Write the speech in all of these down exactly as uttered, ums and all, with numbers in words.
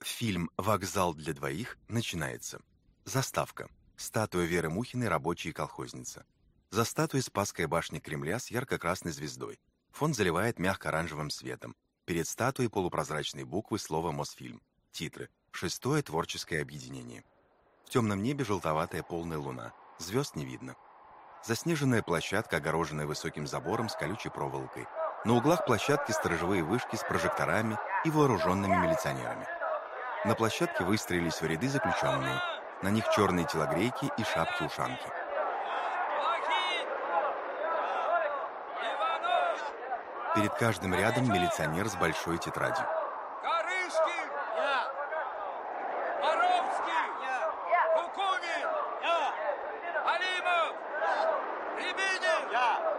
Фильм «Вокзал для двоих» начинается. Заставка. Статуя Веры Мухиной, рабочая и колхозница. За статуей Спасская башня Кремля с ярко-красной звездой. Фон заливает мягко-оранжевым светом. Перед статуей полупрозрачные буквы слова «Мосфильм». Титры. Шестое творческое объединение. В темном небе желтоватая полная луна. Звезд не видно. Заснеженная площадка, огороженная высоким забором с колючей проволокой. На углах площадки сторожевые вышки с прожекторами и вооруженными милиционерами. На площадке выстроились в ряды заключенные. На них черные телогрейки и шапки-ушанки. Перед каждым рядом милиционер с большой тетрадью. Корышкин! Я! Боровский! Я! Кукумин! Я! Алимов! Рябинин! Я!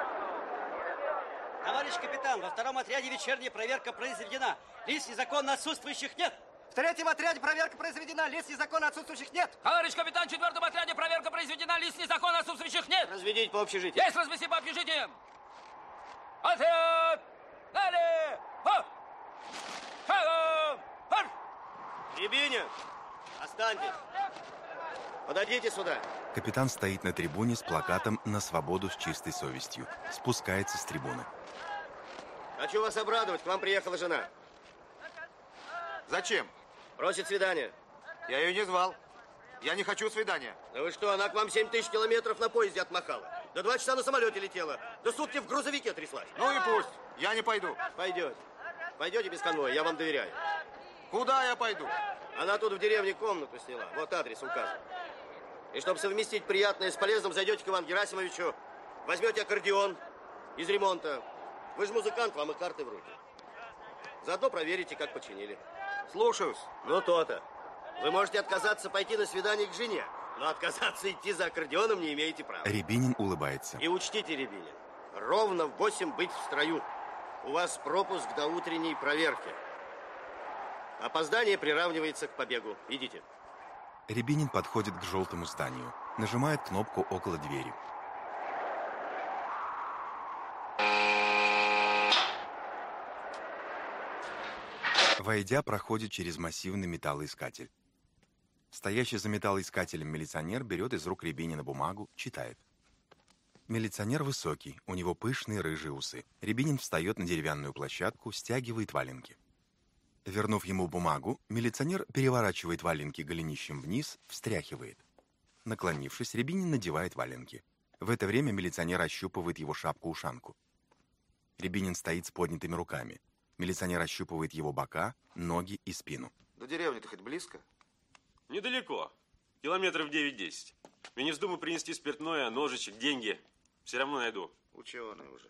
Товарищ капитан, во втором отряде вечерняя проверка произведена. Лиц незаконно отсутствующих нет. В третьем отряде проверка произведена, лиц незаконно отсутствующих нет. Товарищ капитан, в четвертом отряде проверка произведена, лиц незаконно отсутствующих нет. Разведите по общежитию. Есть развести по общежитиям. Отряд! Далее! Хоп! Шагом! Марш! Рябинин, останьтесь. Подойдите сюда. Капитан стоит на трибуне с плакатом «На свободу с чистой совестью». Спускается с трибуны. Хочу вас обрадовать, к вам приехала жена. Зачем? Просит свидания. Я ее не звал. Я не хочу свидания. Да вы что, она к вам семь тысяч километров на поезде отмахала. До два часа на самолете летела. До сутки в грузовике тряслась. Ну и пусть. Я не пойду. Пойдете. Пойдете без конвоя, я вам доверяю. Куда я пойду? Она тут в деревне комнату сняла. Вот адрес указан. И чтобы совместить приятное с полезным, зайдете к Ивану Герасимовичу, возьмете аккордеон из ремонта. Вы же музыкант, вам и карты в руки. Заодно проверите, как починили. Слушаюсь. Ну, то-то. Вы можете отказаться пойти на свидание к жене, но отказаться идти за аккордеоном не имеете права. Рябинин улыбается. И учтите, Рябинин, ровно в восемь быть в строю. У вас пропуск до утренней проверки. Опоздание приравнивается к побегу. Идите. Рябинин подходит к желтому зданию. Нажимает кнопку около двери. Войдя, проходит через массивный металлоискатель. Стоящий за металлоискателем милиционер берет из рук Рябинина бумагу, читает. Милиционер высокий, у него пышные рыжие усы. Рябинин встает на деревянную площадку, стягивает валенки. Вернув ему бумагу, милиционер переворачивает валенки голенищем вниз, встряхивает. Наклонившись, Рябинин надевает валенки. В это время милиционер ощупывает его шапку-ушанку. Рябинин стоит с поднятыми руками. Милиционер ощупывает его бока, ноги и спину. До деревни-то хоть близко? Недалеко. Километров девять-десять. Мне не вздумай принести спиртное, ножичек, деньги. Все равно найду. Ученый уже.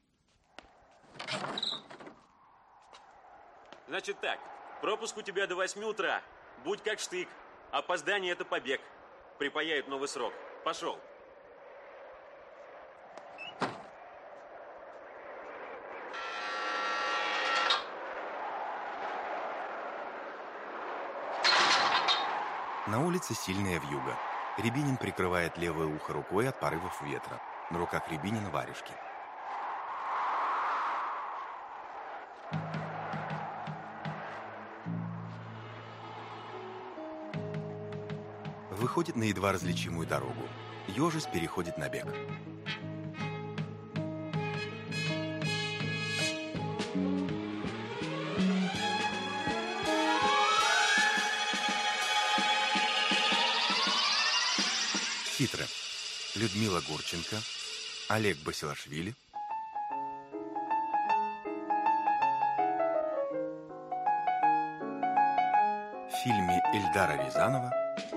Значит так, пропуск у тебя до восьми утра. Будь как штык. Опоздание – это побег. Припаяют новый срок. Пошел. На улице сильная вьюга. Рябинин прикрывает левое ухо рукой от порывов ветра. На руках Рябинина варежки. Выходит на едва различимую дорогу. Ежись переходит на бег. Титры. Людмила Гурченко, Олег Басилашвили, в фильме Эльдара Рязанова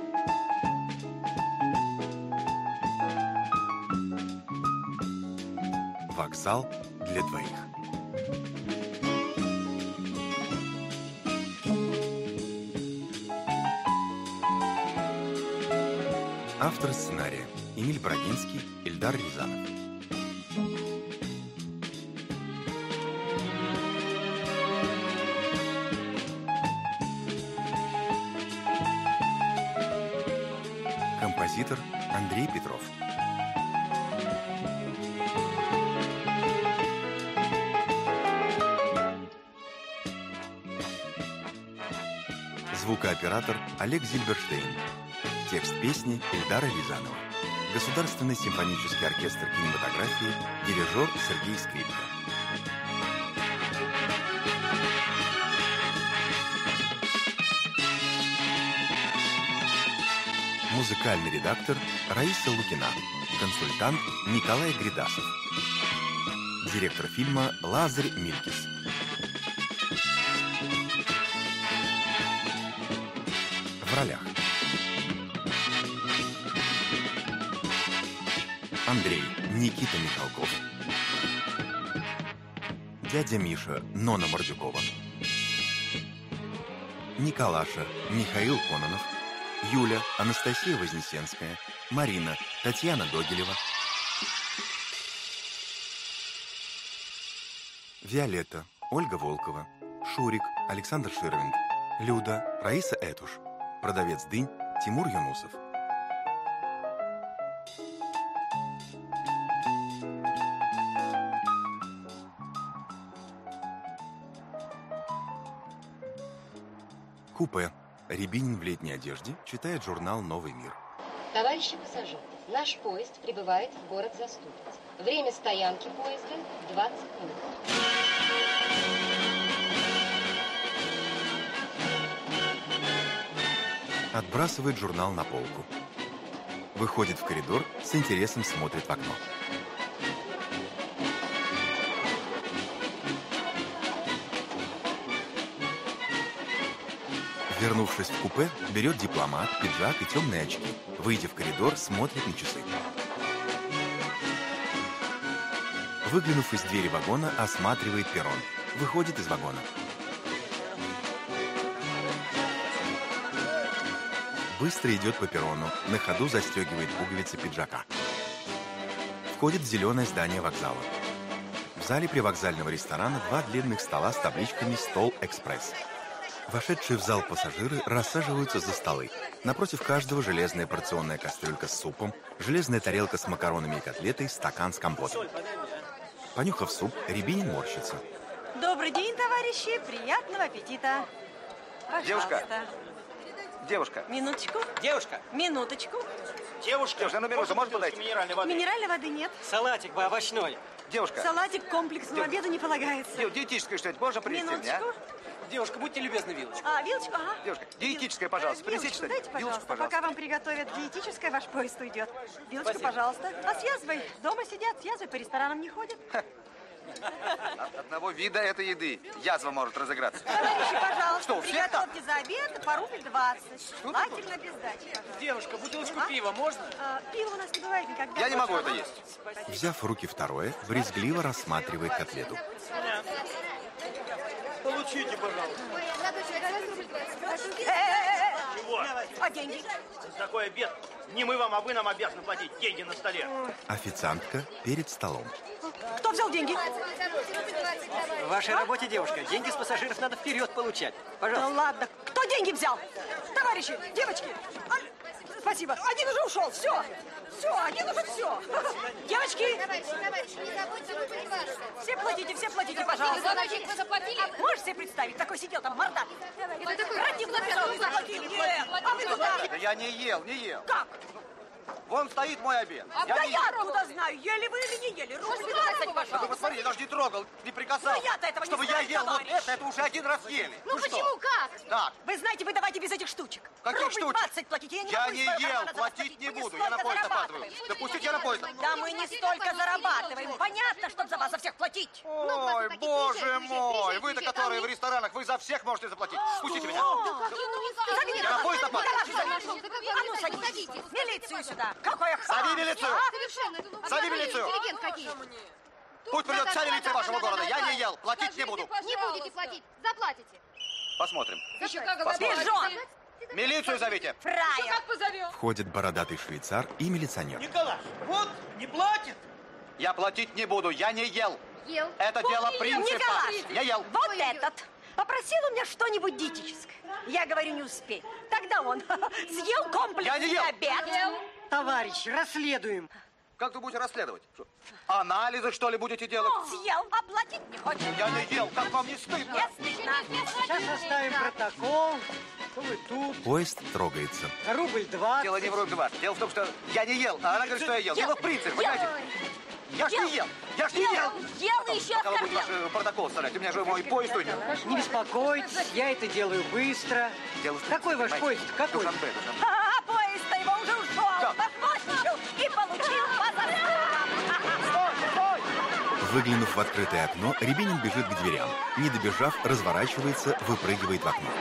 «Вокзал для двоих». Автор сценария Эмиль Брагинский, Эльдар Рязанов. Композитор Андрей Петров. Звукооператор Олег Зильберштейн. Текст песни Эльдара Рязанова. Государственный симфонический оркестр кинематографии, дирижер Сергей Скрипка. Музыкальный редактор Раиса Лукина. Консультант Николай Гридасов. Директор фильма Лазарь Милькис. В ролях: Андрей Никита Михалков, дядя Миша Нона Мордюкова, Николаша Михаил Кононов, Юля Анастасия Вознесенская, Марина Татьяна Догилева, Виолетта Ольга Волкова, Шурик Александр Ширвинд, Люда Раиса Этуш, продавец дынь Тимур Юнусов. Купе. Рябинин в летней одежде читает журнал «Новый мир». Товарищи пассажиры, наш поезд прибывает в город Заступец. Время стоянки поезда двадцать минут. Отбрасывает журнал на полку. Выходит в коридор, с интересом смотрит в окно. Вернувшись в купе, берет дипломат, пиджак и темные очки. Выйдя в коридор, смотрит на часы. Выглянув из двери вагона, осматривает перрон. Выходит из вагона. Быстро идет по перрону, на ходу застегивает пуговицы пиджака. Входит в зеленое здание вокзала. В зале привокзального ресторана два длинных стола с табличками «Стол Экспресс». Вошедшие в зал пассажиры рассаживаются за столы. Напротив каждого железная порционная кастрюлька с супом, железная тарелка с макаронами и котлетой, стакан с компотом. Понюхав суп, Рябинин морщится. Добрый день, товарищи. Приятного аппетита. Пожалуйста. Девушка. Девушка. Минуточку. Девушка. Минуточку. Девушка. Девушка, на минуту, можно подойти? Минеральной воды. Минеральной воды нет. Салатик бы овощной. Девушка. Салатик к комплексному обеду не полагается. Дев- диетическое что-нибудь можно принести мне, а? Минуточку. Девушка, будьте любезны, вилочку. А, вилочку, ага. Девушка, диетическое, пожалуйста, принесите Вилочку что-нибудь. дайте, пожалуйста. Вилочку, пожалуйста. Пока вам приготовят диетическое, ваш поезд уйдет. Вилочку, Спасибо. пожалуйста. А связывай. Дома сидят, связывай, по ресторанам не ходят. От одного вида этой еды язва может разыграться. Товарищи, пожалуйста, Что, у всех так? приготовьте за обед по рубль двадцать. Желательно без дачи, пожалуйста. Девушка, бутылочку А? пива можно? А, пиво у нас не бывает никогда. Я не могу это Пожалуйста. есть. Взяв в руки второе, брезгливо рассматривает котлету. Получите, пожалуйста. Э-э-э-э! Чего? А деньги? Такой обед. Не мы вам, а вы нам обязаны платить. Деньги на столе. Официантка перед столом. Кто взял деньги? В вашей работе, девушка, деньги с пассажиров надо вперед получать. Да Пожалуйста. ладно. Кто деньги взял? Товарищи, девочки. а, Спасибо. Один уже ушел. Все. Все, один уже все. Девочки. Все платите, все платите, пожалуйста. Вы заплатили? А можешь себе представить, такой сидел там, мордат. Противно пирог заплатил. Нет. А вы туда. Да я не ел, не ел. Как? Вон стоит мой обед. А я да не я ел. откуда знаю, ели вы или не ели? Руку двадцать, Да вы пожалуйста. посмотри, я даже не трогал, не прикасался. Но я-то этого не Чтобы я знаю, ел вот товарищ. это, это уже один раз ели. Ну что? почему, как? Так, Вы знаете, вы давайте без этих штучек. каких Рубль штучек? двадцать платите. Я не, Я могу не из своего ел, кармана за вас платить не Мы буду, я на столько поезд опаздываю. зарабатываем. Да пустите, я на поезд. Да мы не столько зарабатываем. Понятно, чтобы за вас за всех платить. Ой, такие, боже приезжайте, мой, приезжайте, вы-то, приезжайте, которые там в ресторанах, вы за всех можете заплатить. Пустите меня. Я на поезд опаздываю. А ну, садитесь. Милицию сюда. Какой хам. Зови милицию. Совершенно. Зови милицию. Интеллигент какие. Пусть придет вся милиция вашего города. Я не ел, платить не буду. Не будете платить. Заплатите. Посмотрим. Еще как Посмотрим. Пижон. Милицию зовите. Фраер. позовем? Входит бородатый швейцар и милиционер. Николаш, вот, не платит. Я платить не буду, я не ел. Ел. Это дело принципа. Николаш. Не ел. Вот этот. Попросил у меня что-нибудь диетическое. Я говорю, не успею. Тогда он съел Я не комплексный ел. обед. Товарищ, расследуем. Как вы будете расследовать? Что, анализы, что ли, будете делать? Съел, а платить не хочет. Я не ел, как вам не стыдно? Не стыдно. Ясно. Сейчас составим протокол. Что вы тут? Поезд трогается. Рубль два. Дело не в рубль два. Дело в том, что я не ел, а она говорит, что я ел. Дело в принципе, понимаете? Я ж не ел! Я ж не ел! Ел и еще Кого будет ваш э, протокол составлять? У меня же мой поезд уйдет. Не беспокойтесь, я это делаю быстро. Дело в Какой ваш понимаете? поезд? Какой? Душанбе, Душанбе. А, поезд-то его уже ушел. Да. Похвостничал и получил по заслугам. Выглянув в открытое окно, Рябинин бежит к дверям. Не добежав, разворачивается, выпрыгивает в окно.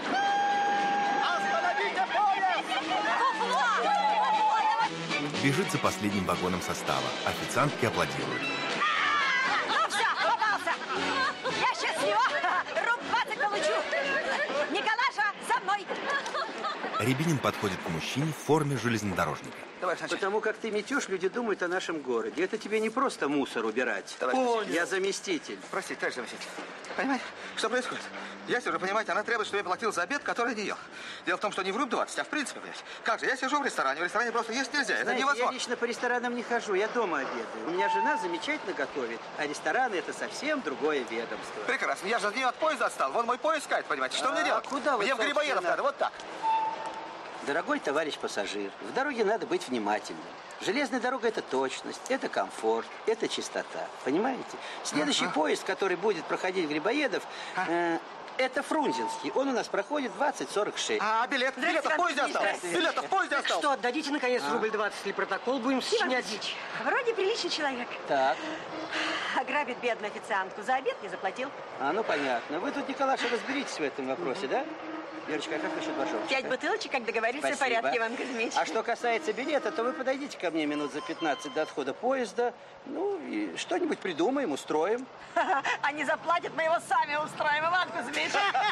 Бежит за последним вагоном состава. Официантки аплодируют. Ну все, попался. Я сейчас его руб двадцать получу. Николаша, за мной. Рябинин подходит к мужчине в форме железнодорожника. Давай сначала. Потому как ты метешь, люди думают о нашем городе. Это тебе не просто мусор убирать. Давай, Понял. Я заместитель. Простите, товарищ заместитель. Понимаете, что происходит? Я сижу, понимаете, она требует, чтобы я платил за обед, который не ел. Дело в том, что не в руб двадцать, а в принципе, понимаете. Как же, я сижу в ресторане, в ресторане просто есть нельзя, это Знаете, невозможно. я лично по ресторанам не хожу, я дома обедаю. У меня жена замечательно готовит, а рестораны это совсем другое ведомство. Прекрасно, я же от нее от поезда отстал. Вон мой поезд скает, понимаете, что А мне делать? куда вы, Мне в Грибоедов собственно? надо, вот так. Дорогой товарищ пассажир, в дороге надо быть внимательным. Железная дорога – это точность, это комфорт, это чистота. Понимаете? Следующий Ага. поезд, который будет проходить в Грибоедов, А? э, это Фрунзенский. Он у нас проходит двадцать сорок шесть. А билет? Билет в поезде остался. Билет в поезде остался. Что, отдадите, наконец, рубль двадцать или протокол будем сочинять? Вроде приличный человек. Так, Ограбит бедную официантку. За обед не заплатил. а ну понятно. Вы тут, Николаша, разберитесь в этом вопросе, да? Верочка, а как насчет вашего? Пять бутылочек, как договорились, в Спасибо. порядке, Иван Кузьмич. А что касается билета, то вы подойдите ко мне минут за пятнадцать до отхода поезда. Ну, и что-нибудь придумаем, устроим. Они заплатят, мы его сами устроим, Иван Кузьмич.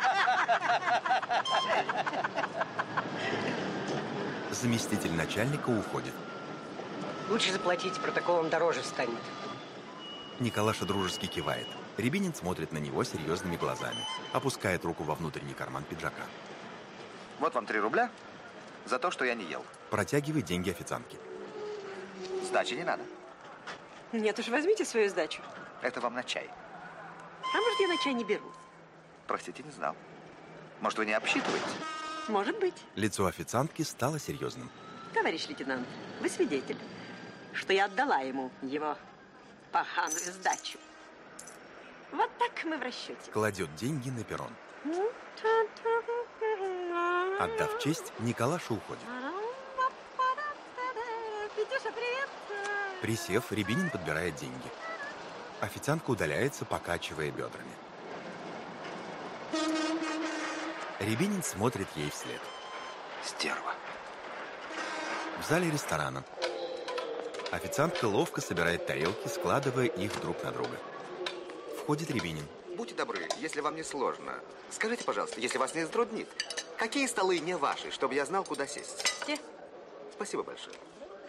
Заместитель начальника уходит. Лучше заплатить, протоколом дороже станет. Николаша дружески кивает. Рябинин смотрит на него серьезными глазами. Опускает руку во внутренний карман пиджака. Вот вам три рубля за то, что я не ел. Протягивает деньги официантке. Сдачи не надо. Нет уж, возьмите свою сдачу. Это вам на чай. А может, я на чай не беру? Простите, не знал. Может, вы не обсчитываете? Может быть. Лицо официантки стало серьезным. Товарищ лейтенант, вы свидетель, что я отдала ему его поганую сдачу. Вот так мы в расчете. Кладет деньги на перрон. Отдав честь, Николаша уходит. Петюша, привет. Присев, Рябинин подбирает деньги. Официантка удаляется, покачивая бедрами. Рябинин смотрит ей вслед. Стерва. В зале ресторана. Официантка ловко собирает тарелки, складывая их друг на друга. Входит Рябинин. Будьте добры, если вам не сложно, скажите, пожалуйста, если вас не затруднит, какие столы не ваши, чтобы я знал, куда сесть? Те. Спасибо большое.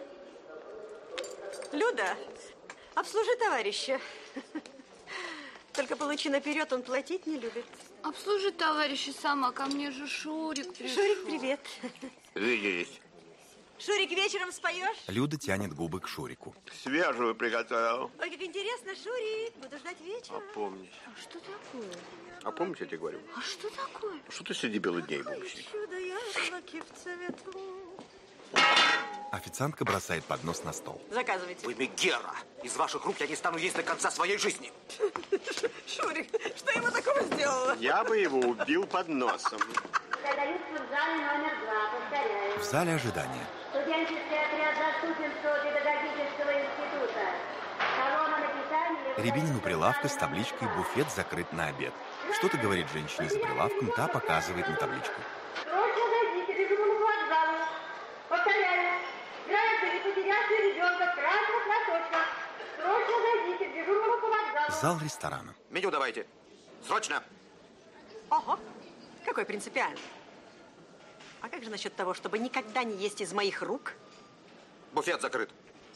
Люда, обслужи товарища. Только получи наперед, он платить не любит. Обслужи товарища сама, ко мне же Шурик пришел. Шурик, привет. Виделись. Шурик, вечером споешь? Люда тянет губы к Шурику. Свежую приготовил. Ой, как интересно, Шурик. Буду ждать вечера. Опомнись. А что такое? А помните, я тебе говорю? А что такое? Что ты среди белых дней будешь? Чудо яблоки в цвету. Официантка бросает поднос на стол. Заказывайте. Вы Мегера. Из ваших рук я не стану есть до конца своей жизни. Шурик, что ему такого сделала? Я бы его убил под носом. Продаются в зале номер два, повторяю. В зале ожидания. Студенческий отряд заступничества педагогического института. Колонна написания... Рябинин у прилавка с табличкой «Буфет закрыт на обед». Что-то говорит женщине за прилавком, та показывает на табличку. Срочно зайдите к дежурному вокзалу. Повторяю. Граждане, потерявшие ребенка в красных носочках. Срочно зайдите к дежурному по вокзалу. Зал ресторана. Меню давайте. Срочно. Ого, какой принципиальный. А как же насчет того, чтобы никогда не есть из моих рук? Буфет закрыт.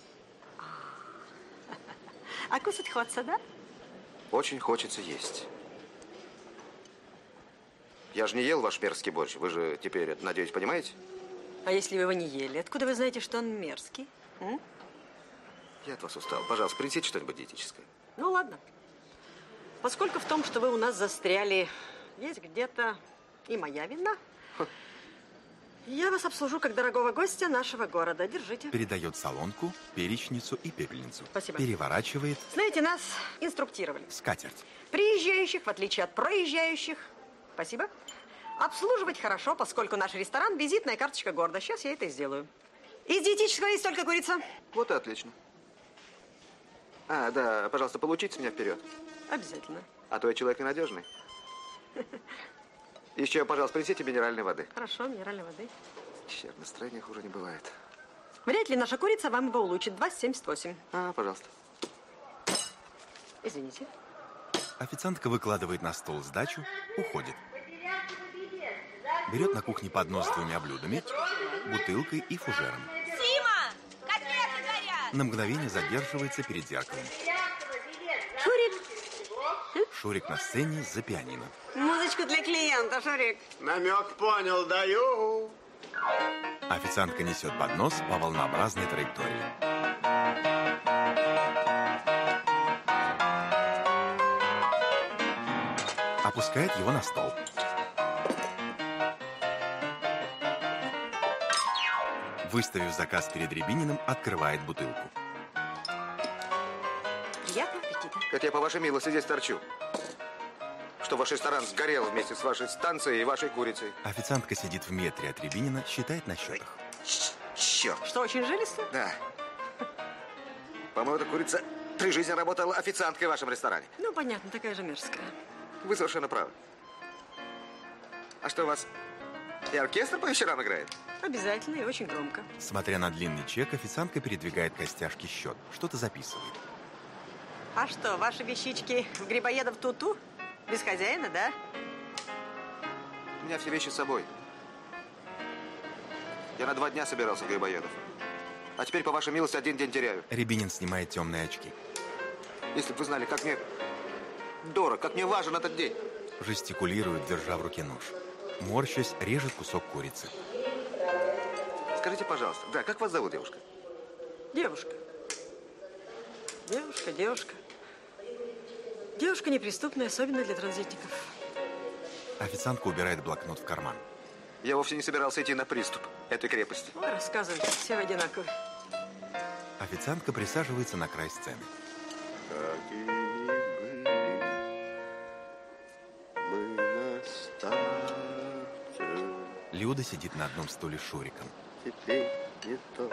А кусать хочется, да? Очень хочется есть. Я же не ел ваш мерзкий борщ. Вы же теперь, надеюсь, понимаете? А если вы его не ели, откуда вы знаете, что он мерзкий? М? Я от вас устал. Пожалуйста, принесите что-нибудь диетическое. Ну, ладно. Поскольку в том, что вы у нас застряли есть где-то и моя вина. Я вас обслужу как дорогого гостя нашего города. Держите. Передает солонку, перечницу и пепельницу. Спасибо. Переворачивает. Знаете, нас инструктировали. Скатерть. Приезжающих, в отличие от проезжающих, спасибо, обслуживать хорошо, поскольку наш ресторан – визитная карточка города. Сейчас я это и сделаю. Из диетического есть только курица. Вот и отлично. А, да, пожалуйста, получите меня вперед. Обязательно. А то я человек ненадежный. Еще, пожалуйста, принесите минеральной воды. Хорошо, минеральной воды. Черт, настроения хуже не бывает. Вряд ли наша курица вам его улучшит. два семьдесят восемь. А, пожалуйста. Извините. Официантка выкладывает на стол сдачу, уходит. Берет на кухне поднос с двумя блюдами, бутылкой и фужером. Сима! Котлеты горят! На мгновение задерживается перед зеркалом. Шурик! Шурик на сцене за пианино. Музычку для клиента, Шурик. Намек понял, даю. Официантка несет поднос по волнообразной траектории. Опускает его на стол. Выставив заказ перед Рябининым, открывает бутылку. Приятного аппетита. Это я по вашей милости здесь торчу. Что ваш ресторан сгорел вместе с вашей станцией и вашей курицей. Официантка сидит в метре от Рябинина, считает на счетах. Черт. Что, очень жилисто? Да. По-моему, эта курица при жизни работала официанткой в вашем ресторане. Ну, понятно, такая же мерзкая. Вы совершенно правы. А что, у вас и оркестр по вечерам играет? Обязательно и очень громко. Смотря на длинный чек, официантка передвигает костяшки счет. Что-то записывает. А что, ваши вещички в Грибоедов ту-ту? Без хозяина, да? У меня все вещи с собой. Я на два дня собирался в Грибоедов. А теперь, по вашей милости, один день теряю. Рябинин снимает темные очки. Если бы вы знали, как мне дорог, как мне важен этот день. Жестикулирует, держа в руке нож. Морщась, режет кусок курицы. Скажите, пожалуйста, да, как вас зовут, девушка? Девушка. Девушка, девушка. Девушка неприступная, особенно для транзитников. Официантка убирает блокнот в карман. Я вовсе не собирался идти на приступ этой крепости. Ой, рассказывайте, все одинаковые. Официантка присаживается на край сцены. Какими были мы на старте. Люда сидит на одном стуле с Шуриком. Теперь не то.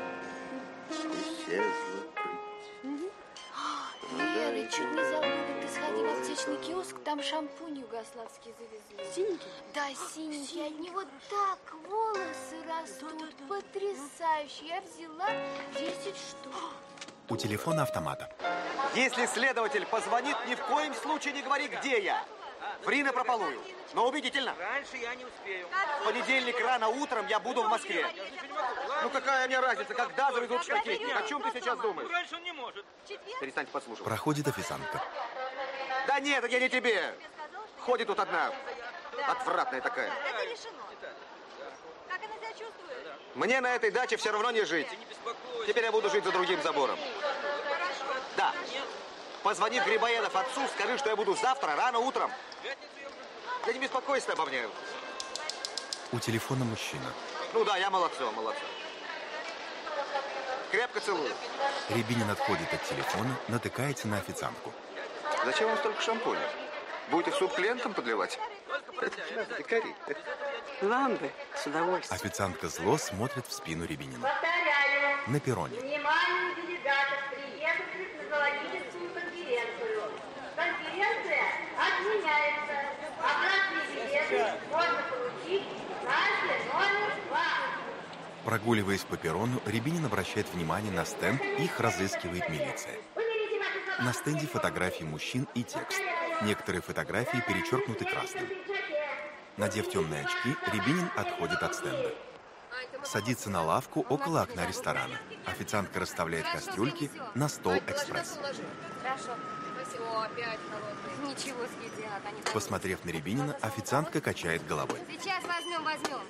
Исчезла прыть. Лера, чуть не забыла. Ты сходи в аптечный киоск, там шампунь югославский завезли. Синенький? Да, синенький. От него так волосы растут. Потрясающе. Я взяла десять штук. У телефона автомата. Если следователь позвонит, ни в коем случае не говори, где я. Ври напропалую, но убедительно. Раньше я не успею. В понедельник рано утром я буду в Москве. Ну какая мне разница, когда заведут штакетник? О чем ты сейчас думаешь? Раньше он не может. Перестаньте подслушивать. Проходит официантка. Да нет, я не тебе. Ходит тут одна. Отвратная такая. Это решено. Как она себя чувствует? Мне на этой даче все равно не жить. Теперь я буду жить за другим забором. Да. Позвони в Грибоедов отцу, скажи, что я буду завтра рано утром. Да не беспокойся обо мне. У телефона мужчина. Ну да, я молодцом, молодцом. Крепко целую. Рябинин отходит от телефона, натыкается на официантку. Зачем вам столько шампуня? Будете в суп клиентам подливать? Дикари. Вам бы, с удовольствием. Официантка зло смотрит в спину Рябинина. Повторяю. На перроне. Внимание делегатов, приехавших на Золотинскую конференцию. Конференция отменяется. Обратные билеты можно получить в кассе номер два. Прогуливаясь по перрону, Рябинин обращает внимание на стенд, их разыскивает милиция. На стенде фотографии мужчин и текст. Некоторые фотографии перечеркнуты красным. Надев темные очки, Рябинин отходит от стенда. Садится на лавку около окна ресторана. Официантка расставляет кастрюльки на стол экспресс. Хорошо. Спасибо. Опять холодные. Ничего, съедят. Они... Посмотрев на Рябинина, официантка качает головой. Сейчас возьмем, возьмем.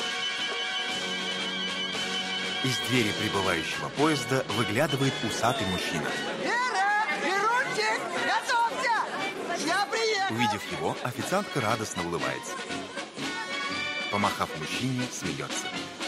Из двери прибывающего поезда выглядывает усатый мужчина. Вера! Верунчик! Готовься! Я приехал! Увидев его, официантка радостно улыбается. Помахав мужчине, смеется.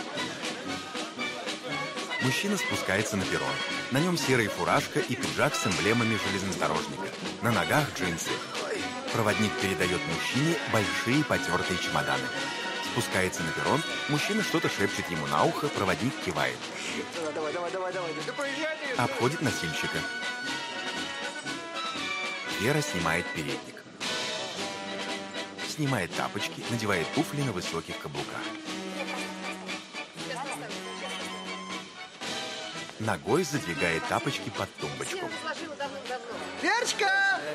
Мужчина спускается на перрон. На нем серая фуражка и пиджак с эмблемами железнодорожника. На ногах джинсы. Проводник передает мужчине большие потертые чемоданы. Спускается на перрон, мужчина что-то шепчет ему на ухо, проводник кивает. Давай, давай, давай, давай. Да поезжайте. Обходит носильщика. Вера снимает передник. Снимает тапочки, надевает туфли на высоких каблуках. Ногой задвигает тапочки под тумбочку. Верочка!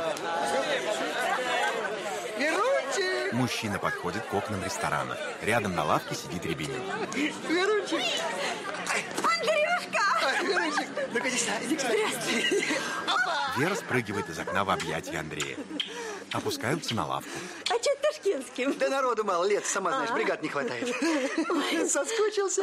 Верунчик! Мужчина подходит к окнам ресторана. Рядом на лавке сидит Рябинин. Верунчик! Андрюшка! Верунчик, ну-ка, иди сюда, иди сюда. Здравствуйте. Вера спрыгивает из окна в объятия Андрея. Опускаются на лавку. А что ташкентским? Да народу мало, лет, сама знаешь, бригад не хватает. Соскучился?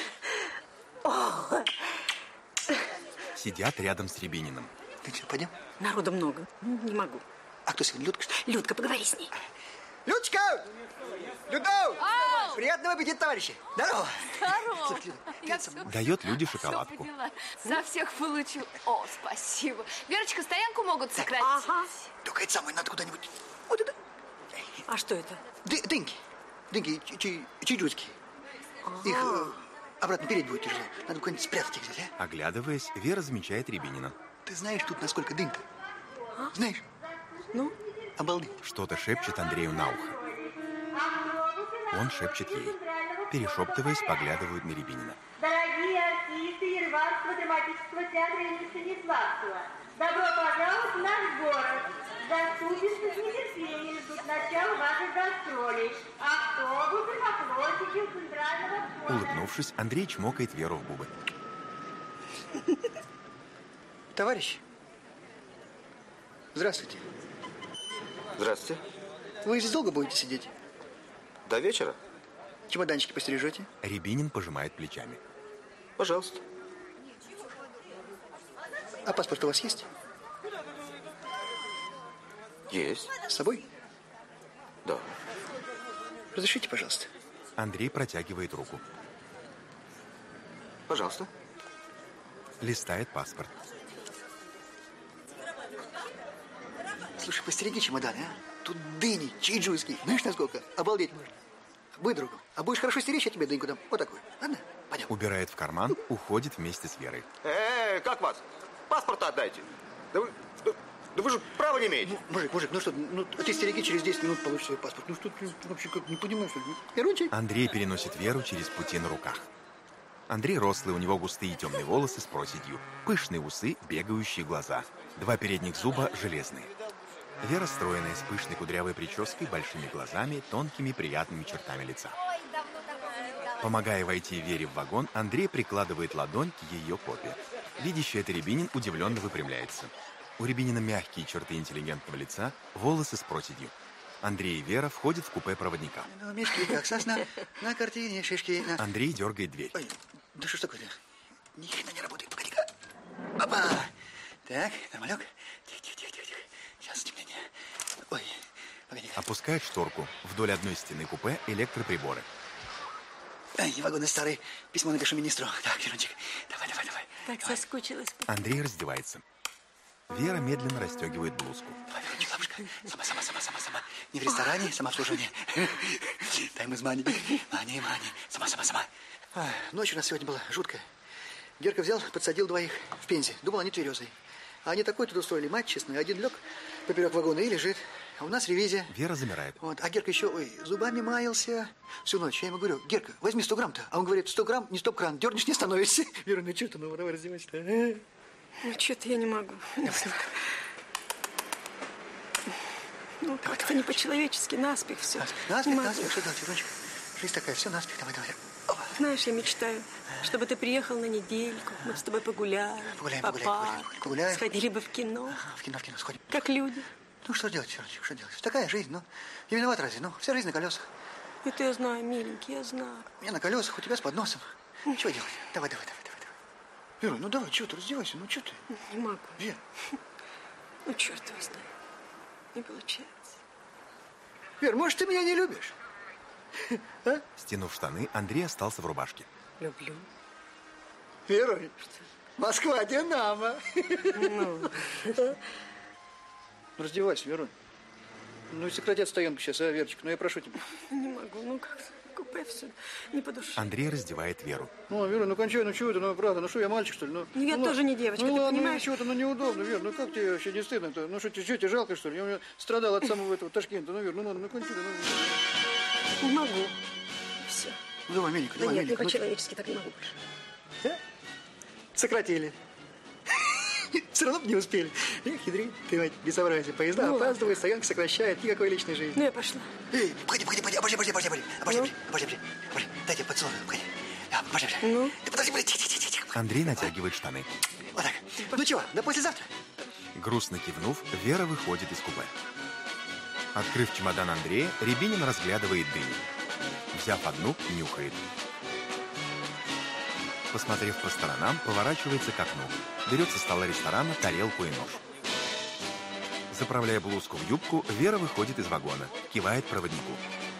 Сидят рядом с Рябининым. Ну что, пойдем? Народу много. Не могу. А кто сегодня, Людка, что ли? Людка, поговори с ней. Людочка! Людо! Приятного аппетита, товарищи! Здорово! Здорово! Я все Дает Люде шоколадку. поняла. За всех получу. О, спасибо. Верочка, стоянку могут сократить? Ага. Только это самое, надо куда-нибудь. Вот это. А что это? Ды- Дыньки. Дыньки, чи- чайджутские. Их э, обратно переть будет тяжело. Надо куда-нибудь спрятать их здесь, а? Оглядываясь, Вера замечает Рябинина. Ты знаешь тут, насколько дынька? Знаешь? Ну? Обалдеть. Что-то шепчет Андрею на ухо. Он шепчет ей. Перешептываясь, поглядывают на Рябинина. Дорогие артисты Ереванского драматического театра имени Станиславского, добро пожаловать в наш город. Заступится с нетерпением ждут начала ваших гастролей. Автобусы на площади у центрального входа. Улыбнувшись, Андрей чмокает Веру в губы. Товарищ, здравствуйте. Здравствуйте. Вы здесь долго будете сидеть? До вечера? Чемоданчики постережете? Рябинин пожимает плечами. Пожалуйста. А паспорт у вас есть? Есть. С собой? Да. Разрешите, пожалуйста. Андрей протягивает руку. Пожалуйста. Листает паспорт. Слушай, постереги чемоданы, а? Тут дыни, чайджуйские. Знаешь, насколько? Обалдеть можно. Будь другом. А будешь хорошо стеречь, я тебе дыньку дам. Вот такую. Ладно? Пойдем. Убирает в карман, уходит вместе с Верой. Э, как вас? Паспорт отдайте. Да вы, да, да вы же права не имеете. Ну, мужик, мужик, ну что, ну ты стереги, через десять минут получишь свой паспорт. Ну что ты вообще как, не понимаешь, что ли? Верунчик? Андрей переносит Веру через пути на руках. Андрей рослый, у него густые темные волосы с проседью, пышные усы, бегающие глаза. Два передних зуба железные. Вера стройная, с пышной кудрявой прической, большими глазами, тонкими приятными чертами лица. Помогая войти Вере в вагон, Андрей прикладывает ладонь к ее попе. Видящий это Рябинин удивленно выпрямляется. У Рябинина мягкие черты интеллигентного лица, волосы с проседью. Андрей и Вера входят в купе проводника. Ну, мешки, как сосна, на картине шишки. На... Андрей дергает дверь. Ой, да что ж такое-то? Ни хрена не работает, погоди-ка. Опа! Так, нормалек. Тихо, тихо, тихо, тихо. Сейчас темнение. Ой, погоди-ка. Опускает шторку. Вдоль одной стены купе электроприборы. Ай, вагоны старые. Письмо напишу министру. Так, Верунчик, давай, давай, давай. Так давай. соскучилась. Андрей раздевается. Вера медленно расстегивает блузку. Давай, Верунчик, лапушка. Сама, сама, сама, сама, сама. Не в ресторане, самообслуживание. Дай мы с Маней. Мани, Мани. Сама, сама, сама. Ай, ночь у нас сегодня была жуткая. Герка взял, подсадил двоих в Пензе. Думал, они тверезые. А они такой тут устроили мать, честно. Один лег поперек вагона и лежит. А у нас ревизия. Вера замирает. Вот. А Герка еще, ой, зубами маялся всю ночь. Я ему говорю, Герка, возьми сто грамм-то. А он говорит, сто грамм, не стоп-кран. Дернешь, не становишься. Вера, ну что ты, ну давай раздевайся-то. Ну, что-то я не могу. Ну, как-то не по-человечески, наспех все. Наспех, наспех, наспех. Что делать, Верунчик? Жизнь такая, все наспех. Давай, давай. Опа. Знаешь, я мечтаю, чтобы ты приехал на недельку, мы с тобой погуляли, Погуляем, по погуляем, парку, погуляем, погуляем. сходили бы в кино. Ага, в кино, в кино сходим. Как люди. Ну, что делать, Верунчик, что делать? Такая жизнь, ну. Я виноват разве? Ну, вся жизнь на колесах. Это я знаю, миленький, я знаю. Я на колесах, у тебя с подносом. Чего делать? Давай, давай, давай, давай, давай. Вера, ну давай, чего ты, раздевайся, ну что ты? Не могу. Вер. Ну, черт его знает. Не получается. Вер, может, ты меня не любишь? А? Стянув штаны, Андрей остался в рубашке. Люблю. Веронь, Москва, Динамо. Ну. Раздевайся, Веронь. Ну и сократят стоянку сейчас, а, Верочка? Ну я прошу тебя. Не могу, ну как, купе все не по душе. Андрей раздевает Веру. Ну, Вера, ну кончай, ну чего это, ну правда, ну что, я мальчик, что ли? Ну, ну я ну, тоже не девочка, ну, ты ладно, понимаешь? Ну чего-то, ну неудобно, Вер, ну как тебе вообще не стыдно-то? Ну что, тебе, тебе жалко, что ли? Я у меня страдал от самого этого Ташкента, ну, Вер, ну ладно, ну кончай, ну. Не могу. Все. Ну давай, Миника, да давай, нет, Миника. не по-человечески, так не могу больше. Да? Сократили. Все равно бы не успели. Эх, хитрый, ты, мать, безобразие. Поезда ну, опаздывают, стоянка сокращает, никакой личной жизни. Ну, я пошла. Эй, погоди, погоди, погоди, обожди, обожди, обожди, обожди, обожди, обожди, обожди, обожди, дайте я поцелую, погоди. Обожди, обожди. Ну? Ты подожди, подожди, тихо, тихо, тихо. Андрей натягивает штаны. Вот так. Ну чего, до послезавтра? Грустно кивнув, Вера выходит из купе. Открыв чемодан Андрея, Рябинин разглядывает дыню. Взяв одну, нюхает. Посмотрев по сторонам, поворачивается к окну. Берет со стола ресторана тарелку и нож. Заправляя блузку в юбку, Вера выходит из вагона. Кивает проводнику.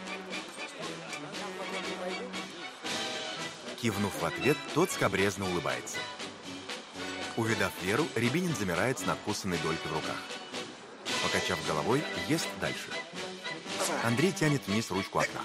Кивнув в ответ, тот скабрезно улыбается. Увидав Веру, Рябинин замирает с надкусанной долькой в руках. Покачав головой, ест дальше. Андрей тянет вниз ручку окна.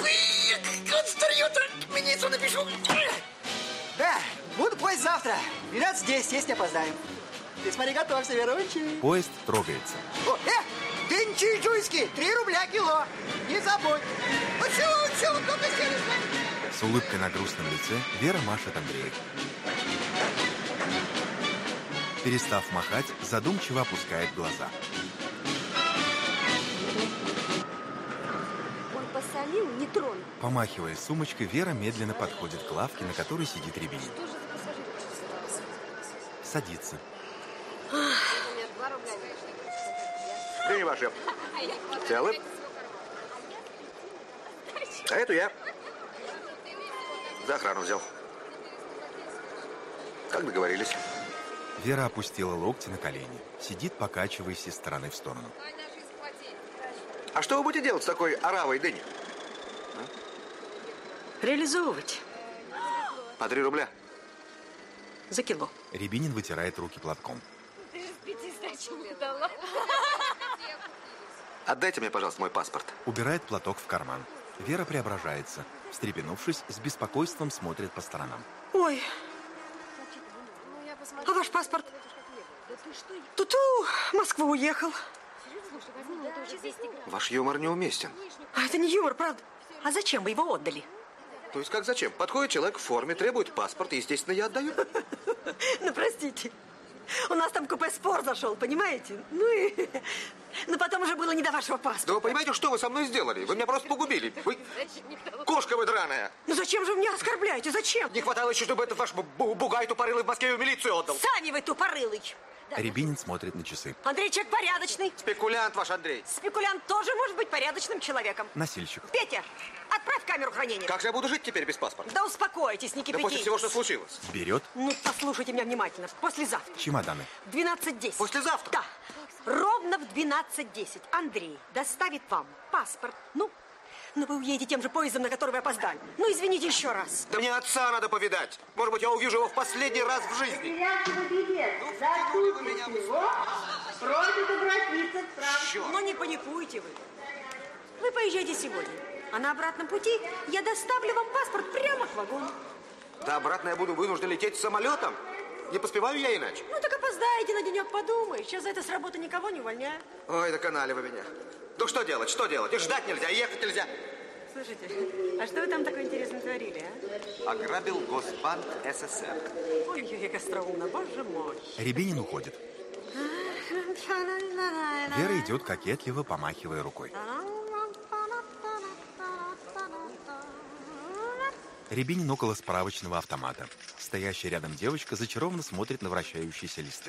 Министру напишу. Да, буду поезд завтра. двенадцать десять, если опоздаем. Ты смотри, готовься, Верончик. Поезд трогается. О, э, дынчи жуйски, три рубля кило. Не забудь. Поцелуй, поцелуй, только сели. С улыбкой на грустном лице Вера машет Андрею. Перестав махать, задумчиво опускает глаза. Он посолил, не тронул. Помахивая сумочкой, Вера медленно подходит к лавке, на которой сидит Рябинин. Садится. Дыни ваши. Целы? А эту я за охрану взял. Как договорились. Вера опустила локти на колени. Сидит, покачиваясь из стороны в сторону. А что вы будете делать с такой оравой дыни? Реализовывать. По три рубля. За кило. Рябинин вытирает руки платком. Ты же пяти сдачу не дала. Отдайте мне, пожалуйста, мой паспорт. Убирает платок в карман. Вера преображается. Встрепенувшись, с беспокойством смотрит по сторонам. Ой. А ваш паспорт? Туту, Москву уехал. Ваш юмор неуместен. А это не юмор, правда? А зачем вы его отдали? То есть как зачем? Подходит человек в форме, требует паспорт, и, естественно, я отдаю. Ну, простите. У нас там купе спор зашел, понимаете? Ну и... Ну, потом уже было не до вашего паспорта. Да вы понимаете, что вы со мной сделали? Вы меня просто погубили. Вы... Кошка вы драная. Ну, зачем же вы меня оскорбляете? Зачем? Не хватало еще, чтобы этот ваш бугай тупорылый в Москве в милицию отдал. Сами вы тупорылый. Рябинин смотрит на часы. Андрей человек порядочный. Спекулянт ваш Андрей. Спекулянт тоже может быть порядочным человеком. Носильщик. Петя, отправь камеру хранения. Как же я буду жить теперь без паспорта? Да успокойтесь, не кипятитесь. Да после всего, что случилось. Берет. Ну, послушайте меня внимательно. Послезавтра. Чемоданы. двенадцать десять. Послезавтра? Да. Ровно в двенадцать десять Андрей доставит вам паспорт. Ну, ну вы уедете тем же поездом, на который вы опоздали. Ну, извините еще раз. Да мне отца надо повидать. Может быть, я увижу его в последний раз в жизни. Просит обратиться к правду. Ну, не паникуйте вы. Вы поезжайте сегодня. А на обратном пути я доставлю вам паспорт прямо к вагону. Да обратно я буду вынужден лететь самолетом. Не поспеваю я иначе. Ну, так опоздаете на денек, подумай. Сейчас за это с работы никого не увольняют. Ой, доконали вы меня. Ну, что делать, что делать? И ждать нельзя, и ехать нельзя. Слушайте, а что вы там такое интересное творили, а? Ограбил Госбанк СССР. Ой-ой-ой, как остроумно, боже мой. Рябинин уходит. Вера идет кокетливо, помахивая рукой. Рябинин около справочного автомата. Стоящая рядом девочка зачарованно смотрит на вращающиеся листы.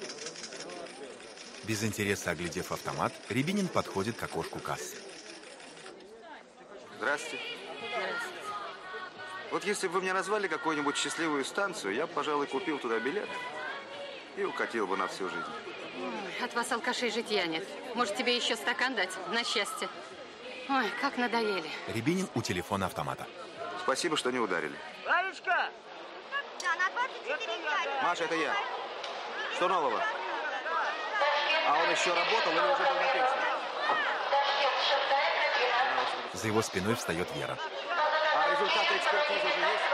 Без интереса оглядев автомат, Рябинин подходит к окошку кассы. Здравствуйте. Здравствуйте. Вот если бы вы мне назвали какую-нибудь счастливую станцию, я бы, пожалуй, купил туда билет и укатил бы на всю жизнь. От вас, алкашей, житья нет. Может, тебе еще стакан дать на счастье? Ой, как надоели. Рябинин у телефона автомата. Спасибо, что не ударили. Варечка! Да, на двадцать четыре пять. Маша, это я. Что нового? А он еще работал или уже был на пенсии? За его спиной встает Вера. А результаты экспертизы уже есть?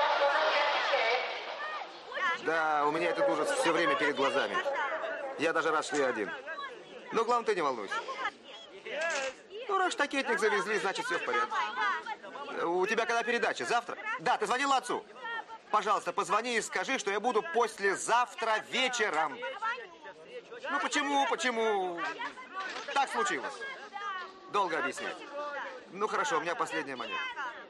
Да, у меня этот ужас все время перед глазами. Я даже рад, что я один. Но главное, ты не волнуйся. Ну, раз штакетник завезли, значит, все в порядке. У тебя когда передача? Завтра? Да, ты звонила отцу? Пожалуйста, позвони и скажи, что я буду послезавтра вечером. Ну, почему, почему? Так случилось. Долго объяснять. Ну, хорошо, у меня последняя монета.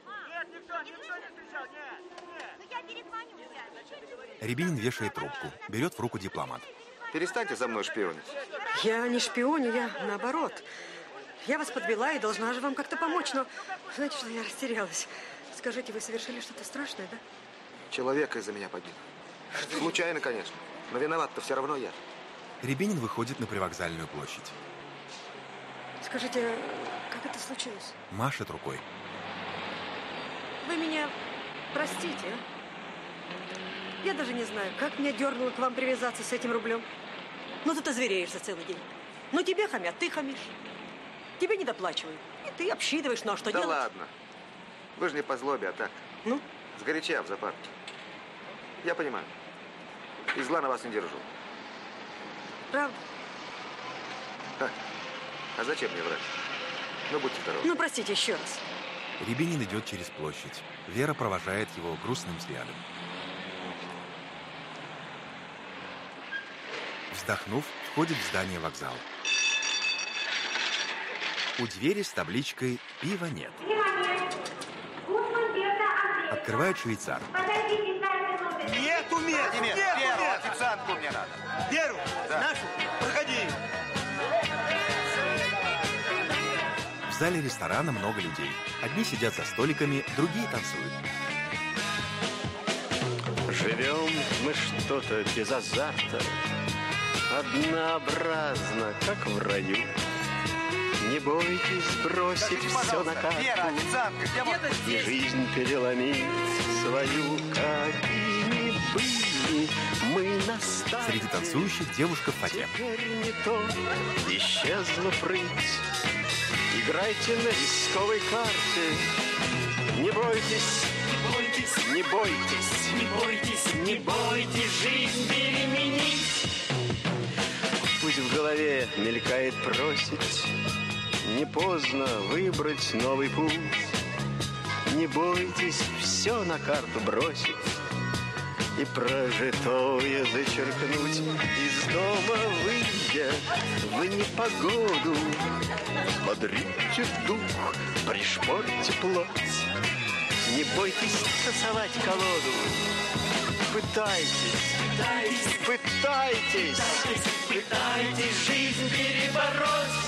Рябинин вешает трубку, берет в руку дипломат. Перестаньте за мной шпионить. Я не шпионю, я наоборот. Я вас подвела и должна же вам как-то помочь, но знаете, что я растерялась. Скажите, вы совершили что-то страшное, да? Человека из-за меня погиб. Случайно, конечно, но виноват-то все равно я. Рябинин выходит на привокзальную площадь. Скажите, как это случилось? Машет рукой. Вы меня простите, а? Я даже не знаю, как меня дернуло к вам привязаться с этим рублем. Ну, ты-то звереешь за целый день. Ну, тебе хамят, ты хамишь. Тебе не доплачивают. И ты обсчитываешь, ну а что да делать? Да ладно. Вы же не по злобе, а так. Ну? Сгоряча в зоопарке. Я понимаю. И зла на вас не держу. Правда? Ха. А зачем мне врать? Ну, будьте здоровы. Ну, простите еще раз. Рябинин идет через площадь. Вера провожает его грустным взглядом. Вздохнув, входит в здание вокзала. У двери с табличкой «Пива нет». Открывает швейцар. Нету мест! Нет, нет, Веру, официантку мне надо. Веру, да. Нашу, проходи. В зале ресторана много людей. Одни сидят за столиками, другие танцуют. Живем мы что-то без азарта, однообразно, как в раю. Не бойтесь бросить Скажите, все на карту, Вера, официантка, где можно... и жизнь переломить свою. Какими были мы на старте, Среди танцующих девушка в фате. теперь не то, исчезла прыть. Играйте на рисковой карте. Не бойтесь, не бойтесь, не бойтесь, не бойтесь, не бойтесь жизнь переменить. Пусть в голове мелькает просить, не поздно выбрать новый путь. Не бойтесь все на карту бросить и прожитое зачеркнуть. Из дома выйдя в непогоду, бодрите дух, пришпорьте плоть. Не бойтесь тасовать колоду. Пытайтесь, пытайтесь, пытайтесь, пытайтесь жизнь перебороть.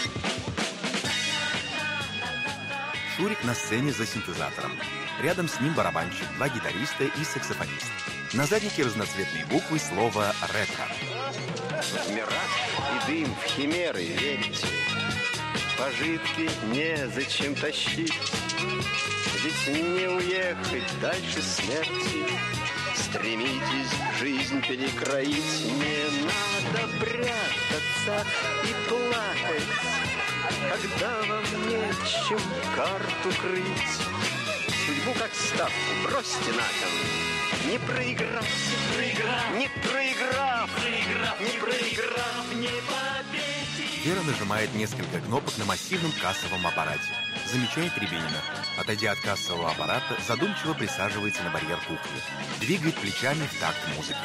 Шурик на сцене за синтезатором. Рядом с ним барабанщик, два гитариста и саксофонист. На заднике разноцветные буквы слова «ретро». В мираж и дым, в химеры верите. Пожитки незачем тащить. Ведь не уехать дальше смерти. Стремитесь жизнь перекроить. Не надо прятаться и плакать, когда вам нечем карту крыть. Судьбу как ставку бросьте на кон. Не проиграв, не проиграв, не проиграв, не проиграв, не победить. Вера нажимает несколько кнопок на массивном кассовом аппарате. Замечает Рябинина. Отойдя от кассового аппарата, задумчиво присаживается на барьер кухни. Двигает плечами в такт музыки.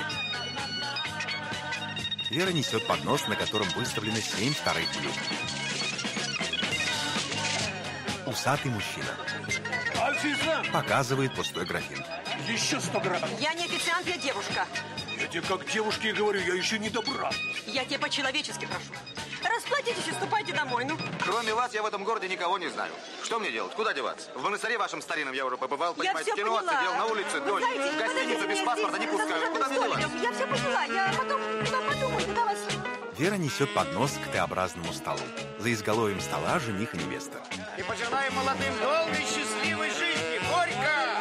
Вера несет поднос, на котором выставлено семь старых блюд. Усатый мужчина. Официант! Показывает пустой графин. Еще сто грамм. Я не официант, я девушка. Я тебе как девушке и говорю, я еще не добра. Я тебе по-человечески прошу. Расплатитесь и ступайте домой, ну. Кроме вас, я в этом городе никого не знаю. Что мне делать? Куда деваться? В монастыре вашем старинном я уже побывал, понимаете, я все кино поняла. отсидел, на улице Вы дождь, знаете, в гостиницу без паспорта не пускают. Куда мне деваться? Я все поняла, я потом, я подумаю, куда вас... Вера несет поднос к Т-образному столу. За изголовьем стола жених и невеста. И пожелаем молодым долгой счастливой жизни. Горько!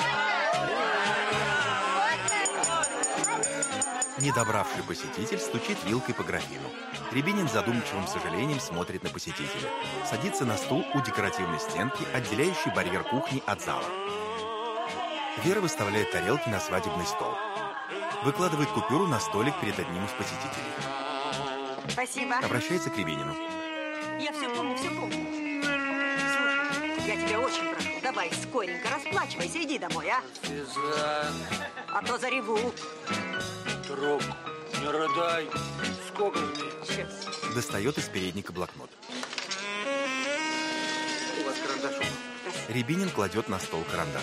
Недобравший посетитель стучит вилкой по графину. Рябинин задумчивым сожалением смотрит на посетителя. Садится на стул у декоративной стенки, отделяющей барьер кухни от зала. Вера выставляет тарелки на свадебный стол. Выкладывает купюру на столик перед одним из посетителей. Спасибо. Обращается к Рябинину. Я все помню, все помню. Слушай, я тебя очень прошу, давай скоренько расплачивайся, иди домой, а? Физан. А то зареву. Друг, не рыдай. Сколько мне? Сейчас. Достает из передника блокнот. У вас карандаш. Рябинин кладет на стол карандаш.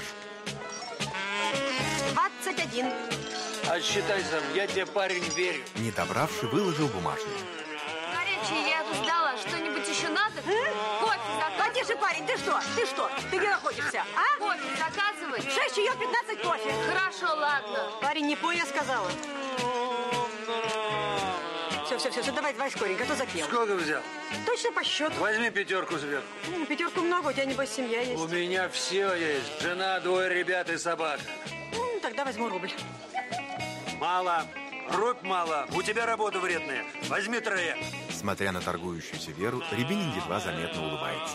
двадцать один. Отсчитай сам, я тебе, парень, верю. Недобравший выложил бумажник. Горячее я сдала. Что-нибудь еще надо? Кофе заказывать? Потише, парень, ты что? Ты что? Ты где находишься, а? Кофе заказывать? Шесть чаев, пятнадцать кофе. Хорошо, ладно. Парень, не пой, я сказала. Все, все, все, все, давай, давай скоренько, а то запел. Сколько взял? Точно по счету. Возьми пятерку сверху. Ну, пятерку много, у тебя, небось, семья есть. У меня все есть. Жена, двое ребят и собака. Ну, тогда возьму рубль. Мало. Рубь мало. У тебя работа вредная. Возьми троек. Смотря на торгующуюся Веру, Рябинин едва заметно улыбается.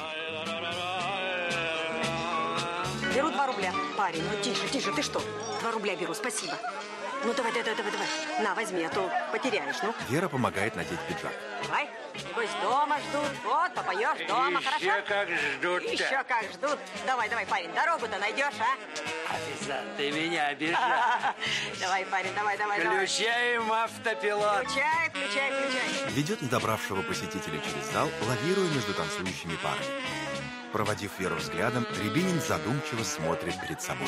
Беру два рубля. Парень, ну тише, тише, ты что? Два рубля беру, спасибо. Ну, давай, давай, давай, давай. На, возьми, а то потеряешь, ну. Вера помогает надеть пиджак. Давай. Небось, дома ждут. Вот, попоешь дома, Еще хорошо? как ждут-то. Еще как ждут. Давай, давай, парень, дорогу-то найдешь, а? Официант, ты меня обижаешь. Давай, парень, давай, давай, давай. Включаем автопилот. Включай, включай, включай. Ведет недобравшего посетителя через зал, лавируя между танцующими парами. Проводив Веру взглядом, Рябинин задумчиво смотрит перед собой.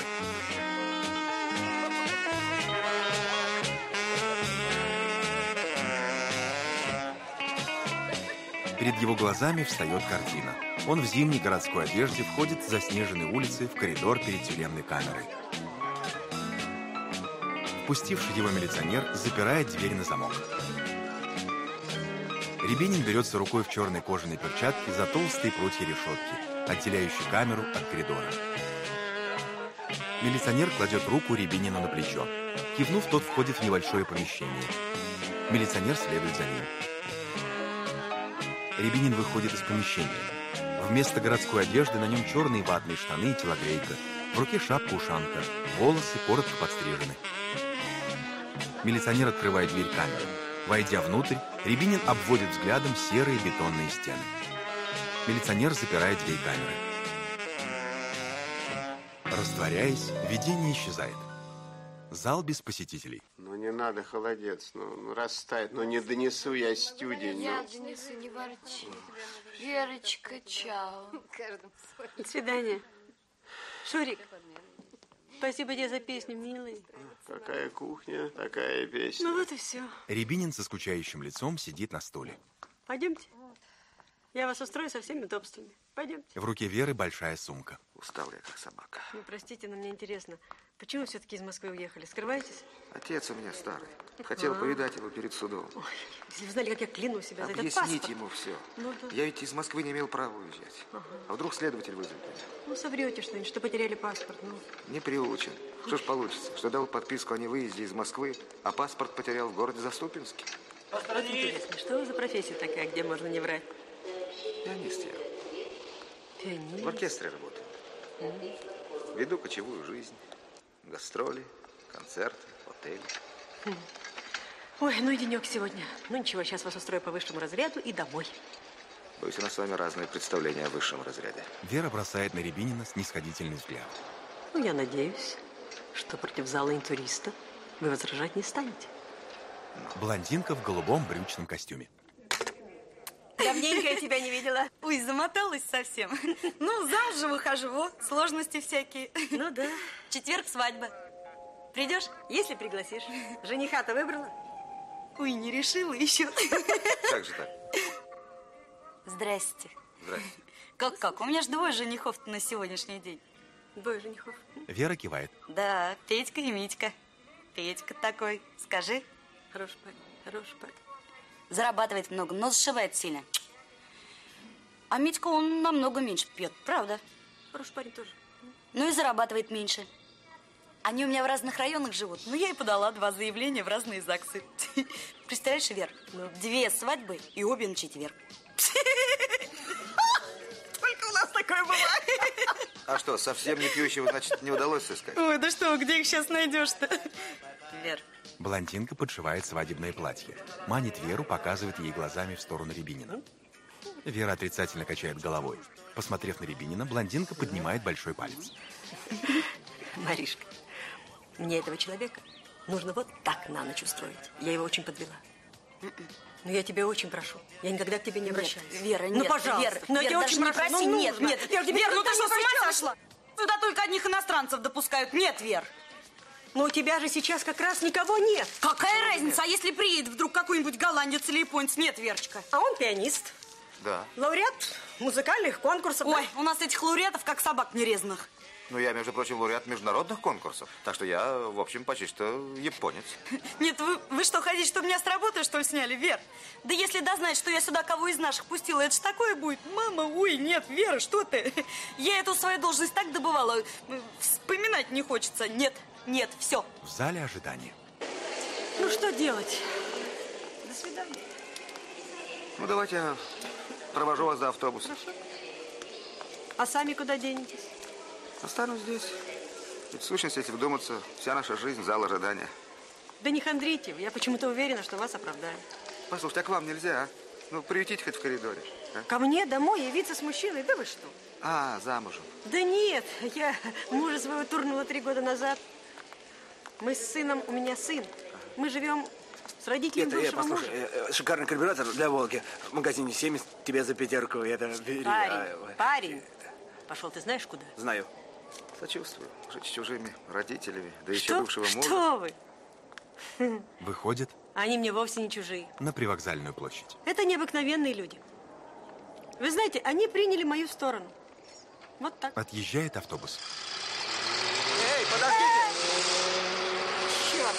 Перед его глазами встает картина. Он в зимней городской одежде входит с заснеженной улицы в коридор перед тюремной камерой. Впустивший его милиционер запирает дверь на замок. Рябинин берется рукой в черной кожаной перчатке за толстые прутья решетки, отделяющие камеру от коридора. Милиционер кладет руку Рябинину на плечо. Кивнув, тот входит в небольшое помещение. Милиционер следует за ним. Рябинин выходит из помещения. Вместо городской одежды на нем черные ватные штаны и телогрейка. В руке шапка-ушанка. Волосы коротко подстрижены. Милиционер открывает дверь камеры. Войдя внутрь, Рябинин обводит взглядом серые бетонные стены. Милиционер запирает дверь камеры. Растворяясь, видение исчезает. Зал без посетителей. Ну, не надо, холодец. Ну, ну растает. Ну, не донесу я студень. Я Ну. донесу, не ворчи. Верочка, чао. До свидания. Шурик, спасибо тебе за песню, милый. Какая кухня, такая песня. Ну вот и все. Рябинин со скучающим лицом сидит на стуле. Пойдемте. Я вас устрою со всеми удобствами. Пойдемте. В руке Веры большая сумка. Устал я, как собака. Ну, простите, но мне интересно, почему все-таки из Москвы уехали? Скрываетесь? Отец у меня старый. Хотел А. повидать его перед судом. Ой, если вы знали, как я кляну себя за этот Объяснить паспорт. ему все. Ну да. Я ведь из Москвы не имел права уезжать. Ага. А вдруг следователь вызовет меня? Ну, соврете что-нибудь, что потеряли паспорт. Ну, Не приучен. Что ж получится? Что дал подписку о невыезде из Москвы, а паспорт потерял в городе Заступинске? интересно, что вы за профессия такая, где можно не врать? Пианист я. Пианист. В оркестре работаю. Мгм. Веду кочевую жизнь. Гастроли, концерты, отели. Хм. Ой, ну и денек сегодня. Ну ничего, сейчас вас устрою по высшему разряду и домой. Боюсь, у нас с вами разные представления о высшем разряде. Вера бросает на Рябинина снисходительный взгляд. Ну, я надеюсь, что против зала интуриста вы возражать не станете. Блондинка в голубом брючном костюме. Давненько я тебя не видела. Ой, замоталась совсем. Ну, замуж же выхожу, сложности всякие. Ну да. Четверг свадьба. Придешь, если пригласишь. Жениха-то выбрала? Ой, не решила еще. Как же так? Здрасте. Здрасте. Как-как? У меня же двое женихов на сегодняшний день. Двое женихов? Вера кивает. Да, Петька и Митька. Петька такой, скажи. Хороший парень, хороший парень. Зарабатывает много, но зашивает сильно. А Митька, он намного меньше пьет, правда? Хороший парень тоже. Ну и зарабатывает меньше. Они у меня в разных районах живут. Ну, я и подала два заявления в разные ЗАГСы. Представляешь, Вер, две свадьбы и обе на четверг. Только у нас такое бывает. А что, совсем не пьющего, значит, не удалось сыскать? Ой, да что, где их сейчас найдешь-то? Вер. Блондинка подшивает свадебное платье. Манит Веру, показывает ей глазами в сторону Рябинина. Вера отрицательно качает головой. Посмотрев на Рябинина, блондинка поднимает большой палец. Маришка, мне этого человека нужно вот так на ночь устроить. Я его очень подвела. Но я тебя очень прошу. Я никогда к тебе не обращаюсь. Нет, Вера, ну, нет. пожалуйста. Вера, но Вера, я даже очень не прошу. проси. Ну, нет, нужно. нет. Я тебе Вера, ну ты что, с ума обращалась? сошла? Сюда только одних иностранцев допускают. Нет, Вер. Но у тебя же сейчас как раз никого нет. Какая разница, а если приедет вдруг какой-нибудь голландец или японец? Нет, Верочка. А он пианист. Да. Лауреат музыкальных конкурсов. Ой, да? у нас этих лауреатов как собак нерезанных. Ну, я, между прочим, лауреат международных конкурсов. Так что я, в общем, почти что японец. Нет, вы, вы что, хотите, чтобы меня с работы, что ли, сняли, Вер? Да если дознать, что я сюда кого из наших пустила, это ж такое будет. Мама, ой, нет, Вера, что ты? Я эту свою должность так добывала, вспоминать не хочется. Нет, нет, все. В зале ожидания. Ну, что делать? До свидания. Ну, давайте я провожу вас до автобуса. Хорошо. А сами куда денетесь? Останусь здесь. Ведь в сущности, если вдуматься, вся наша жизнь – зал ожидания. Да не хандрите, я почему-то уверена, что вас оправдают. Послушайте, а к вам нельзя, а? Ну, приютите хоть в коридоре. А? Ко мне домой явиться с мужчиной? Да вы что? А, замужем. Да нет, я мужа своего турнула три года назад. Мы с сыном, у меня сын. Мы живем с родителями Это, бывшего я, послушай, мужа. э, шикарный карбюратор для Волги. В магазине семьдесят, тебе за пятерку. Это бери. Парень, А, парень. Пошел ты знаешь куда? Знаю. Сочувствую. Жить с чужими родителями, да еще Что? бывшего мужа. Что вы? Выходит Они мне вовсе не чужие. на привокзальную площадь. Это необыкновенные люди. Вы знаете, они приняли мою сторону. Вот так. Отъезжает автобус. Эй, подождите! Черт!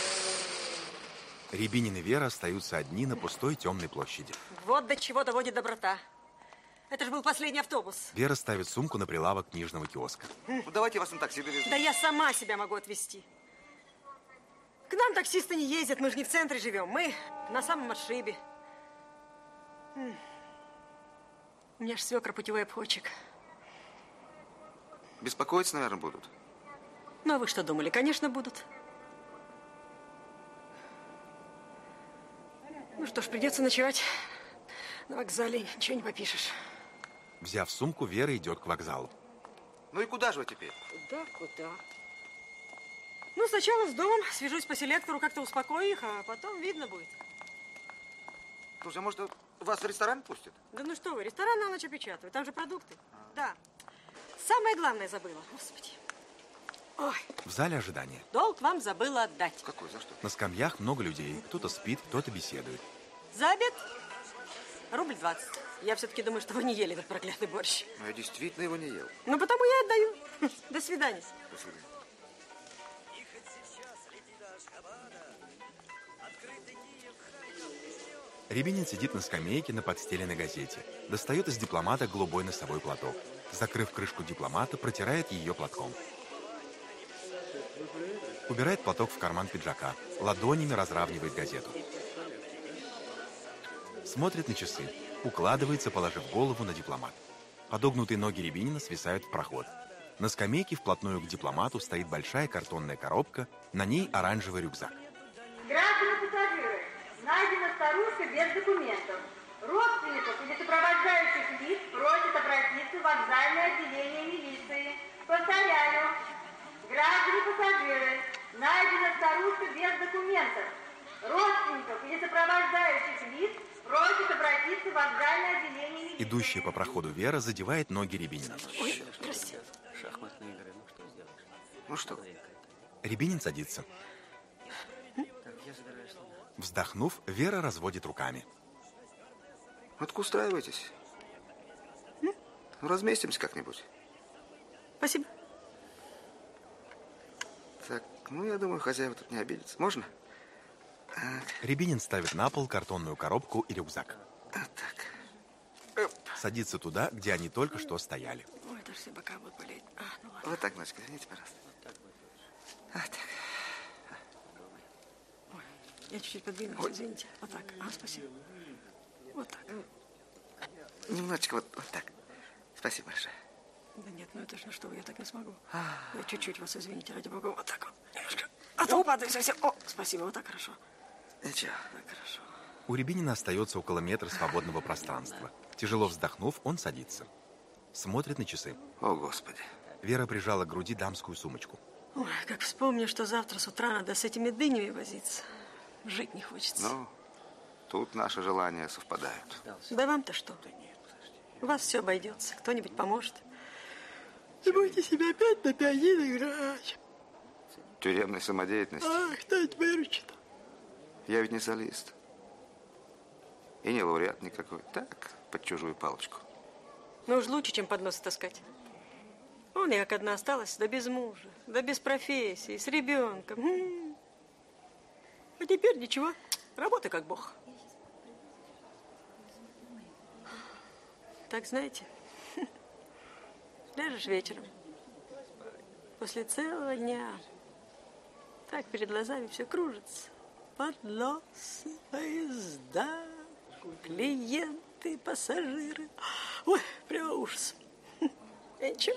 Рябинин и Вера остаются одни на пустой темной площади. Вот до чего доводит доброта. Это же был последний автобус. Вера ставит сумку на прилавок книжного киоска. Ну, давайте я вас на такси довезу. Да я сама себя могу отвезти. К нам таксисты не ездят, мы же не в центре живем. Мы на самом отшибе. М. У меня ж свекра путевой обходчик. Беспокоиться, наверное, будут. Ну, а вы что думали? Конечно, будут. Ну что ж, придется ночевать на вокзале. Ничего не попишешь. Взяв сумку, Вера идет к вокзалу. Ну и куда же вы теперь? Куда, куда? Ну, сначала с домом, свяжусь по селектору, как-то успокою их, а потом видно будет. Слушай, а может, вас в ресторан пустят? Да ну что вы, ресторан на ночь опечатывают, там же продукты. А. Да. Самое главное забыла. Господи. Ой. В зале ожидания. Долг вам забыла отдать. Какой, за что? На скамьях много людей. Кто-то спит, кто-то беседует. За обед рубль двадцать. Я все-таки думаю, что вы не ели этот проклятый борщ. Ну, я действительно его не ел. Ну, потому я отдаю. До свидания. До свидания. Рябинин сидит на скамейке на подстеленной газете. Достает из дипломата голубой носовой платок. Закрыв крышку дипломата, протирает ее платком. Убирает платок в карман пиджака. Ладонями разравнивает газету. Смотрит на часы. Укладывается, положив голову на дипломат. Подогнутые ноги Рябинина свисают в проход. На скамейке вплотную к дипломату стоит большая картонная коробка, на ней оранжевый рюкзак. Граждане пассажиры, найдена старушка без документов. Родственников или сопровождающих лиц просят обратиться в вокзальное отделение милиции. Повторяю, граждане пассажиры, найдена старушка без документов. Родственников или сопровождающих лиц просят обратиться в вокзальное отделение милиции. Идущая по проходу Вера задевает ноги Рябинина. Ой, прости. Шахматные игры, ну что сделаешь? Ну что? Рябинин садится. Вздохнув, Вера разводит руками. Вот-ка устраивайтесь. Ну, разместимся как-нибудь. Спасибо. Так, ну, я думаю, хозяева тут не обидятся. Можно? Рябинин ставит на пол картонную коробку и рюкзак. Вот так. Садится туда, где они только что стояли. Ой, даже все бока будут болеть. А, ну ладно. Вот так, Ночка, извините, пожалуйста. Вот так. Ой, я чуть-чуть подвинулась, извините. Вот так. А, спасибо. Вот так. Немножечко вот, вот так. Спасибо большое. Да нет, ну это ж, ну что вы, я так не смогу. Я чуть-чуть вас, извините, ради бога, вот так вот. Немножко. А то упадаю совсем. О, спасибо, вот так хорошо. Ничего. Так хорошо. У Рябинина остается около метра свободного пространства. Тяжело вздохнув, он садится. Смотрит на часы. О, Господи. Вера прижала к груди дамскую сумочку. Ой, как вспомню, что завтра с утра надо с этими дынями возиться. Жить не хочется. Ну, тут наши желания совпадают. Да вам-то что? У вас все обойдется. Кто-нибудь поможет. Не будете себя опять на пианино играть. Тюремной самодеятельности. А, кто-нибудь выручит. Я ведь не солист. И не лауреат никакой. Так, под чужую палочку. Ну уж лучше, чем под нос таскать. Вон я как одна осталась, да без мужа, да без профессии, с ребенком. М-м. А теперь ничего, работай как бог. Так, знаете, ляжешь вечером, после целого дня, так перед глазами все кружится. Подносы, поезда, клиенты, пассажиры. Ой, прямо ужас. А ничего.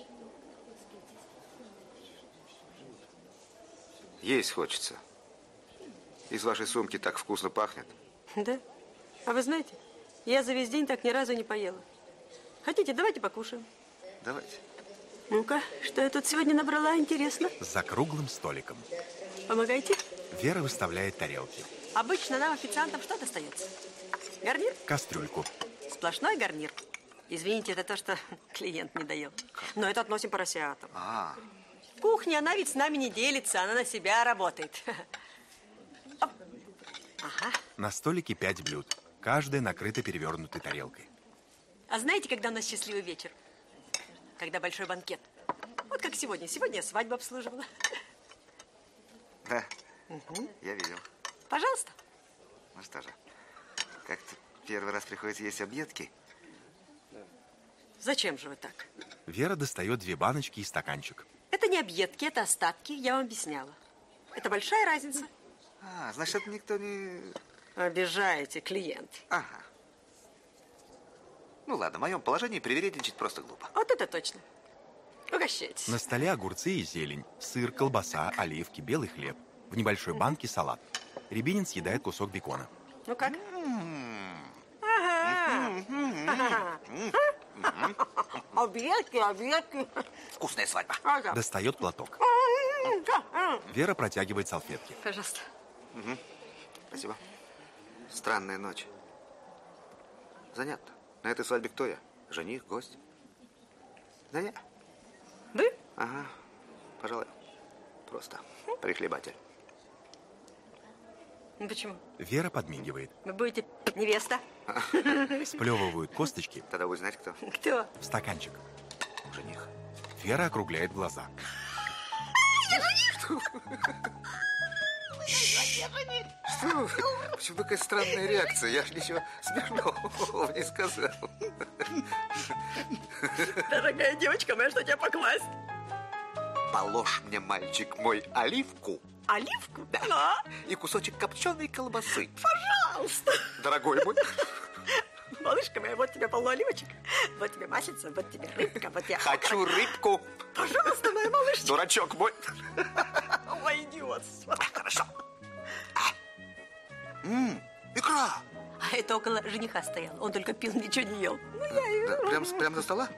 Есть хочется. Из вашей сумки так вкусно пахнет. Да? А вы знаете, я за весь день так ни разу не поела. Хотите, давайте покушаем. Давайте. Ну-ка, что я тут сегодня набрала, интересно? За круглым столиком. Помогайте. Вера выставляет тарелки. Обычно нам, официантам, что достается? Гарнир? Кастрюльку. Сплошной гарнир. Извините, это то, что клиент не доел. Но это относим поросятам. А, В кухне она ведь с нами не делится, она на себя работает. Оп. Ага. На столике пять блюд. Каждая накрыта перевернутой тарелкой. А знаете, когда у нас счастливый вечер? Когда большой банкет. Вот как сегодня. Сегодня я свадьбу обслуживала. да, Угу. я видел. Пожалуйста. Ну что же, как-то первый раз приходится есть объедки. Зачем же вы так? Вера достает две баночки и стаканчик. Это не объедки, это остатки, я вам объясняла. Это большая разница. А, значит, это никто не... Обижаете клиент. Ага. Ну ладно, в моем положении привередничать просто глупо. Вот это точно. Угощайтесь. На столе огурцы и зелень, сыр, колбаса, оливки, белый хлеб. В небольшой банке салат. Рябинин съедает кусок бекона. Ну как? Объедки, объедки. Вкусная свадьба. Достает платок. Вера протягивает салфетки. Пожалуйста. Угу. Спасибо. Странная ночь. Занятно. На этой свадьбе кто я? Жених, гость? Да я. Вы? Ага. Пожалуй, просто прихлебатель. Ну почему? Вера подмигивает. Вы будете невеста. Сплевывают косточки. Тогда вы знаете, кто? Кто? В стаканчик. Жених. Вера округляет глаза. Что? Что? Почему такая странная реакция? Я же ничего смешного не сказал. Дорогая девочка моя, что тебе покласть? Положь мне, мальчик мой, оливку. Оливку? Да. Да. И кусочек копченой колбасы. Пожалуйста. Дорогой мой. Малышка моя, вот тебе полно оливочек. Вот тебе маслица, вот тебе рыбка, вот я... Хочу рыбку. Пожалуйста, моя малышка. Дурачок мой. Ой, идиот. Хорошо. Ммм, икра. А это около жениха стоял. Он только пил, ничего не ел. Ну, я и... Да, прям, прям за стола?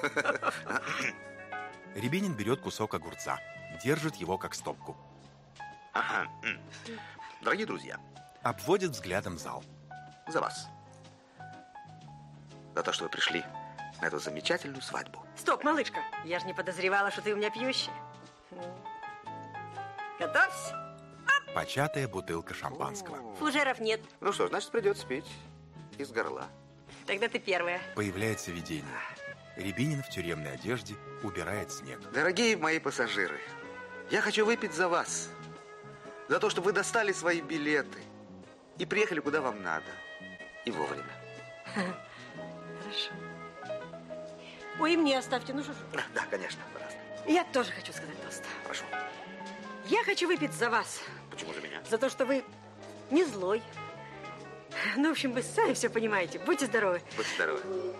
Рябинин берет кусок огурца. Держит его как стопку. Ага. Дорогие друзья. Обводит взглядом зал. За вас. За то, что вы пришли на эту замечательную свадьбу. Стоп, малышка. Я же не подозревала, что ты у меня пьющая. Готовься. Початая бутылка шампанского. Фужеров нет. Ну что, значит, придется пить из горла. Тогда ты первая. Появляется видение. Рябинин в тюремной одежде убирает снег. Дорогие мои пассажиры, я хочу выпить за вас. За то, что вы достали свои билеты. И приехали куда вам надо. И вовремя. Хорошо. Ой, и мне оставьте, ну что ж. Да, конечно, пожалуйста. Я тоже хочу сказать тост. Прошу. Я хочу выпить за вас. Почему за меня? За то, что вы не злой. Ну, в общем, вы сами все понимаете. Будьте здоровы. Будьте здоровы.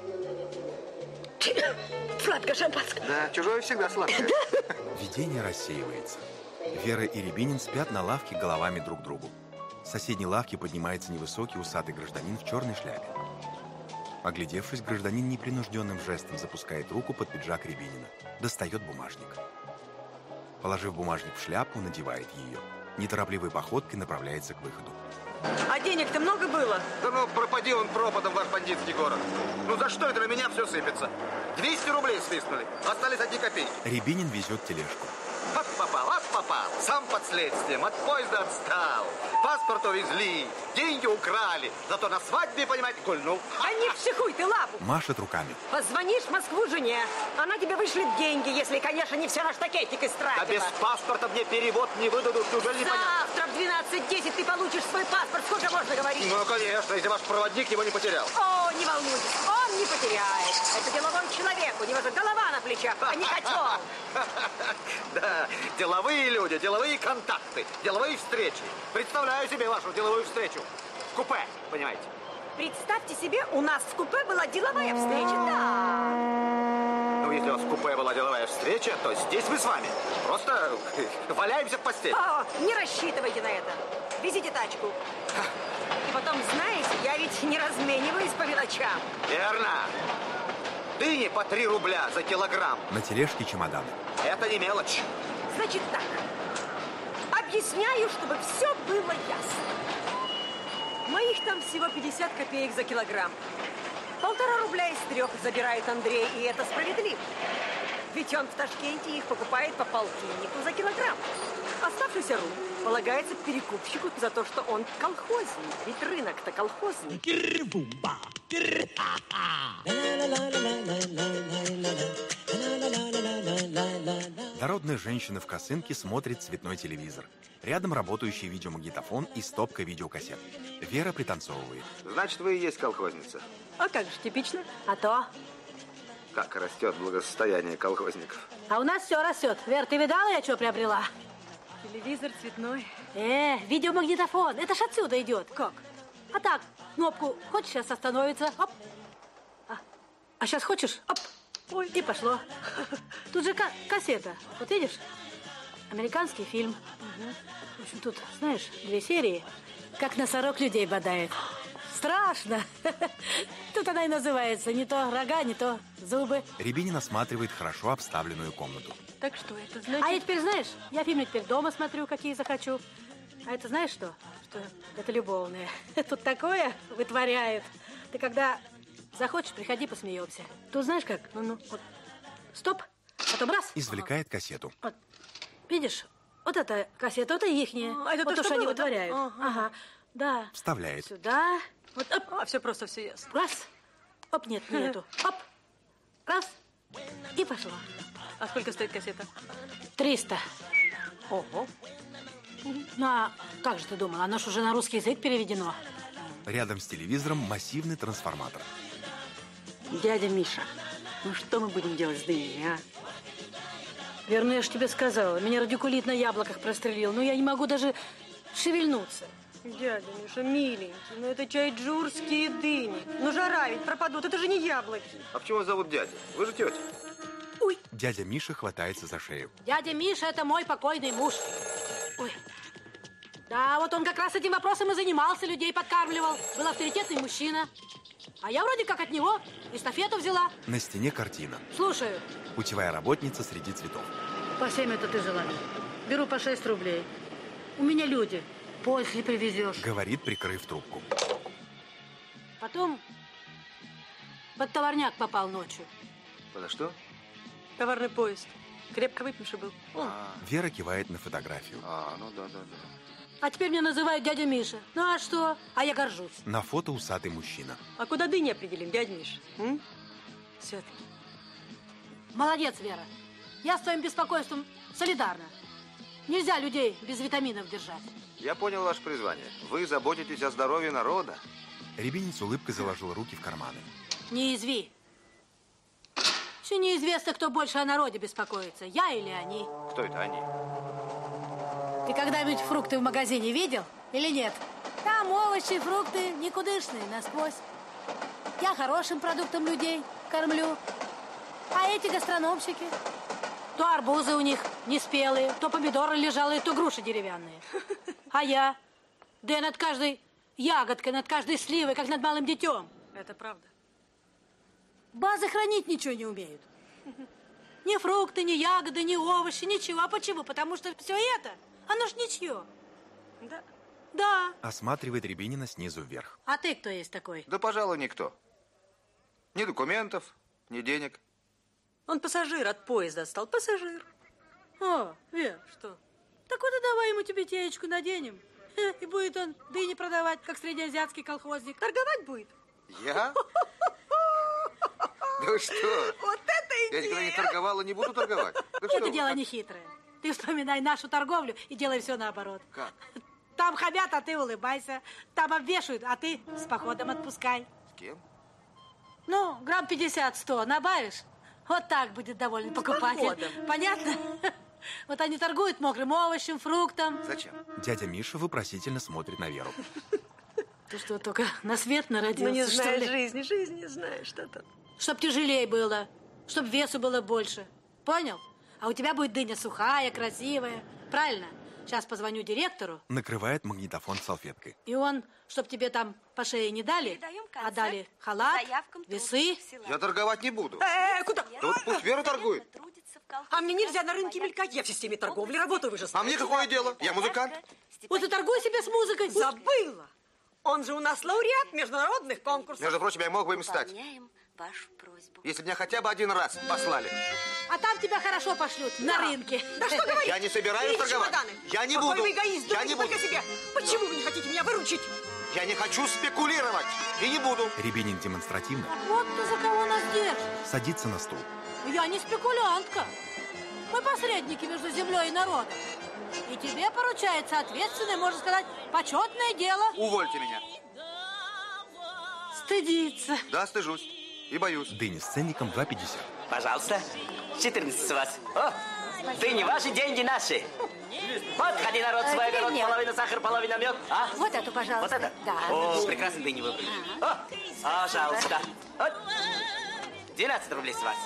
Сладкое шампанское. Да, чужое всегда сладкое. Видение рассеивается. Вера и Рябинин спят на лавке головами друг к другу. С соседней лавки поднимается невысокий усатый гражданин в черной шляпе. Оглядевшись, гражданин непринужденным жестом запускает руку под пиджак Рябинина. Достает бумажник. Положив бумажник в шляпу, надевает ее. Неторопливой походкой направляется к выходу. А денег-то много было? Да ну, пропади он пропадом, ваш бандитский город. Ну за что это на меня все сыпется? двести рублей свистнули, остались одни копейки. Рябинин везет тележку. Ах, попал, ах, попал. Сам под следствием, от поезда отстал. Паспорт увезли, деньги украли. Зато на свадьбе, понимаете, гульнул. А не психуй ты лапу. Машет руками. Позвонишь в Москву жене. Она тебе вышлет деньги, если, конечно, не все на штакетик истратила. Да без паспорта мне перевод не выдадут. Неужели не понятно? Завтра в двенадцать десять ты получишь свой паспорт. Сколько можно говорить? Ну, конечно, если ваш проводник его не потерял. О, не волнуйтесь, он не потеряет. Это деловой человек, у него же голова на плечах, а не котел. Да, деловые люди, деловые контакты, деловые встречи. Представляю себе вашу деловую встречу. В купе, понимаете? Представьте себе, у нас в купе была деловая встреча, да. Ну, если у вас в купе была деловая встреча, то здесь мы с вами просто валяемся в постели. О, не рассчитывайте на это. Везите тачку. И потом, знаете, я ведь не размениваюсь по мелочам. Верно. Дыни по три рубля за килограмм. На тележке чемоданы. Это не мелочь. Значит так. Объясняю, чтобы все было ясно. Моих там всего пятьдесят копеек за килограмм. Полтора рубля из трех забирает Андрей, и это справедливо. Ведь он в Ташкенте их покупает по полтиннику за килограмм. Оставшийся рубль полагается перекупщику за то, что он колхозник. Ведь рынок-то колхозный. Дородная женщина в косынке смотрит цветной телевизор. Рядом работающий видеомагнитофон и стопка видеокассет. Вера пританцовывает. Значит, вы и есть колхозница. А как же, типично. А то. Как растет благосостояние колхозников. А у нас все растет. Вер, ты видала, я что приобрела? Телевизор цветной. Э, видеомагнитофон. Это ж отсюда идет. Как? А так, кнопку хочешь, сейчас остановится. Оп. А, а сейчас хочешь? Оп. Ой, и пошло. Тут же кассета. Вот видишь? Американский фильм. Угу. В общем, тут, знаешь, две серии. Как носорог людей бодает. Страшно. Тут она и называется. Не то рога, не то зубы. Рябинин осматривает хорошо обставленную комнату. Так что это значит? А я теперь, знаешь, я фильмы теперь дома смотрю, какие захочу. А это знаешь что? Что это любовное. Тут такое вытворяет. Ты когда захочешь, приходи, посмеемся. Тут знаешь как? Ну-ну. Вот. Стоп. Потом раз. Извлекает кассету. Вот. Видишь? Вот эта кассета, это ихняя. А это вот то, что, что они вытворяют. Ага. ага. Да. Вставляет. Сюда. Вот, оп. А, все просто, все ясно. Раз. Оп, нет, нету. Оп. Раз. И пошло. А сколько стоит кассета? Триста. Ого. Ну, а как же ты думал? Оно ж уже на русский язык переведено. Рядом с телевизором массивный трансформатор. Дядя Миша, ну что мы будем делать с дынями, а? Верно, я ж тебе сказала. Меня радикулит на яблоках прострелил. Но я не могу даже шевельнуться. Дядя Миша, миленький, ну это чайджурские дыни. Ну жара ведь пропадут, это же не яблоки. А почему вас зовут дядя? Вы же тетя. Ой. Дядя Миша хватается за шею. Дядя Миша – это мой покойный муж. Ой. Да, вот он как раз этим вопросом и занимался, людей подкармливал. Был авторитетный мужчина. А я вроде как от него эстафету взяла. На стене картина. Слушаю. Путевая работница среди цветов. По семь это ты жила. Беру по шесть рублей. У меня люди. После привезешь. Говорит, прикрыв трубку. Потом под товарняк попал ночью. Подо что? Товарный поезд. Крепко выпивший был. А. Вера кивает на фотографию. А, ну да, да, да. А теперь меня называют дядя Миша. Ну а что? А я горжусь. На фото усатый мужчина. А куда дыни определим, дядя Миша? М? Все-таки. Молодец, Вера. Я с твоим беспокойством солидарна. Нельзя людей без витаминов держать. Я понял ваше призвание. Вы заботитесь о здоровье народа. Рябинин с улыбкой заложил руки в карманы. Не изви. Еще неизвестно, кто больше о народе беспокоится, я или они. Кто это они? Ты когда-нибудь фрукты в магазине видел или нет? Там овощи, фрукты никудышные насквозь. Я хорошим продуктом людей кормлю. А эти гастрономщики? То арбузы у них неспелые, то помидоры лежалые, то груши деревянные. А я? Да я над каждой ягодкой, над каждой сливой, как над малым детем. Это правда. Базы хранить ничего не умеют. Ни фрукты, ни ягоды, ни овощи, ничего. А почему? Потому что все это, оно ж ничье. Да. Да. Осматривает Рябинина снизу вверх. А ты кто есть такой? Да, пожалуй, никто. Ни документов, ни денег. Он пассажир от поезда стал, пассажир. О, Вер, что? Так вот и давай ему тюбетеечку наденем. И будет он дыни продавать, как среднеазиатский колхозник. Торговать будет. Я? Да что? Вот это идея! Я никогда не торговала, не буду торговать. Да Это что дело вы? не хитрое. Ты вспоминай нашу торговлю и делай все наоборот. Как? Там хамят, а ты улыбайся. Там обвешивают, а ты с походом отпускай. С кем? Ну, грамм пятьдесят-сто набавишь. Вот так будет доволен покупатель. походом. Понятно? Вот они торгуют мокрым овощем, фруктом. Зачем? Дядя Миша вопросительно смотрит на Веру. Ты что, только на свет народился, Ну, не что знаешь ли? жизни, жизни не знаешь, что там. Чтоб тяжелее было, чтоб весу было больше. Понял? А у тебя будет дыня сухая, красивая. Правильно? Сейчас позвоню директору. Накрывает магнитофон салфеткой. И он, чтоб тебе там по шее не дали, а дали халат, весы. Я торговать не буду. Э, куда? Да вот пусть Вера торгует. А мне нельзя на рынке мелькать. Я в системе торговли работаю, вы же А знаете. мне какое дело? Я музыкант. Вот и торгуй себе с музыкой. Забыла. Он же у нас лауреат международных конкурсов. Между прочим, я мог бы им стать. Вашу просьбу. Если бы меня хотя бы один раз послали. А там тебя хорошо пошлют на рынке. Да что говорить? Я не собираюсь Берите торговать. чемоданы. Я не Какой буду. вы эгоист, Я не думаете только буду. себе. Почему вы не хотите меня выручить? Я не хочу спекулировать. И не буду. Рябинин демонстративно Вот ты за кого нас держишь. садится на стул. Я не спекулянтка. Мы посредники между землей и народом. И тебе поручается ответственное, можно сказать, почетное дело. Увольте меня. Стыдиться. Да, стыжусь. И боюсь. Дыня с ценником два пятьдесят. Пожалуйста. четырнадцать с вас. О, ты не ваши, деньги наши. Вот, ходи, народ, свой теперь огород, нет. половина сахар, половина мед. А? Вот эту, пожалуйста. Вот это? Да. О, прекрасно дыни выбрали. О, пожалуйста. Вот. двенадцать рублей с вас.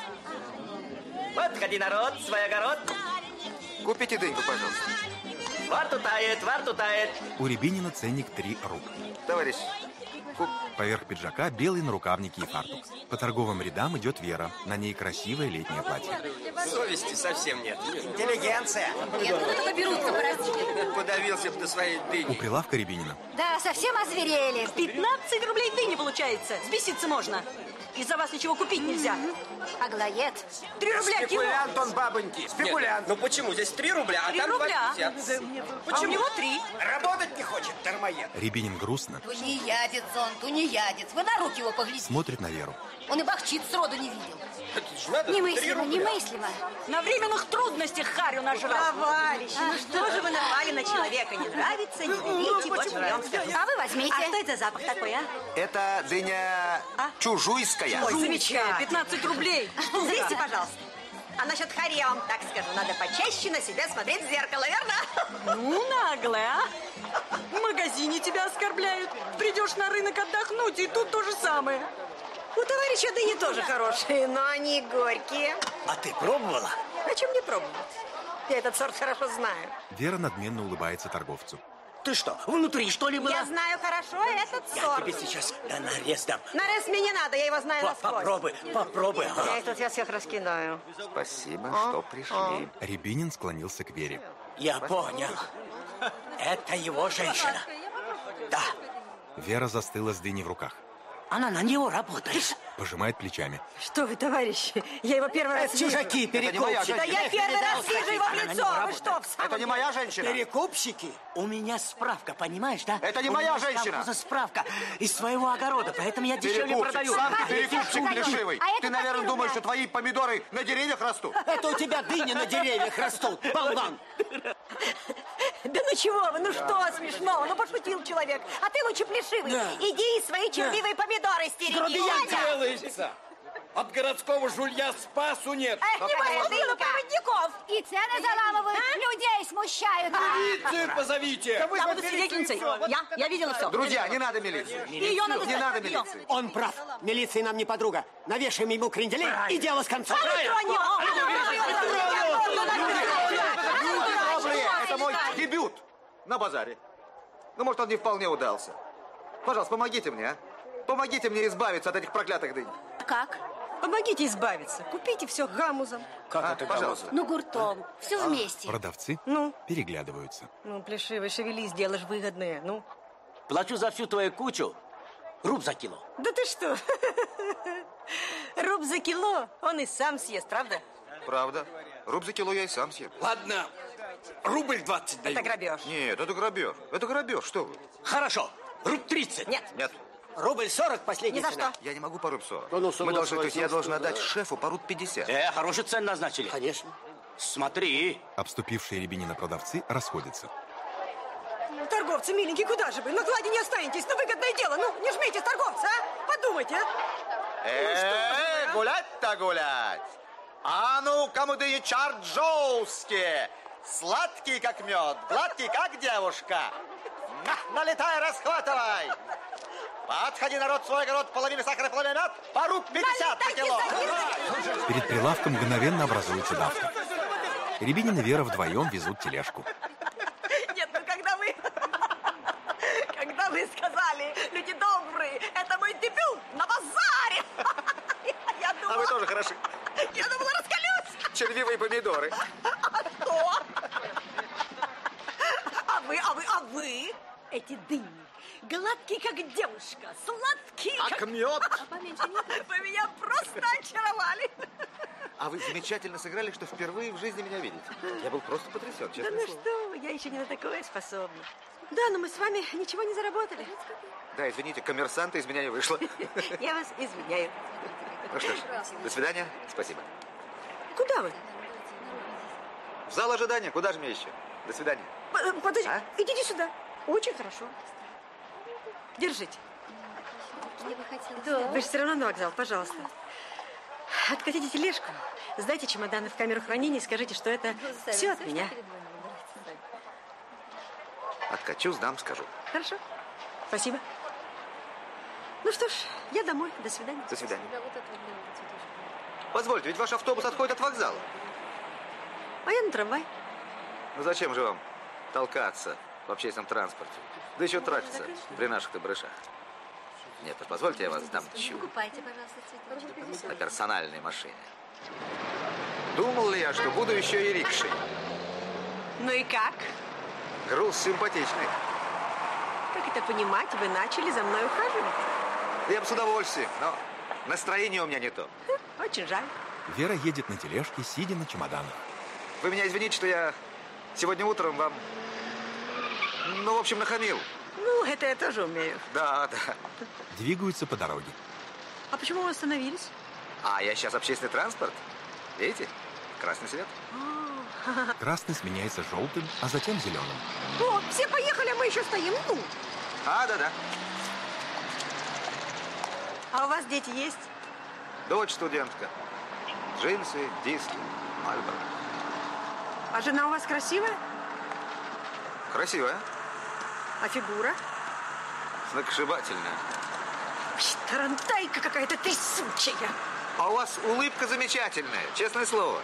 Вот, ходи, народ, свой огород. Купите дыньку, пожалуйста. Вар тутает, вар тутает. У Рябинина ценник три рубля. Товарищ, куп... Поверх пиджака белые нарукавники и фартук. По торговым рядам идет Вера. На ней красивое летнее платье. Совести совсем нет. Интеллигенция. Откуда берутся паразиты? Подавился бы до своей У дыни. прилавка Рябинина. Да, совсем озверели. пятнадцать рублей дыни получается. Сбеситься можно. Из-за вас ничего купить нельзя. Аглоед. Три рубля кило. Спекулянт он, бабоньки. Спекулянт. Нет, ну почему? Здесь три рубля, а Три там рубля. два пятьдесят. А у него три. Работать не хочет, дармоед. Рябинин грустно Тунеядец он, тунеядец. Вы на руки его поглядите. смотрит на Веру. Он и бахчит сроду не видел. Это ж надо три Немыслимо, рубля. немыслимо. На временных трудностях харю нажрал. Товарищи, ну что же вы напали на человека? Не нравится, не берите, вот что я вам скажу. А вы возьмите. А что это за запах такой, а? Это дыня чужуйская. Ой, замечательно. пятнадцать рублей. Взвесьте, пожалуйста. А насчет хари я вам так скажу. Надо почаще на себя смотреть в зеркало, верно? Ну, наглая, а? В магазине тебя оскорбляют. Придешь на рынок отдохнуть, и тут то же самое. У товарища дыни тоже хорошие, но они горькие. А ты пробовала? А чем не пробовать? Я этот сорт хорошо знаю. Вера надменно улыбается торговцу. Ты что, внутри что ли была? Я знаю хорошо этот Я сорт. тебе сейчас на нарез дам. Нарез мне не надо, я его знаю По- насквозь. Попробуй, попробуй. Я Ага. их тут я всех раскидаю. Спасибо, А? что пришли. Рябинин склонился к Вере. Я понял. Это его женщина. Да. Вера застыла с дыней в руках. Она на него работает. Пожимает плечами. Что вы, товарищи? Я его первый раз вижу. Чужаки, перекупщики. Да я первый раз вижу его в лицо. Вы что, в самом Это не моя женщина. Перекупщики? У меня справка, понимаешь, да? Это не У моя меня женщина. Там справка из своего огорода, поэтому я дешевле Перекупщик, продаю. сам ты перекупщик плешивый. А это Ты, наверное, как думаешь, ты что твои помидоры на деревьях растут. Это у тебя дыни на деревьях растут, болван. Да ну чего вы, ну что смешного? Ну пошутил человек. А ты лучше плешивый. Да. Иди и свои червивые помидоры стереги. Делаешься. От городского жулья спасу нет. Эх, не моя проводников. И цены заламывают, людей смущают. Милицию позовите. Я буду свидетельницей. Я, я видела все. Друзья, не надо милиции. Ее надо Не знать. надо милиции. Он прав. Милиция нам не подруга. Навешаем ему кренделей и дело с концом. Это мой дебют на базаре. Ну, может, он не вполне удался. Пожалуйста, помогите мне, а? Помогите мне избавиться от этих проклятых дынь. Как? Помогите избавиться. Купите все гамузом. Как а, это, пожалуйста? Ну, гуртом. Все вместе. Продавцы Ну? переглядываются. Ну, плешивый, шевелись, делаешь выгодное. Ну? Плачу за всю твою кучу руб за кило. Да ты что? Руб за кило он и сам съест, правда? Правда. Руб за кило я и сам съем. Ладно, рубль двадцать даю. Это грабеж. Нет, это грабеж. Это грабеж, что вы? Хорошо, руб тридцать. Нет. Нет. Рубль сорок, последняя Ни за цена. что. Я не могу по руб сорок. Да ну, Мы должны, то есть я согласен, должен что отдать да. шефу по руб пятьдесят. Э, хорошую цену назначили. Конечно. Смотри. Обступившие Рябинина продавцы расходятся. Торговцы, миленькие, куда же вы? На кладе не останетесь, ну выгодное дело. Ну, не жмите, торговцы, а? Подумайте, а? Э, гулять-то гулять. А ну, кому дыни чарджоуски. Сладкий, как мед, гладкий, как девушка. На, налетай, расхватывай. Подходи, народ, свой огород, половина сахара, половина мед, по руб пятьдесят на кило. Перед прилавком мгновенно образуется давка. Рябинин и Вера вдвоем везут тележку. Нет, ну когда вы... Когда вы сказали, люди добрые, это мой дебют на базаре. Я думала... А вы тоже хороши. Я думала, раскалюсь. Червивые помидоры. А что? А вы, а вы, а вы? Эти дыни. Гладкий, как девушка, сладкий, А как... мед? Вы меня просто очаровали. А вы замечательно сыграли, что впервые в жизни меня видите. Я был просто потрясен, Да честное ну слово. что, вы, я еще не на такое способна. Да, но мы с вами ничего не заработали. Да, извините, коммерсанта из меня не вышло. Я вас извиняю. Ну что ж, до свидания. Спасибо. Куда вы? В зал ожидания. Куда же мне еще? До свидания. П- Подожди, А? идите сюда. Очень хорошо. Держите. Я бы хотела... Вы же все равно на вокзал, пожалуйста. Откатите тележку, сдайте чемоданы в камеру хранения и скажите, что это все от меня. Откачу, сдам, скажу. Хорошо. Спасибо. Ну что ж, я домой. До свидания. До свидания. Позвольте, ведь ваш автобус отходит от вокзала. А я на трамвай. Ну зачем же вам толкаться в общественном транспорте? Да еще тратиться при наших-то брышах. Нет, уж позвольте, я вас домчу Покупайте, пожалуйста, цветочки. на персональной машине. Думал ли я, что буду еще и рикшей? Ну и как? Груз симпатичный. Как это понимать? Вы начали за мной ухаживать? Я бы с удовольствием, но настроение у меня не то. Очень жаль. Вера едет на тележке, сидя на чемоданах. Вы меня извините, что я сегодня утром вам, ну, в общем, нахамил. Ну, это я тоже умею. Да, да. Двигаются по дороге. А почему вы остановились? А я сейчас общественный транспорт. Видите? Красный свет. Красный сменяется желтым, а затем зеленым. О, все поехали, а мы еще стоим. Ну. А, да-да. А у вас дети есть? Дочь студентка. Джинсы, диски, Мальборо. А жена у вас красивая? Красивая. А фигура? Сногсшибательная. Ой, тарантайка какая-то трясучая. А у вас улыбка замечательная, честное слово.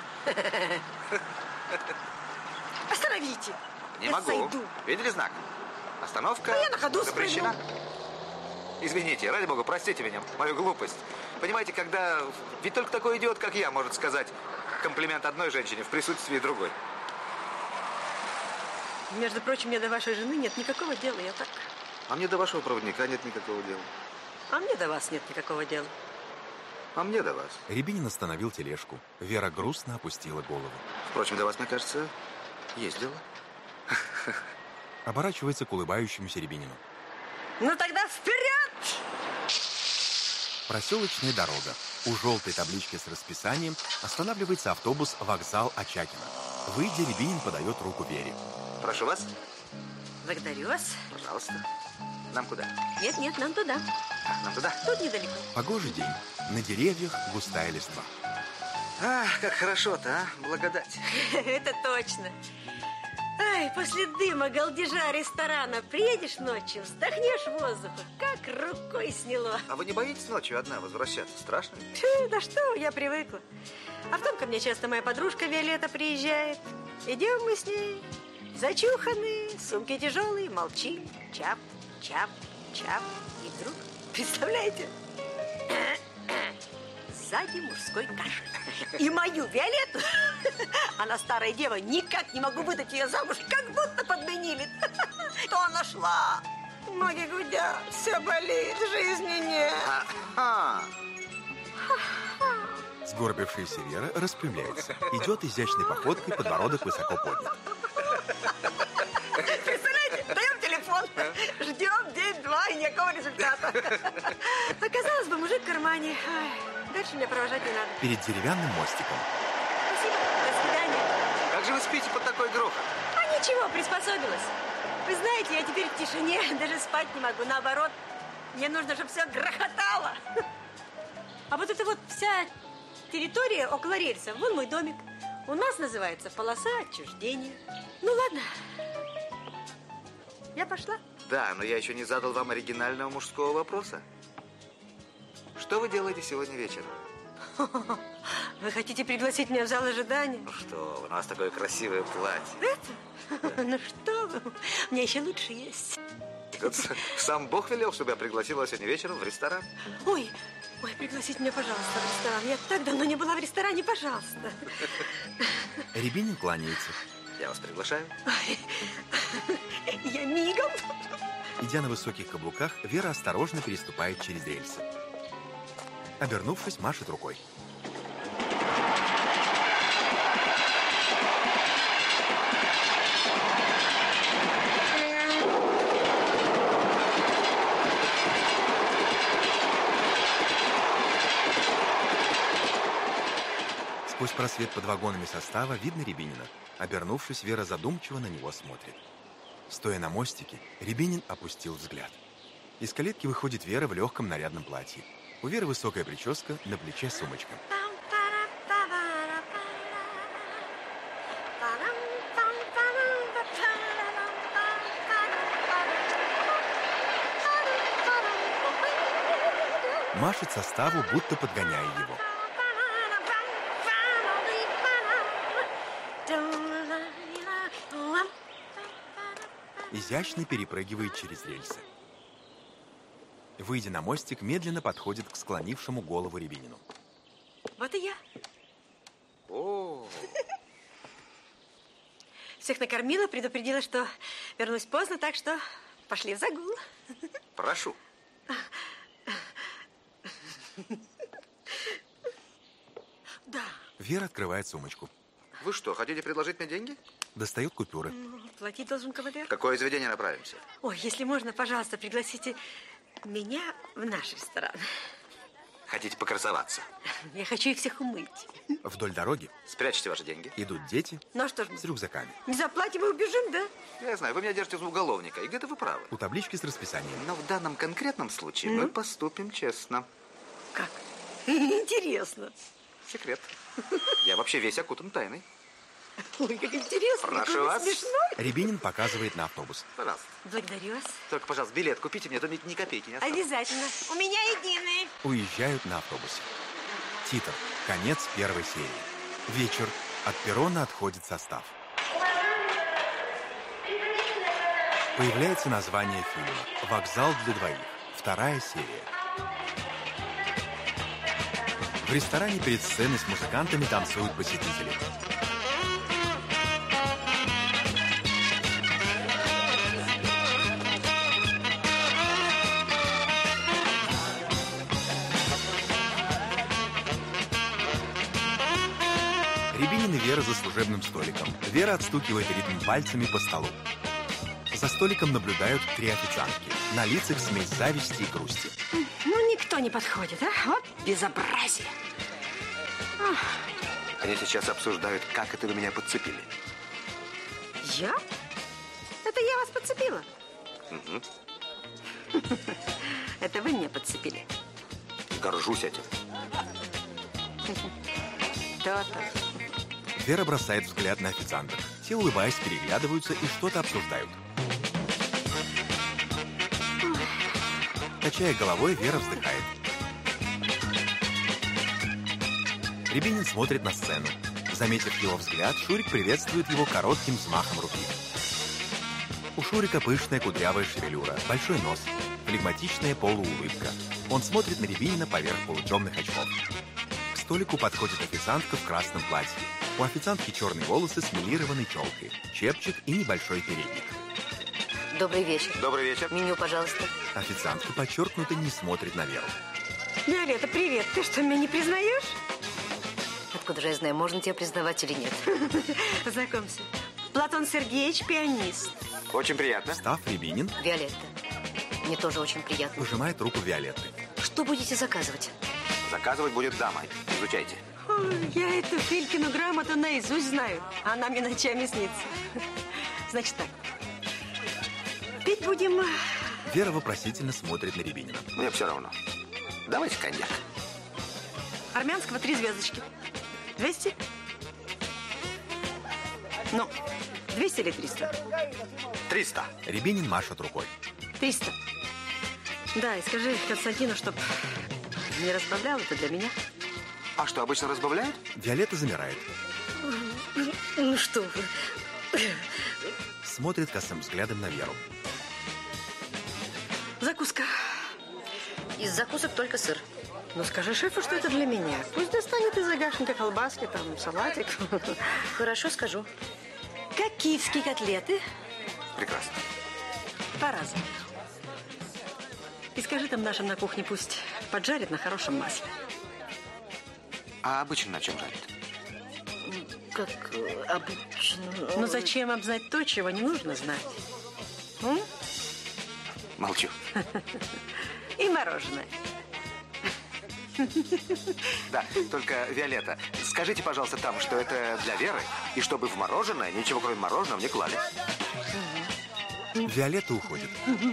Остановите. Не я могу. Сойду. Видели знак? Остановка. Да я на ходу запрещена. спрыгну. Извините, ради бога, простите меня, мою глупость. Понимаете, когда... Ведь только такой идиот, как я, может сказать комплимент одной женщине в присутствии другой. Между прочим, мне до вашей жены нет никакого дела, я так. А мне до вашего проводника нет никакого дела. А мне до вас нет никакого дела. А мне до вас. Рябинин остановил тележку. Вера грустно опустила голову. Впрочем, до вас, мне кажется, есть дело. Оборачивается к улыбающемуся Рябинину. Ну тогда вперед! Проселочная дорога. У желтой таблички с расписанием останавливается автобус «Вокзал Очакино». Выйдя, Рябинин подает руку Вере. Прошу вас. Благодарю вас. Пожалуйста. Нам куда? Нет, нет, нам туда. А, нам туда? Тут недалеко. Погожий день. На деревьях густая листва. Ах, как хорошо-то, а? Благодать. Это точно. Ай, после дыма, галдежа ресторана приедешь ночью, вздохнешь воздуха, как рукой сняло. А вы не боитесь ночью одна возвращаться? Страшно? Фу, да что, я привыкла. А потом ко мне часто моя подружка Виолетта приезжает. Идем мы с ней, зачуханные, сумки тяжелые, молчим. Чап, чап, чап. И вдруг, представляете, сзади мужской кашель. И мою Виолетту, она старая дева, никак не могу выдать ее замуж, как будто подменили. То нашла. Ноги гудят, все болит, жизни нет. А-а. Сгорбившаяся Вера распрямляется. Идет изящной походкой, подбородок высоко поднят. Представляете, даем телефон, ждем день-два и никакого результата. Оказалось бы, мужик в кармане. Ай, дальше меня провожать не надо. Перед деревянным мостиком. Спасибо, до свидания. Как же вы спите под такой грохот? А ничего, приспособилась. Вы знаете, я теперь в тишине даже спать не могу. Наоборот, мне нужно, чтобы все грохотало. А вот эта вот вся территория около рельса, вон мой домик. У нас называется полоса отчуждения. Ну ладно, я пошла. Да, но я еще не задал вам оригинального мужского вопроса. Что вы делаете сегодня вечером? Вы хотите пригласить меня в зал ожидания? Ну что, у нас такое красивое платье. Это? Ну что вы, у меня еще лучше есть. Вот сам Бог велел, чтобы я пригласила сегодня вечером в ресторан. Ой, ой, пригласите меня, пожалуйста, в ресторан. Я так давно не была в ресторане, пожалуйста. Рябинин кланяется. Я вас приглашаю. Ой, я мигом. Идя на высоких каблуках, Вера осторожно переступает через рельсы. Обернувшись, машет рукой. Сквозь просвет под вагонами состава видно Рябинина. Обернувшись, Вера задумчиво на него смотрит. Стоя на мостике, Рябинин опустил взгляд. Из калитки выходит Вера в легком нарядном платье. У Веры высокая прическа, на плече сумочка. Машет составу, будто подгоняя его. Изящно перепрыгивает через рельсы. Выйдя на мостик, медленно подходит к склонившему голову Рябинину. Вот и я. О. Всех накормила, предупредила, что вернусь поздно, так что пошли в загул. Прошу. Да. Вера открывает сумочку. Вы что, хотите предложить мне деньги? Достает купюры. Ну, платить должен кавалер. В какое заведение направимся? Ой, если можно, пожалуйста, пригласите меня в наш ресторан. Хотите покрасоваться? Я хочу их всех умыть. Вдоль дороги. Спрячьте ваши деньги. Идут дети. Ну а что ж? С рюкзаками. Не заплатим и убежим, да? Я знаю, вы меня держите за уголовника, и где-то вы правы. У таблички с расписанием. Но в данном конкретном случае Ну? мы поступим честно. Как? Интересно. Секрет. Я вообще весь окутан тайной. Ой, как интересно. Прошу вас. Смешной. Рябинин показывает на автобус. Пожалуйста. Благодарю вас. Только, пожалуйста, билет купите мне, то ни, ни копейки не осталось. Обязательно. У меня единый. Уезжают на автобусе. Титр. Конец первой серии. Вечер. От перрона отходит состав. Появляется название фильма «Вокзал для двоих». Вторая серия. В ресторане перед сценой с музыкантами танцуют посетители. Веры за служебным столиком. Вера отстукивает ритм пальцами по столу. За столиком наблюдают три официантки. На лицах смесь зависти и грусти. Ну, никто не подходит, а? Вот безобразие. Ах. Они сейчас обсуждают, как это вы меня подцепили. Я? Это я вас подцепила? Угу. Это вы меня подцепили. Горжусь этим. То-то. Вера бросает взгляд на официантов. Те, улыбаясь, переглядываются и что-то обсуждают. Качая головой, Вера вздыхает. Рябинин смотрит на сцену. Заметив его взгляд, Шурик приветствует его коротким взмахом руки. У Шурика пышная кудрявая шевелюра, большой нос, флегматичная полуулыбка. Он смотрит на Рябинина поверх полутемных очков. К столику подходит официантка в красном платье. У официантки черные волосы с милированной челкой, чепчик и небольшой передник. Добрый вечер. Добрый вечер. Меню, пожалуйста. Официантка подчеркнуто не смотрит на Веру. Виолетта, привет. Ты что, меня не признаешь? Откуда же я знаю, можно тебя признавать или нет? Знакомься. Платон Сергеевич, пианист. Очень приятно. Став Рябинин. Виолетта, мне тоже очень приятно. Пожимает руку Виолетты. Что будете заказывать? Заказывать будет дама. Изучайте. Ой, я эту Филькину грамоту наизусть знаю. Она мне ночами снится. Значит так. Пить будем... Вера вопросительно смотрит на Рябинина. Мне все равно. Давайте коньяк. Армянского три звездочки. Двести? Ну, двести или триста? Триста. Рябинин машет рукой. Триста. Да, и скажи Константину, чтоб не разбавлял это для меня. А что, обычно разбавляют? Виолетта замирает. Ну что вы. Смотрит косым взглядом на Веру. Закуска. Из закусок только сыр. Ну, скажи шефу, что это для меня. Пусть достанет из загашника колбаски, там, салатик. Хорошо, скажу. Как киевские котлеты? Прекрасно. Два раза. И скажи там нашим на кухне, пусть поджарит на хорошем масле. А обычно на чем жарит? Как обычно. Ну, зачем обзнать то, чего не нужно знать? М? Молчу. И мороженое. Да, только, Виолетта, скажите, пожалуйста, там, что это для Веры, и чтобы в мороженое ничего кроме мороженого не клали. Виолетта уходит.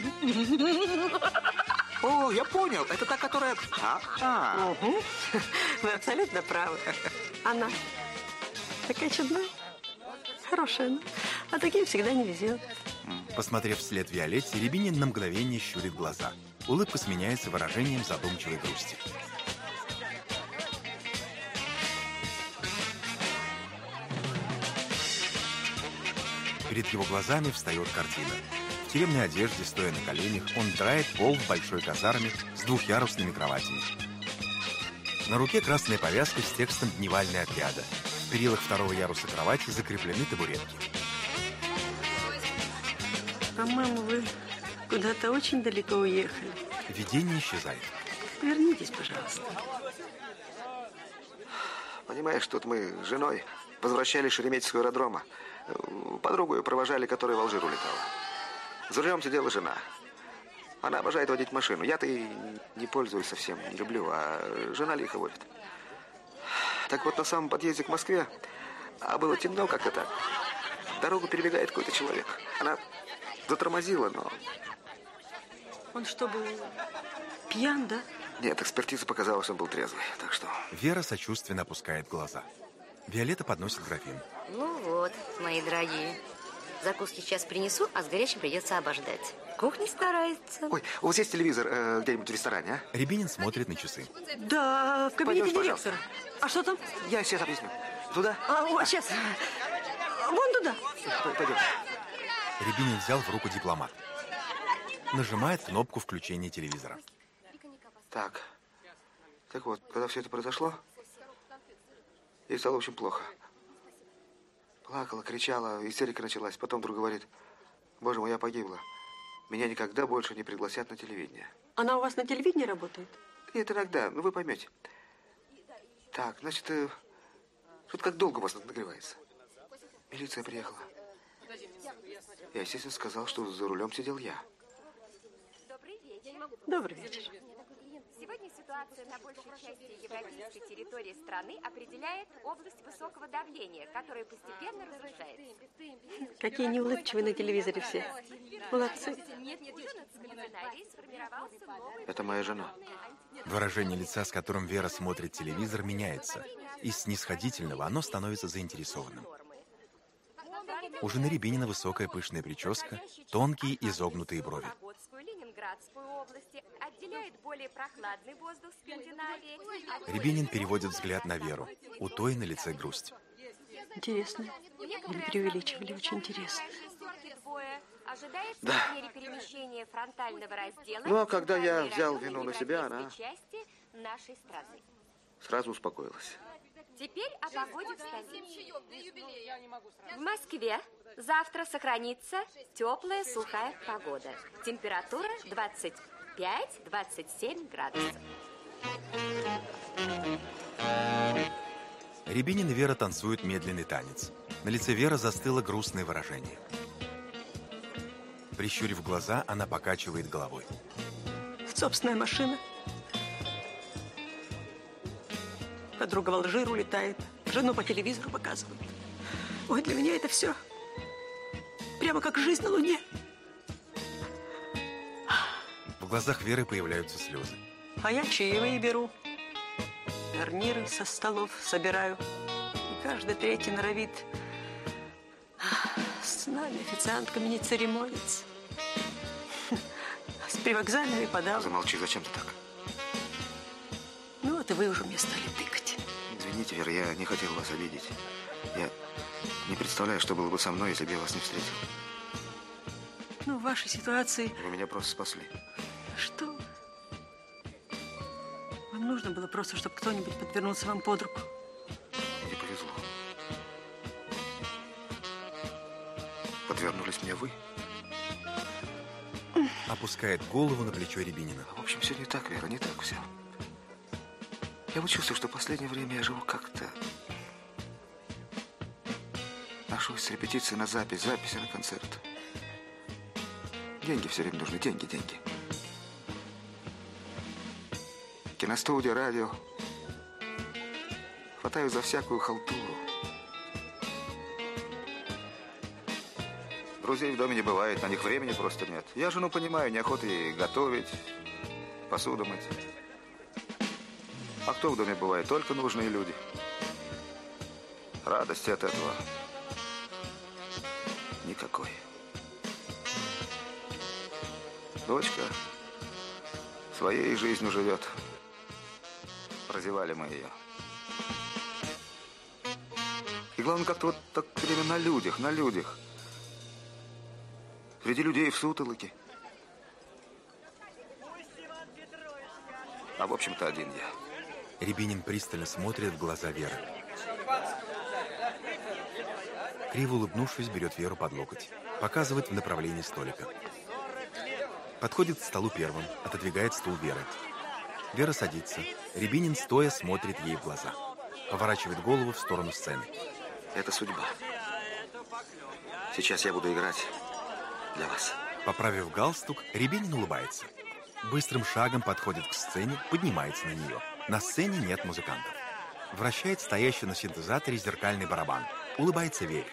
О, я понял. Это та, которая... А? А. Угу. Вы абсолютно правы. Она такая чудная, хорошая. А таким всегда не везет. Посмотрев вслед Виолетте, Рябинин на мгновение щурит глаза. Улыбка сменяется выражением задумчивой грусти. Перед его глазами встает картина. В тюремной одежде, стоя на коленях, он драет пол в большой казарме с двухъярусными кроватями. На руке красная повязка с текстом «Дневальные отряда». В перилах второго яруса кровати закреплены табуретки. По-моему, вы куда-то очень далеко уехали. Видение исчезает. Вернитесь, пожалуйста. Понимаешь, тут мы с женой возвращались с Шереметьевского аэродрома. Подругу ее провожали, которая в Алжир улетала. За рулем сидела жена. Она обожает водить машину. Я-то и не пользуюсь совсем, не люблю, а жена лихо водит. Так вот, на самом подъезде к Москве, а было темно как-то так, дорогу перебегает какой-то человек. Она затормозила, но... Он что, был пьян, да? Нет, экспертиза показала, что он был трезвый, так что... Вера сочувственно опускает глаза. Виолетта подносит графин. Ну вот, мои дорогие. Закуски сейчас принесу, а с горячим придется обождать. Кухня старается. Ой, у вас есть телевизор э, где-нибудь в ресторане, а? Рябинин смотрит на часы. Да, в кабинете Пойдемте, директора. А что там? Я сейчас объясню. Туда? А, вот, сейчас. Вон туда. Пойдем. Рябинин взял в руку дипломат. Нажимает кнопку включения телевизора. Так. Так вот, когда все это произошло, ей стало очень плохо. Плакала, кричала, истерика началась. Потом вдруг говорит: боже мой, я погибла. Меня никогда больше не пригласят на телевидение. Она у вас на телевидении работает? Нет, иногда, ну вы поймете. Так, значит, э, Вот как долго у вас тут нагревается? Милиция приехала. Я, естественно, сказал, что за рулем сидел я. Добрый вечер. Добрый вечер. Сегодня ситуация на большей части европейской территории страны определяет область высокого давления, которая постепенно разрушается. Какие неулыбчивые на телевизоре все. Молодцы. Это моя жена. Выражение лица, с которым Вера смотрит телевизор, меняется. Из снисходительного оно становится заинтересованным. У жены Рябинина высокая пышная прическа, тонкие изогнутые брови. Ленинградскую область отделяет более прохладный воздух Скандинавии. Рябинин переводит взгляд на Веру. У той на лице грусть. Интересно. Не преувеличивали, очень интересно. Да. Перемещение фронтального раздела. Ну, а когда я взял вину на себя, она нашей страны. сразу успокоилась. Теперь о погоде в столице. В Москве завтра сохранится теплая сухая погода. Температура двадцать пять — двадцать семь градусов. Рябинин и Вера танцуют медленный танец. На лице Веры застыло грустное выражение. Прищурив глаза, она покачивает головой. Собственная машина. Подруга в Алжир улетает. Жену по телевизору показывают. Ой, для меня это все прямо как жизнь на Луне. В глазах Веры появляются слезы. А я чаевые беру. Гарниры со столов собираю. И каждый третий норовит с нами, официантками, не церемонится. С привокзальными подал. Замолчи, зачем ты так? Ну, вот и вы уже мне стали тыкать. Извините, Вера, я не хотел вас обидеть. Я не представляю, что было бы со мной, если бы я вас не встретил. Ну, в вашей ситуации... Вы меня просто спасли. Что? Вам нужно было просто, чтобы кто-нибудь подвернулся вам под руку. Мне повезло. Подвернулись мне вы. Опускает голову на плечо Рябинина. В общем, все не так, Вера, не так все. Я вот чувствую, что в последнее время я живу как-то... Ношусь с репетиции на запись, записи на концерт. Деньги все время нужны, деньги, деньги. Киностудия, радио. Хватаю за всякую халтуру. Друзей в доме не бывает, на них времени просто нет. Я жену понимаю, неохота ей готовить, посуду мыть. А кто в доме бывает? Только нужные люди. Радости от этого никакой. Дочка своей жизнью живет. Прозевали мы ее. И главное, как-то вот так время на людях, на людях. Среди людей в сутолоке. А в общем-то один я. Рябинин пристально смотрит в глаза Веры. Криво улыбнувшись, берет Веру под локоть. Показывает в направлении столика. Подходит к столу первым, отодвигает стул Веры. Вера садится. Рябинин стоя смотрит ей в глаза. Поворачивает голову в сторону сцены. Это судьба. Сейчас я буду играть для вас. Поправив галстук, Рябинин улыбается. Быстрым шагом подходит к сцене, поднимается на нее. На сцене нет музыкантов. Вращает стоящий на синтезаторе зеркальный барабан. Улыбается Вере.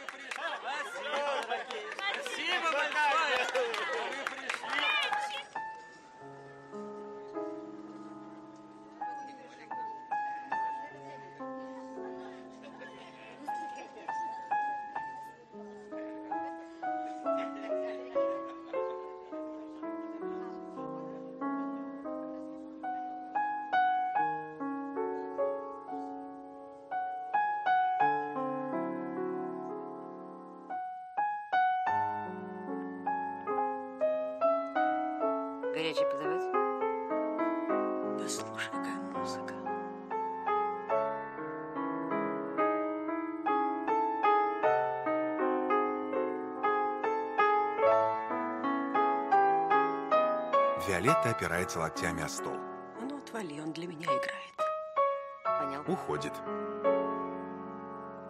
Горячий подавать? Да слушай, какая музыка. Виолетта опирается локтями о стол. Ну, отвали, он для меня играет. Понял. Уходит.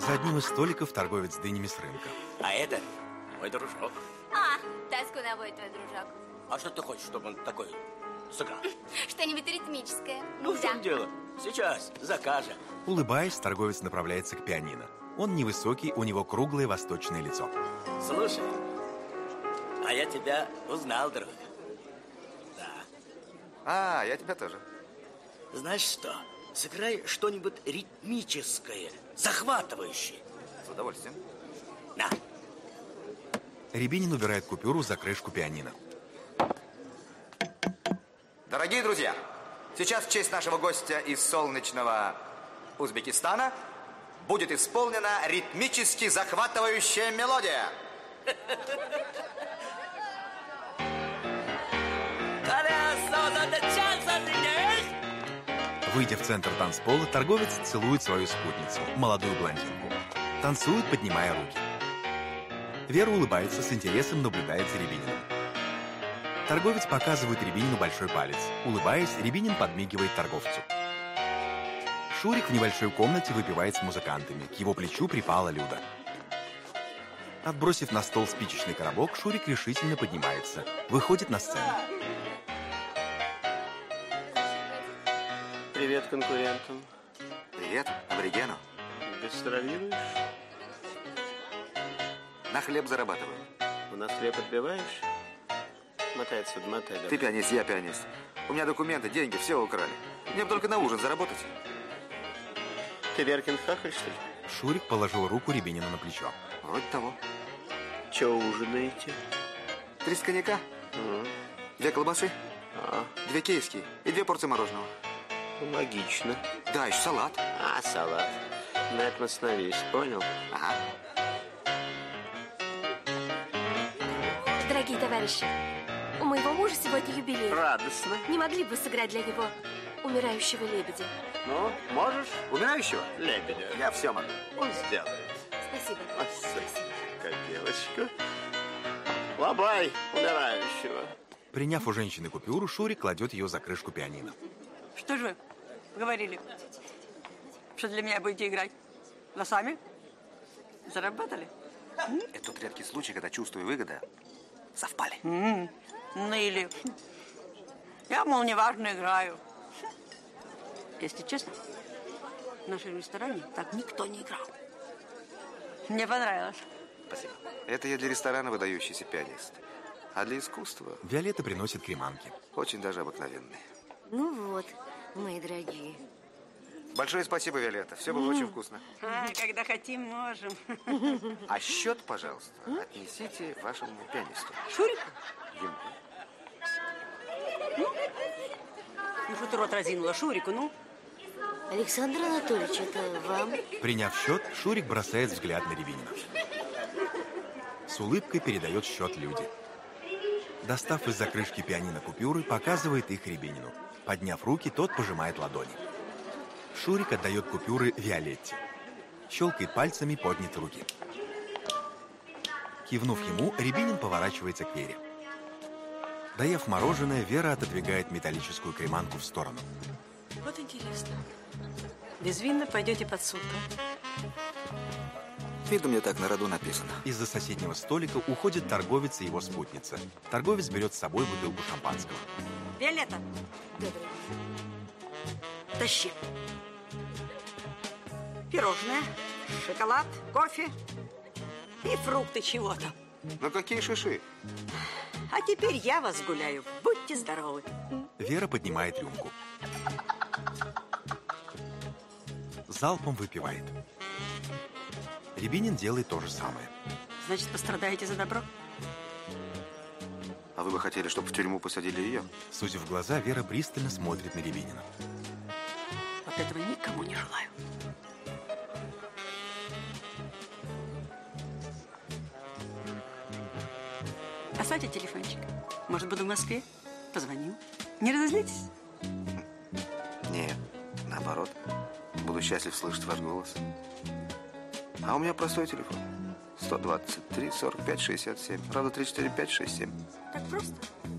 За одним из столиков торговец дынями с рынка. А это мой дружок. А, тоску наводит твой дружок. А что ты хочешь, чтобы он такой сыграл? Что-нибудь ритмическое. Ну, в чем дело? Сейчас, закажем. Улыбаясь, торговец направляется к пианино. Он невысокий, у него круглое восточное лицо. Слушай, а я тебя узнал, друг. Да. А, я тебя тоже. Знаешь что? Сыграй что-нибудь ритмическое, захватывающее. С удовольствием. На. Рябинин убирает купюру за крышку пианино. Дорогие друзья, сейчас в честь нашего гостя из солнечного Узбекистана будет исполнена ритмически захватывающая мелодия. Выйдя в центр танцпола, торговец целует свою спутницу, молодую блондинку. Танцуют, поднимая руки. Вера улыбается, с интересом наблюдает за Рябининым. Торговец показывает Рябинину большой палец. Улыбаясь, Рябинин подмигивает торговцу. Шурик в небольшой комнате выпивает с музыкантами. К его плечу припала Люда. Отбросив на стол спичечный коробок, Шурик решительно поднимается. Выходит на сцену. Привет конкурентам. Привет, аборигену. Гастролируешь? На хлеб зарабатываю. У нас хлеб отбиваешь? Мотай отсюда, мотай. Ты пианист, я пианист. У меня документы, деньги, все украли. Мне бы только на ужин заработать. Ты Веркин хахаль, что ли? Шурик положил руку Рябинину на плечо. Вроде того. Че ужинаете? Тридцать коньяка, А. две колбасы, А. две киевские и две порции мороженого. Логично. Да, еще салат. А, салат. На этом остановись, понял? Ага. Дорогие товарищи, у моего мужа сегодня юбилей. Радостно. Не могли бы сыграть для него умирающего лебедя? Ну, можешь? Умирающего? Лебедя. Я все могу. Он сделает. Спасибо. Спасибо. Как девочка. Лобай умирающего. Приняв у женщины купюру, Шурик кладет ее за крышку пианино. Что же вы говорили? Что для меня будете играть? Но сами заработали? Это тот редкий случай, когда чувство и выгода совпали. М-м, ну или я, мол, неважно играю. Если честно, в нашем ресторане так никто не играл. Мне понравилось. Спасибо. Это я для ресторана выдающийся пианист. А для искусства... Виолетта приносит креманки. Очень даже обыкновенные. Ну вот, мои дорогие. Большое спасибо, Виолетта. Все было М. очень вкусно. А, когда хотим, можем. А счет, пожалуйста, отнесите вашему пианисту. Шурик? Ему. Ну, что ты рот разинула? Шурику, ну? Александр Анатольевич, это вам? Приняв счет, Шурик бросает взгляд на Рябинина. С улыбкой передает счет Люде. Достав из-за крышки пианино купюры, показывает их Рябинину. Подняв руки, тот пожимает ладони. Шурик отдает купюры Виолетте. Щелкает пальцами поднятой руки. Кивнув ему, Рябинин поворачивается к Вере. Доев мороженое, Вера отодвигает металлическую креманку в сторону. Вот интересно. Безвинно пойдете под суд, да? Видно, мне так на роду написано. Из-за соседнего столика уходит торговец и его спутница. Торговец берет с собой бутылку шампанского. Виолетта. Тащи. Пирожное, шоколад, кофе и фрукты чего-то. Ну какие шиши? А теперь я вас гуляю. Будьте здоровы. Вера поднимает рюмку. Залпом выпивает. Рябинин делает то же самое. Значит, пострадаете за добро? А вы бы хотели, чтобы в тюрьму посадили ее? Сузив глаза, Вера пристально смотрит на Рябинина. Вот этого никому не желаю. Оставьте телефончик. Может, буду в Москве? Позвоню. Не разозлитесь? Нет, наоборот. Буду счастлив слышать ваш голос. А у меня простой телефон. сто двадцать три сорок пять шестьдесят семь. Правда, три четыре пять шесть семь. Так просто?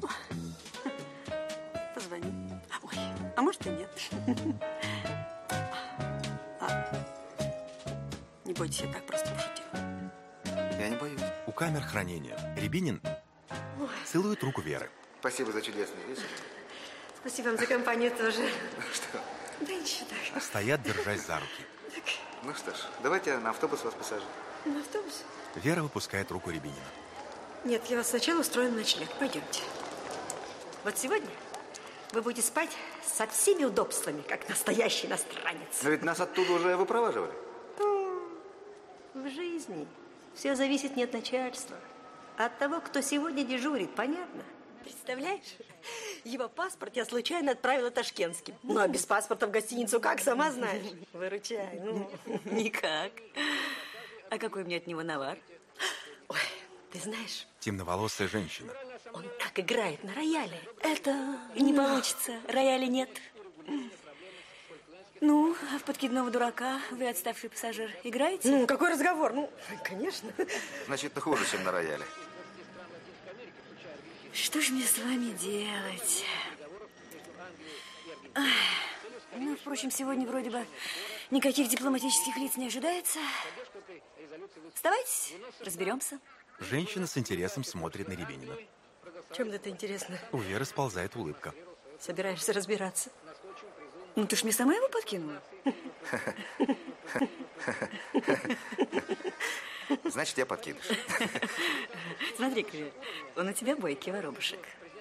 Позвоню. Ой, а может и нет. А, не бойтесь, я так просто пошутила. Я не боюсь. У камер хранения Рябинин Ой. целует руку Веры. Спасибо за чудесный вечер. Спасибо вам за компанию тоже. Что? Да ничего так. Стоят, держась за руки. Ну что ж, давайте я на автобус вас посажу. На автобус? Вера выпускает руку Рябинина. Нет, я вас сначала устрою на ночлег. Пойдемте. Вот сегодня вы будете спать со всеми удобствами, как настоящий иностранец. Но ведь нас оттуда уже выпроваживали. В жизни все зависит не от начальства, а от того, кто сегодня дежурит, понятно? Представляешь? Его паспорт я случайно отправила ташкентским. Ну, а без паспорта в гостиницу как, сама знаешь? Выручай. Ну, никак. А какой мне от него навар? Ой, ты знаешь, Темноволосая женщина. он как играет на рояле. Это не получится. Рояля нет. Ну, а в подкидного дурака вы, отставший пассажир, играете? Ну, какой разговор? Ну, конечно. Значит, это хуже, чем на рояле. Что ж мне с вами делать? Ах, ну, впрочем, сегодня вроде бы никаких дипломатических лиц не ожидается. Вставайте, разберемся. Женщина с интересом смотрит на Рябинина. Чем это интересно? У Веры сползает улыбка. Собираешься разбираться? Ну, ты ж мне сама его подкинула. Значит, я подкидыш. Смотри-ка, он у тебя бойкий воробушек.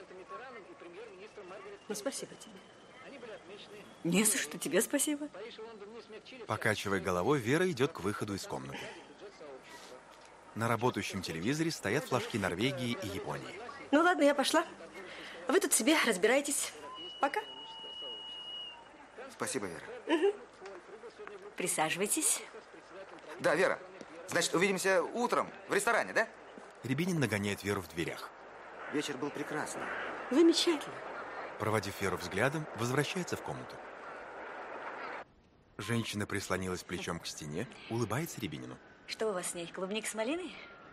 Ну, спасибо тебе. Не за что, тебе спасибо. Покачивая головой, Вера идет к выходу из комнаты. На работающем телевизоре стоят флажки Норвегии и Японии. Ну, ладно, я пошла. Вы тут себе разбирайтесь. Пока. Спасибо, Вера. Угу. Присаживайтесь. Да, Вера. Значит, увидимся утром в ресторане, да? Рябинин нагоняет Веру в дверях. Вечер был прекрасный. Замечательно. Проводив Веру взглядом, возвращается в комнату. Женщина прислонилась плечом к стене, улыбается Рябинину. Что у вас с ней, клубник с малиной?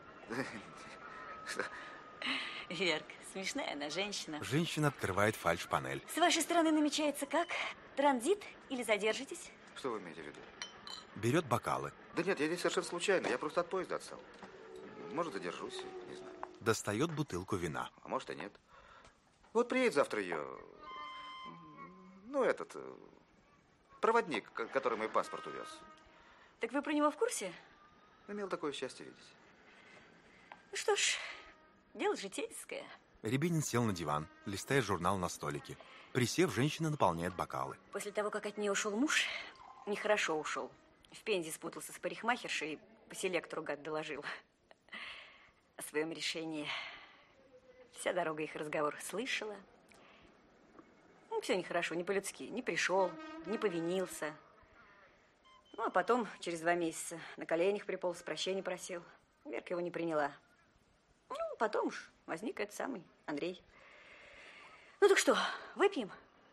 Что? Верка, смешная она женщина. Женщина открывает фальш-панель. С вашей стороны намечается как? Транзит или задержитесь? Что вы имеете в виду? Берет бокалы. Да нет, я здесь совершенно случайно. Я просто от поезда отстал. Может, задержусь, не знаю. Достает бутылку вина. А может, и нет. Вот приедет завтра ее... Ну, этот... Проводник, который мой паспорт увез. Так вы про него в курсе? Имел такое счастье видеть. Ну что ж, дело житейское. Рябинин сел на диван, листает журнал на столике. Присев, женщина наполняет бокалы. После того, как от нее ушел муж, нехорошо ушел. В Пензе спутался с парикмахершей и по селектору гад доложил о своем решении. Вся дорога их разговор слышала. Ну, все нехорошо, не по-людски. Не пришел, не повинился. Ну, а потом, через два месяца, на коленях приполз, прощения просил. Верка его не приняла. Ну, потом уж возник этот самый Андрей. Ну, так что, выпьем?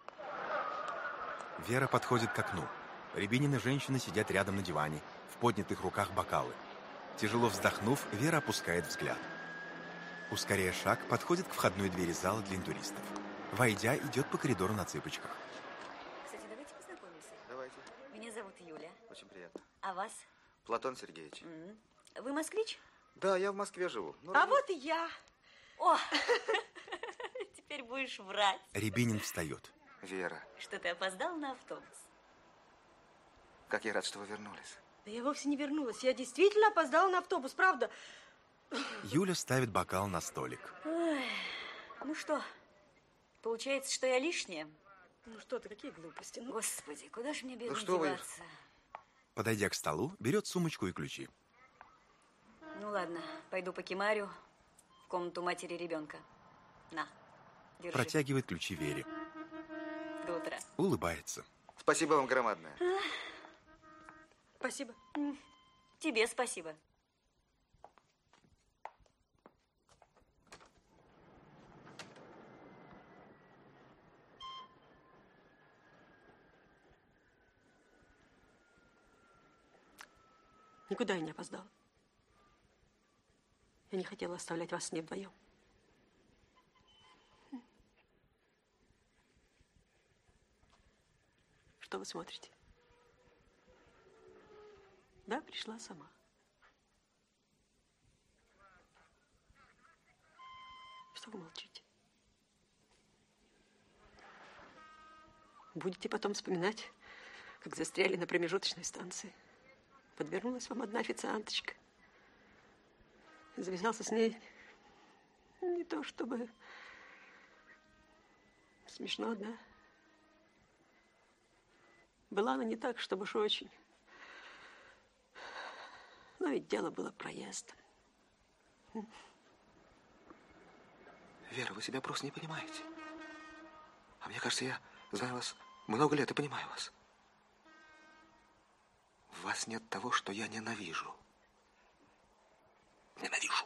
Вера подходит к окну. Рябинин и женщина сидят рядом на диване, в поднятых руках бокалы. Тяжело вздохнув, Вера опускает взгляд. Ускоряя шаг, подходит к входной двери зала для интуристов. Войдя, идет по коридору на цыпочках. Кстати, давайте познакомимся. Давайте. Меня зовут Юля. Очень приятно. А вас? Платон Сергеевич. Mm-hmm. Вы москвич? Да, я в Москве живу. Ну, а вот и я. О, теперь будешь врать. Рябинин встает. Вера. Что, ты опоздал на автобус? Как я рад, что вы вернулись. Да я вовсе не вернулась. Я действительно опоздала на автобус, правда. Юля ставит бокал на столик. Ой, ну что, получается, что я лишняя? Ну что ты, какие глупости. Ну. Господи, куда же мне бедно ну, что деваться? Вы... Подойдя к столу, берет сумочку и ключи. Ну ладно, пойду по Кемарю в комнату матери ребенка. На, держи. Протягивает ключи Вере. До утра. Улыбается. Спасибо вам громадное. Спасибо. Тебе спасибо. Никуда я не опоздала. Я не хотела оставлять вас с ней вдвоем. Что вы смотрите? Да, пришла сама. Что вы молчите? Будете потом вспоминать, как застряли на промежуточной станции. Подвернулась вам одна официанточка. Завязался с ней не то чтобы смешно, да? Была она не так, чтобы уж очень. Но ведь дело было проездом. Вера, вы себя просто не понимаете. А мне кажется, я знаю вас много лет и понимаю вас. В вас нет того, что я ненавижу. Ненавижу.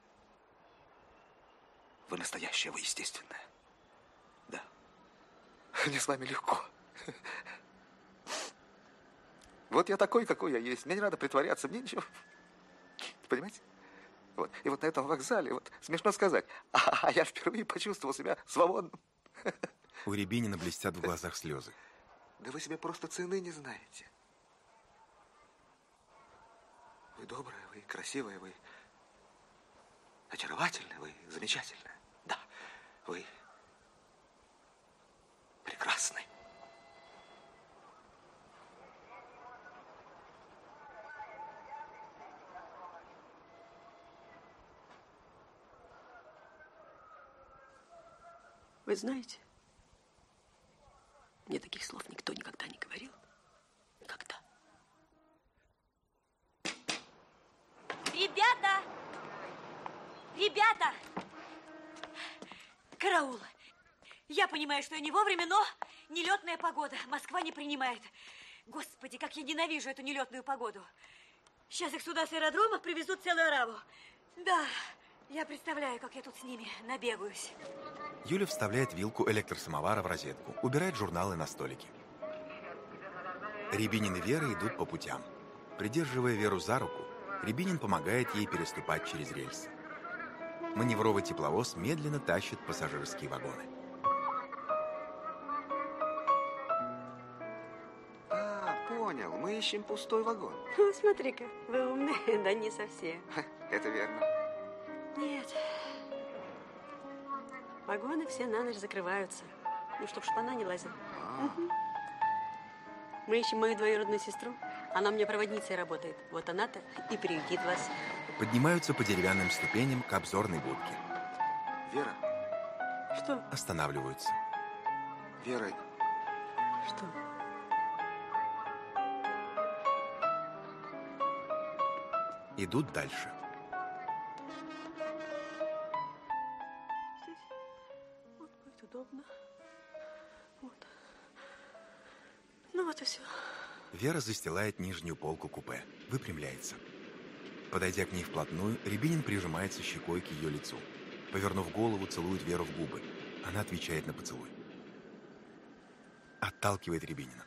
Вы настоящая, вы естественная. Да. Мне с вами легко. Вот я такой, какой я есть. Мне не надо притворяться, мне ничего. Понимаете? Вот. И вот на этом вокзале, вот смешно сказать, а я впервые почувствовал себя свободным. У Рябинина блестят в глазах слезы. Да вы себе просто цены не знаете. Вы добрая, вы красивая, вы очаровательная, вы замечательная. Да, вы прекрасны. Вы знаете, мне таких слов никто никогда не говорил. Никогда. Ребята! Ребята! Караул! Я понимаю, что я не вовремя, но нелетная погода. Москва не принимает. Господи, как я ненавижу эту нелетную погоду. Сейчас их сюда с аэродрома привезут целую ораву. Да, я представляю, как я тут с ними набегаюсь. Юля вставляет вилку электросамовара в розетку, убирает журналы на столике. Рябинин и Вера идут по путям. Придерживая Веру за руку, Рябинин помогает ей переступать через рельсы. Маневровый тепловоз медленно тащит пассажирские вагоны. А, понял. Мы ищем пустой вагон. Ну, смотри-ка, вы умные, да не совсем. Это верно. Нет. Вагоны все на ночь закрываются. Ну, чтоб шпана не лазила. Угу. Мы ищем мою двоюродную сестру. Она у меня проводницей работает. Вот она-то и приютит вас. Поднимаются по деревянным ступеням к обзорной будке. Вера. Что? Останавливаются. Вера. Что? Идут дальше. Здесь вот будет удобно. Вот. Ну вот и все. Вера застилает нижнюю полку купе, выпрямляется. Подойдя к ней вплотную, Рябинин прижимается щекой к ее лицу. Повернув голову, целует Веру в губы. Она отвечает на поцелуй. Отталкивает Рябинина.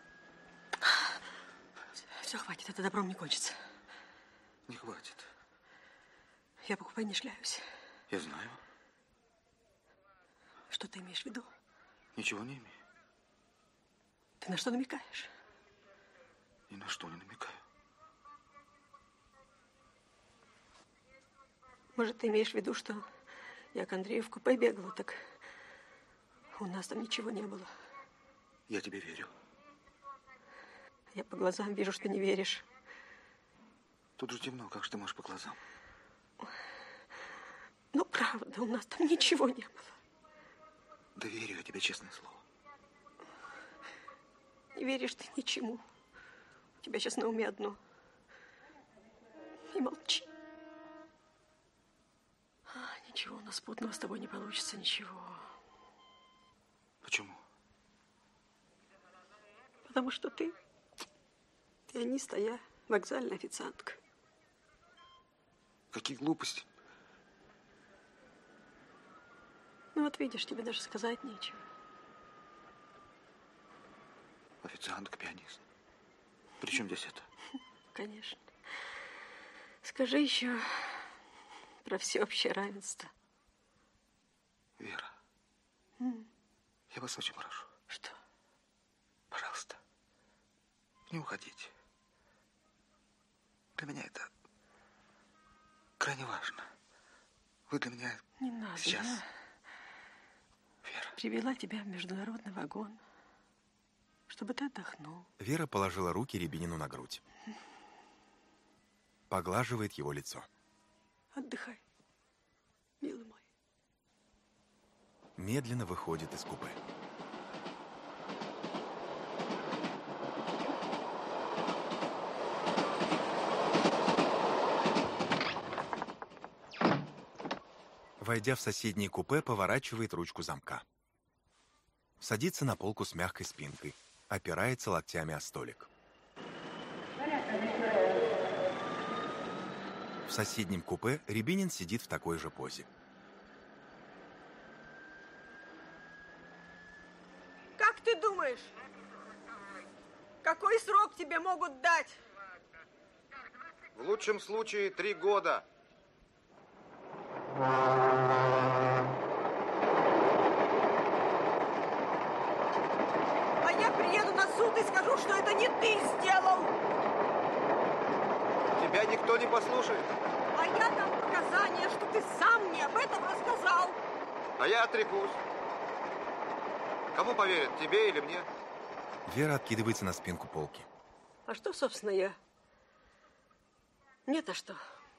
Все, хватит, это добром не кончится. Не хватит. Я по купе не шляюсь. Я знаю. Что ты имеешь в виду? Ничего не имею. Ты на что намекаешь? Ни на что не намекаю. Может, ты имеешь в виду, что я к Андрею в купе бегала, так у нас там ничего не было. Я тебе верю. Я по глазам вижу, что не веришь. Тут же темно, как же ты можешь по глазам? Ну, правда, у нас там ничего не было. Да верю я тебе, честное слово. Не веришь ты ничему. У тебя сейчас на уме одно. И молчи. А, ничего у нас путного с тобой не получится, ничего. Почему? Потому что ты пианист, а я вокзальная официантка. Какие глупости. Ну вот видишь, тебе даже сказать нечего. Официантка, пианист. При чем здесь это? Конечно. Скажи еще про всеобщее равенство. Вера, М. я вас очень прошу. Что? Пожалуйста, не уходите. Для меня это крайне важно. Вы для меня Не надо, сейчас... я Вера. Привела тебя в международный вагон, чтобы ты отдохнул. Вера положила руки Рябинину на грудь. Поглаживает его лицо. Отдыхай, милый мой. Медленно выходит из купе. Войдя в соседнее купе, поворачивает ручку замка. Садится на полку с мягкой спинкой, опирается локтями о столик. В соседнем купе Рябинин сидит в такой же позе. Как ты думаешь, какой срок тебе могут дать? В лучшем случае три года. А я приеду на суд и скажу, что это не ты сделал. Тебя никто не послушает. А я дам показания, что ты сам мне об этом рассказал. А я отрекусь. Кому поверят, тебе или мне? Вера откидывается на спинку полки. А что, собственно, я? Нет, а что?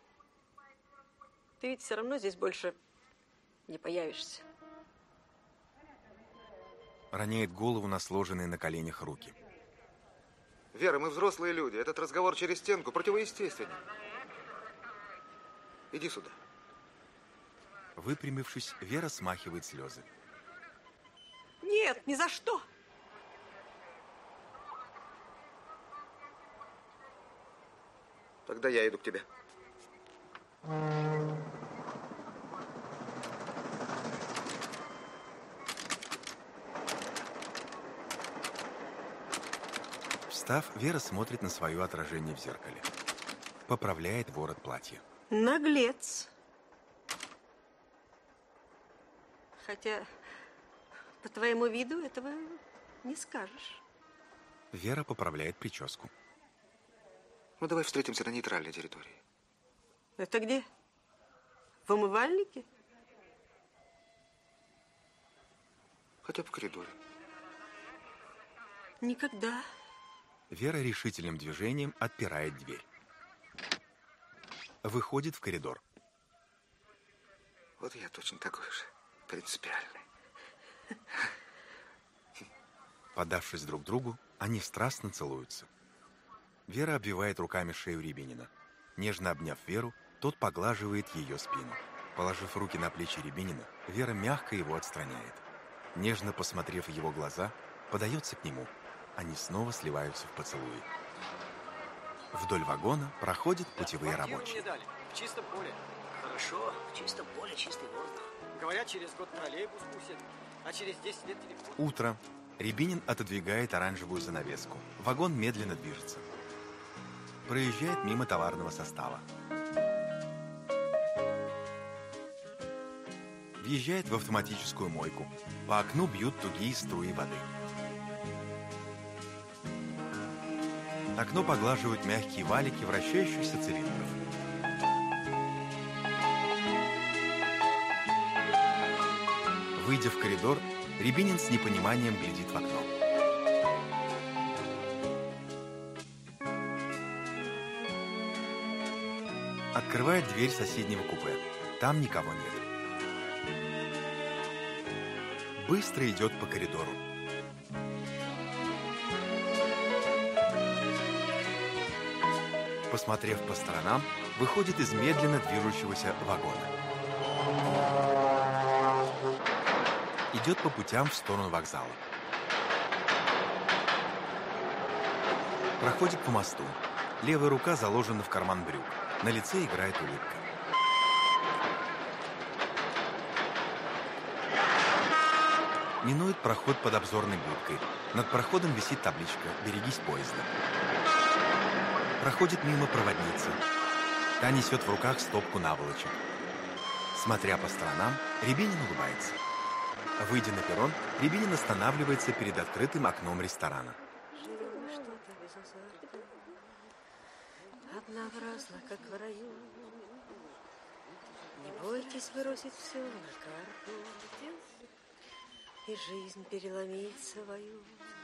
Ты ведь все равно здесь больше не появишься. Роняет голову на сложенные на коленях руки. Вера, мы взрослые люди. Этот разговор через стенку противоестественен. Иди сюда. Выпрямившись, Вера смахивает слезы. Нет, ни за что. Тогда я иду к тебе. Встав, Вера смотрит на свое отражение в зеркале. Поправляет ворот платья. Наглец. Хотя по твоему виду этого не скажешь. Вера поправляет прическу. Ну, давай встретимся на нейтральной территории. Это где? В умывальнике? Хотя бы в коридоре. Никогда. Вера решительным движением отпирает дверь. Выходит в коридор. Вот я точно такой же принципиальный. Подавшись друг другу, они страстно целуются. Вера обвивает руками шею Рябинина. Нежно обняв Веру, тот поглаживает ее спину. Положив руки на плечи Рябинина, Вера мягко его отстраняет. Нежно посмотрев в его глаза, подается к нему. Они снова сливаются в поцелуи. Вдоль вагона проходят путевые рабочие. Мне дали, в чистом поле. Хорошо, в чистом поле чистый воздух. Говорят, через год троллейбус пустят, а через десять лет телефон. Утро. Рябинин отодвигает оранжевую занавеску. Вагон медленно движется. Проезжает мимо товарного состава. Въезжает в автоматическую мойку. По окну бьют тугие струи воды. Окно поглаживают мягкие валики вращающихся цилиндров. Выйдя в коридор, Рябинин с непониманием глядит в окно. Открывает дверь соседнего купе. Там никого нет. Быстро идет по коридору. Посмотрев по сторонам, выходит из медленно движущегося вагона. Идет по путям в сторону вокзала. Проходит по мосту. Левая рука заложена в карман брюк. На лице играет улыбка. Минует проход под обзорной будкой. Над проходом висит табличка «Берегись поезда». Проходит мимо проводницы. Та несет в руках стопку наволочек. Смотря по сторонам, Рябинин улыбается. Выйдя на перрон, Рябинин останавливается перед открытым окном ресторана. однообразно, как в раю. Не бойтесь бросить все на карту и жизнь переломить свою.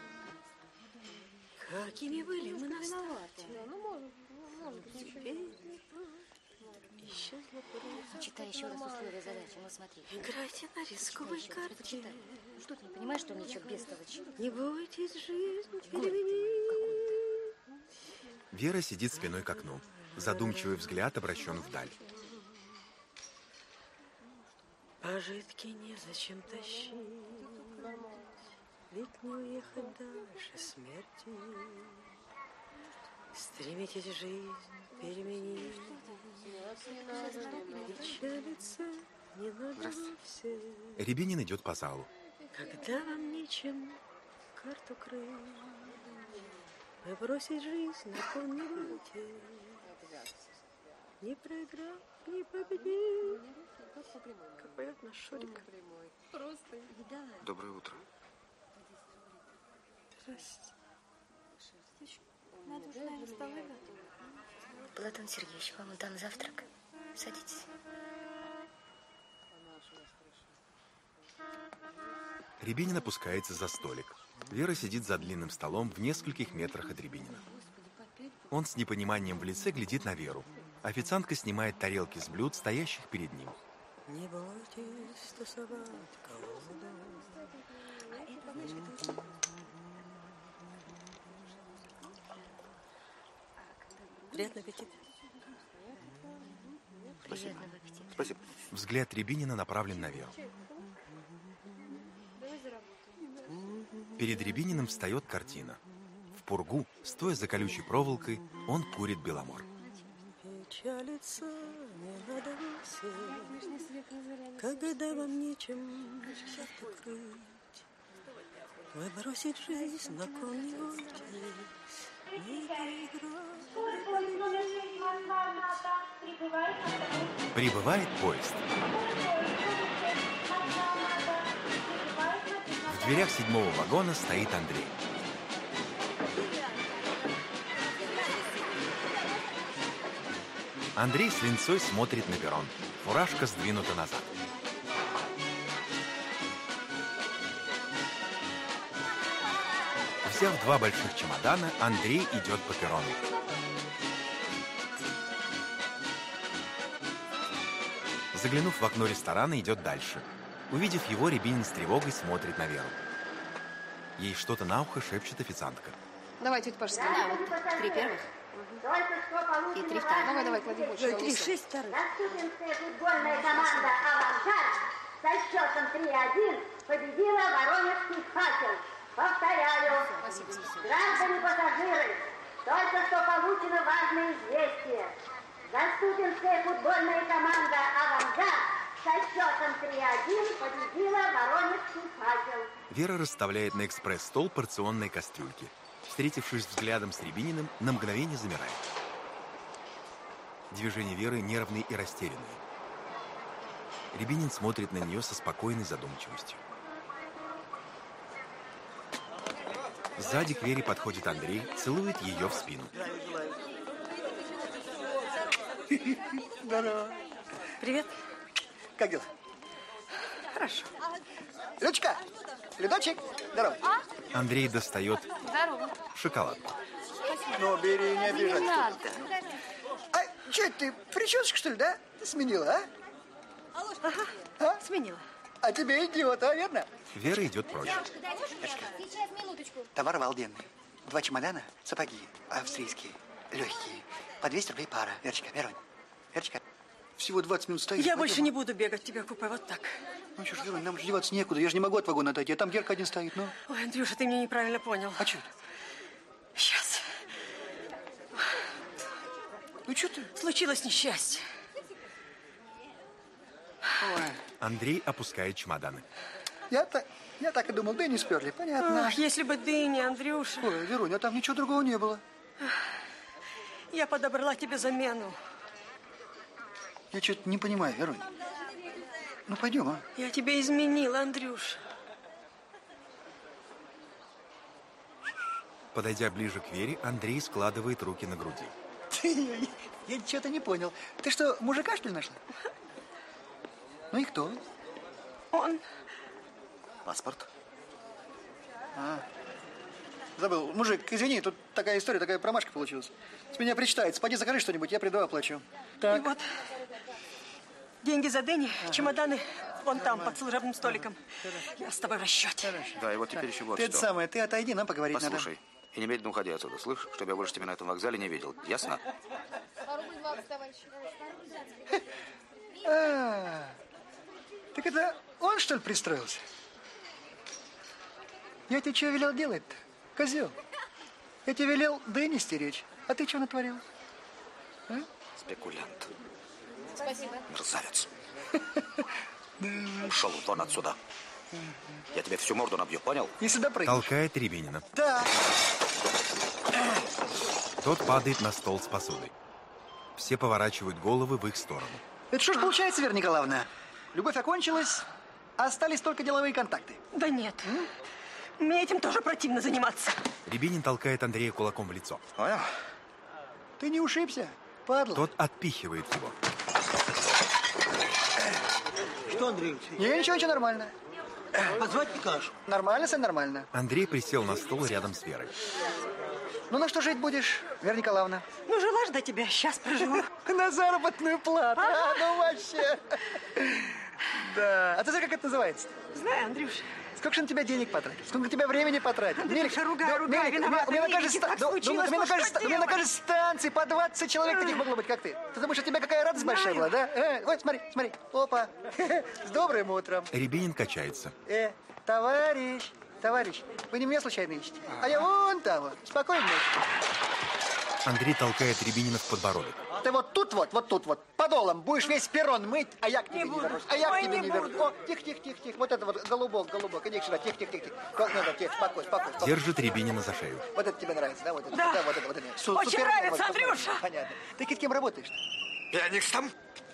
Какими были мы на старте? Теперь исчезла пыль. Читай еще раз условия задачи, ну смотри. Играйте на рисковой карте. Ну что, ты не понимаешь, что мне что бестолочь? Не бойтесь, жизнь переменить. Вера сидит спиной к окну. Задумчивый взгляд обращен вдаль. Пожитки незачем тащить, ведь не уехать дальше смерти. Стремитесь жизнь переменить, печалиться не надо вовсе. Рябинин идет по залу. Когда вам нечем карту крыть, вы бросить жизнь на кон не будете. Не проиграв, не победив. Как поет наш Шурик. Просто. Доброе утро. Здрасте. Надо уже, наверное, столы. Платон Сергеевич, вам там завтрак. Садитесь. Рябинин опускается за столик. Вера сидит за длинным столом в нескольких метрах от Рябинина. Он с непониманием в лице глядит на Веру. Официантка снимает тарелки с блюд, стоящих перед ним. Не бойтесь тусовать колоду. Приятного аппетита. Спасибо. Спасибо. Взгляд Рябинина направлен на Веру. Перед Рябининым встает картина. В пургу, стоя за колючей проволокой, он курит беломор. Печалиться не надо вовсе, когда вам нечем покрыть. Вы бросить жизнь на кон не бойтесь, не проиграть. Прибывает поезд. В дверях седьмого вагона стоит Андрей. Андрей с линцой смотрит на перрон. Фуражка сдвинута назад. Взяв два больших чемодана, Андрей идет по перрону. Заглянув в окно ресторана, идет дальше. Увидев его, Рябинин с тревогой смотрит на Веру. Ей что-то на ухо шепчет официантка. Давай, тетя Паша, Да, вот три первых. И три вторых. Давай, давай, клади больше. Три, шесть вторых. Наступинская футбольная команда «Авангард» со счетом три один победила Воронежский «Факел». Повторяю, граждане пассажиры, только что получено важное известие. Наступинская футбольная команда «Авангард» со счетом три один победила Воронежский «Факел». Вера расставляет на экспресс-стол порционные кастрюльки. Встретившись взглядом с Рябининым, на мгновение замирает. Движения Веры нервные и растерянные. Рябинин смотрит на нее со спокойной задумчивостью. Сзади к Вере подходит Андрей, целует ее в спину. Здорово. Привет. Как дела? Хорошо. Людочка, Людочек, здорово. Андрей достает Здорово. шоколадку. Ну, бери, не обижайся. Не надо. А что это ты, прическу, что ли, да? Сменила, а? Ага, а? сменила. А тебе идиот, а, верно? Вера идет прочь. Сейчас, минуточку. Товар обалденный. Два чемодана, сапоги австрийские, легкие. По двести рублей пара. Верочка, Веронь. Верочка, всего двадцать минут стоишь. Я пойдем. больше не буду бегать тебя, купай, вот так. Ну что ж, Веронь, нам же деваться некуда. Я же не могу от вагона отойти. А там Герка один стоит, ну. Ой, Андрюша, ты меня неправильно понял. А что это? Сейчас. Ну что ты? Случилось несчастье. Ой. Андрей опускает чемоданы. Я-то, я так и думал, дыни сперли, понятно. Ах, если бы дыни, Андрюша. Ой, Веруня, а там ничего другого не было. Я подобрала тебе замену. Я что-то не понимаю, Верунь. Ну, пойдем, а? Я тебя изменила, Андрюша. Подойдя ближе к Вере, Андрей складывает руки на груди. Я что-то не понял. Ты что, мужика, что ли, нашла? Ну и кто? Он. Паспорт. А, забыл. Мужик, извини, тут такая история, такая промашка получилась. С меня причитается. Пойди закажи что-нибудь, я приду, оплачу. Так. И вот деньги за Дэнни, ага. Чемоданы вон там, под служебным столиком. Я с тобой в расчете. Хорошо. Да, и вот теперь еще вот ты что. Это самое, ты отойди, нам поговорить Послушай, надо. Послушай, и немедленно уходи отсюда, слышь, чтобы я больше тебя на этом вокзале не видел. Ясно? А, так это он, что ли, пристроился? Я тебе что велел делать-то, козел? Я тебе велел Дэнни стеречь, а ты что натворил? А? Спекулянт. Спасибо. Мерзавец. Ушел вон отсюда. Я тебе всю морду набью, понял? И сюда прыгнешь. Толкает Рябинина. Да. Тот падает на стол с посудой. Все поворачивают головы в их сторону. Это что ж получается, Вера Николаевна? Любовь окончилась, а остались только деловые контакты. Да нет. М? Мне этим тоже противно заниматься. Рябинин толкает Андрея кулаком в лицо. Понял? Ты не ушибся, падла. Тот отпихивает его. Что, Андрей? Не, ничего, ничего, нормально. Позвать Никашу? Нормально, все нормально. Андрей присел на стул рядом с Верой. Ну, на что жить будешь, Вера Николаевна? Ну, жила ж до тебя, сейчас проживу. На заработную плату. А, ну вообще. Да. А ты знаешь, как это называется? Знаю, Андрюш. Сколько же на тебя денег потратил? Сколько на тебя времени потратил? Андрюша, ругай, ругай, виновата. Мне на каждой станции по двадцать человек таких могло быть, как ты. Ты думаешь, у тебя какая радость большая была, да? Э, вот, смотри, смотри. Опа. С добрым утром. Рябинин качается. Э, товарищ, товарищ, вы не меня случайно ищете? А я вон там вот. Спокойной ночи. Андрей толкает Рябинина в подбородок. Ты вот тут вот, вот тут вот, подолом будешь весь перрон мыть, а я к тебе не, не вернусь. А я Ой, к тебе не, не вернусь. О, тихо, тихо, тихо, тихо. Вот это вот голубок, голубок. Иди сюда, тихо, тихо, тихо. Надо, тихо, спокойно, спокойно. Держит Рябинина за шею. Вот это тебе нравится, да? Вот это, да. да, вот это, вот это. Су Очень супер, нравится, вот, Андрюша. Понятно. Ты кем работаешь? Пианистом.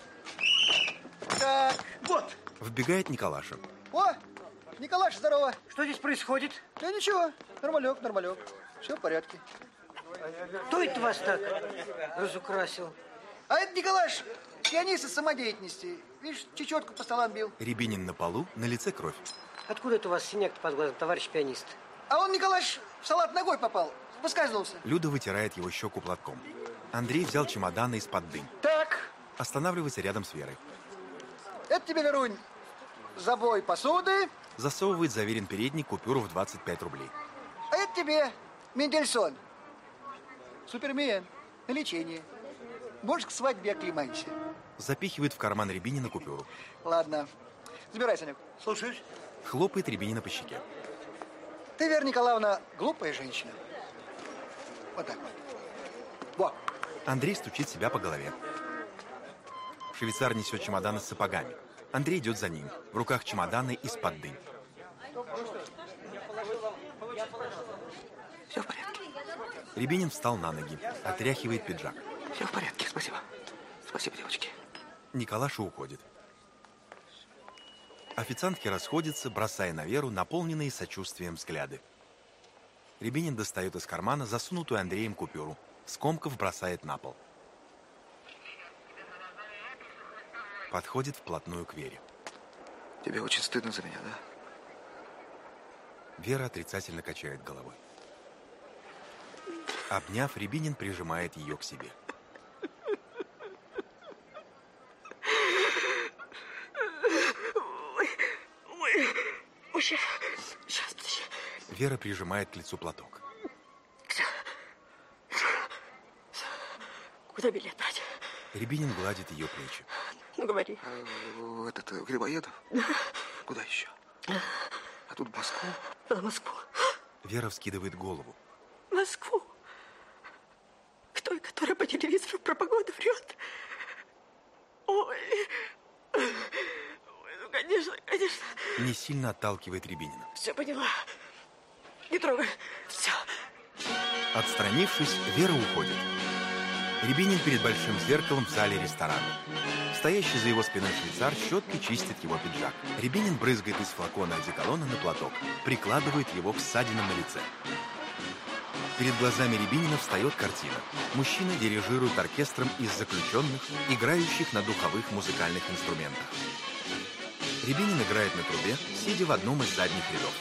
Так, вот. Вбегает Николаша. О, Николаш, здорово. Что здесь происходит? Да ничего, нормалек, нормалек. Все в порядке. Кто это вас так разукрасил? А это Николаш, пианист из самодеятельности. Видишь, чечетку по столам бил. Рябинин на полу, на лице кровь. Откуда это у вас синяк под глазом, товарищ пианист? А он, Николаш, в салат ногой попал, поскользнулся. Люда вытирает его щеку платком. Андрей взял чемоданы из-под дынь. Так. Останавливается рядом с Верой. Это тебе, Верунь, забой посуды. Засовывает за Верин передник купюру в двадцать пять рублей. А это тебе, Мендельсон. Супермен, на лечение. Можешь к свадьбе оклемайся. Запихивает в карман Рябинина купюру. Ладно. Забирай, Санек. Слушаюсь. Хлопает Рябинина по щеке. Ты, Вера Николаевна, глупая женщина. Вот так вот. Во. Андрей стучит себя по голове. Швейцар несет чемоданы с сапогами. Андрей идет за ним. В руках чемоданы из-под дынь. Все в порядке. Рябинин встал на ноги, отряхивает пиджак. Все в порядке, спасибо. Спасибо, девочки. Николаша уходит. Официантки расходятся, бросая на Веру наполненные сочувствием взгляды. Рябинин достает из кармана засунутую Андреем купюру. Скомков бросает на пол. Подходит вплотную к Вере. Тебе очень стыдно за меня, да? Вера отрицательно качает головой. Обняв, Рябинин прижимает ее к себе. Ой, ой, ой, сейчас, сейчас, подожди. Вера прижимает к лицу платок. Куда билет брать? Рябинин гладит ее плечи. Ну, говори. А, этот, Грибоедов? Куда еще? А тут в Москву? В Москву. Вера вскидывает голову. В Москву? К той, которая по телевизору про погоду врет? Ой. Ой, ну, конечно, конечно. Не сильно отталкивает Рябинина. Все поняла. Не трогай. Все. Отстранившись, Вера уходит. Рябинин перед большим зеркалом в зале ресторана. Стоящий за его спиной швейцар щеткой чистит его пиджак. Рябинин брызгает из флакона одеколона на платок, прикладывает его к ссадинам на лице. Перед глазами Рябинина встает картина. Мужчина дирижирует оркестром из заключенных, играющих на духовых музыкальных инструментах. Рябинин играет на трубе, сидя в одном из задних рядов.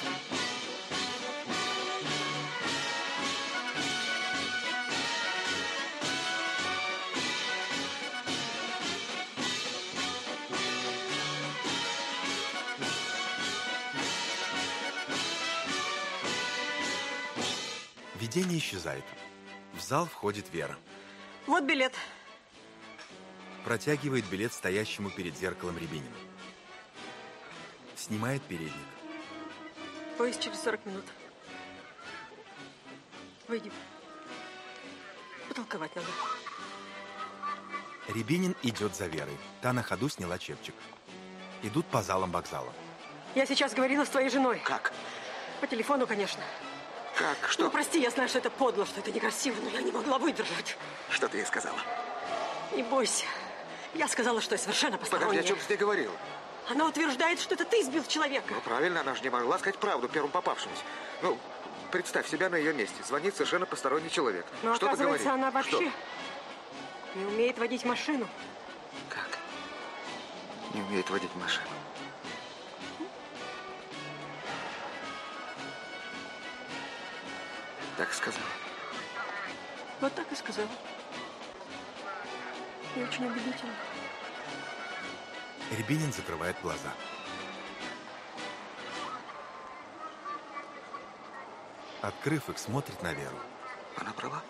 Видение исчезает. В зал входит Вера. Вот билет. Протягивает билет стоящему перед зеркалом Рябинину. Снимает передник. Поезд через сорок минут. Выйдем. Потолковать надо. Рябинин идет за Верой. Та на ходу сняла чепчик. Идут по залам вокзала. Я сейчас говорила с твоей женой. Как? По телефону, конечно. Как? Что? Ну, прости, я знаю, что это подло, что это некрасиво, но я не могла выдержать. Что ты ей сказала? Не бойся. Я сказала, что я совершенно посторонняя. Подожди, о чем ты говорил? Она утверждает, что это ты сбил человека. Ну, правильно, она же не могла сказать правду первым попавшемуся. Ну, представь себя на ее месте. Звонит совершенно посторонний человек. Но, что оказывается, она вообще что? не умеет водить машину. Как? Не умеет водить машину? Так сказала. Вот так и сказала. И очень убедительно. Рябинин закрывает глаза. Открыв их, смотрит на Веру. Она права.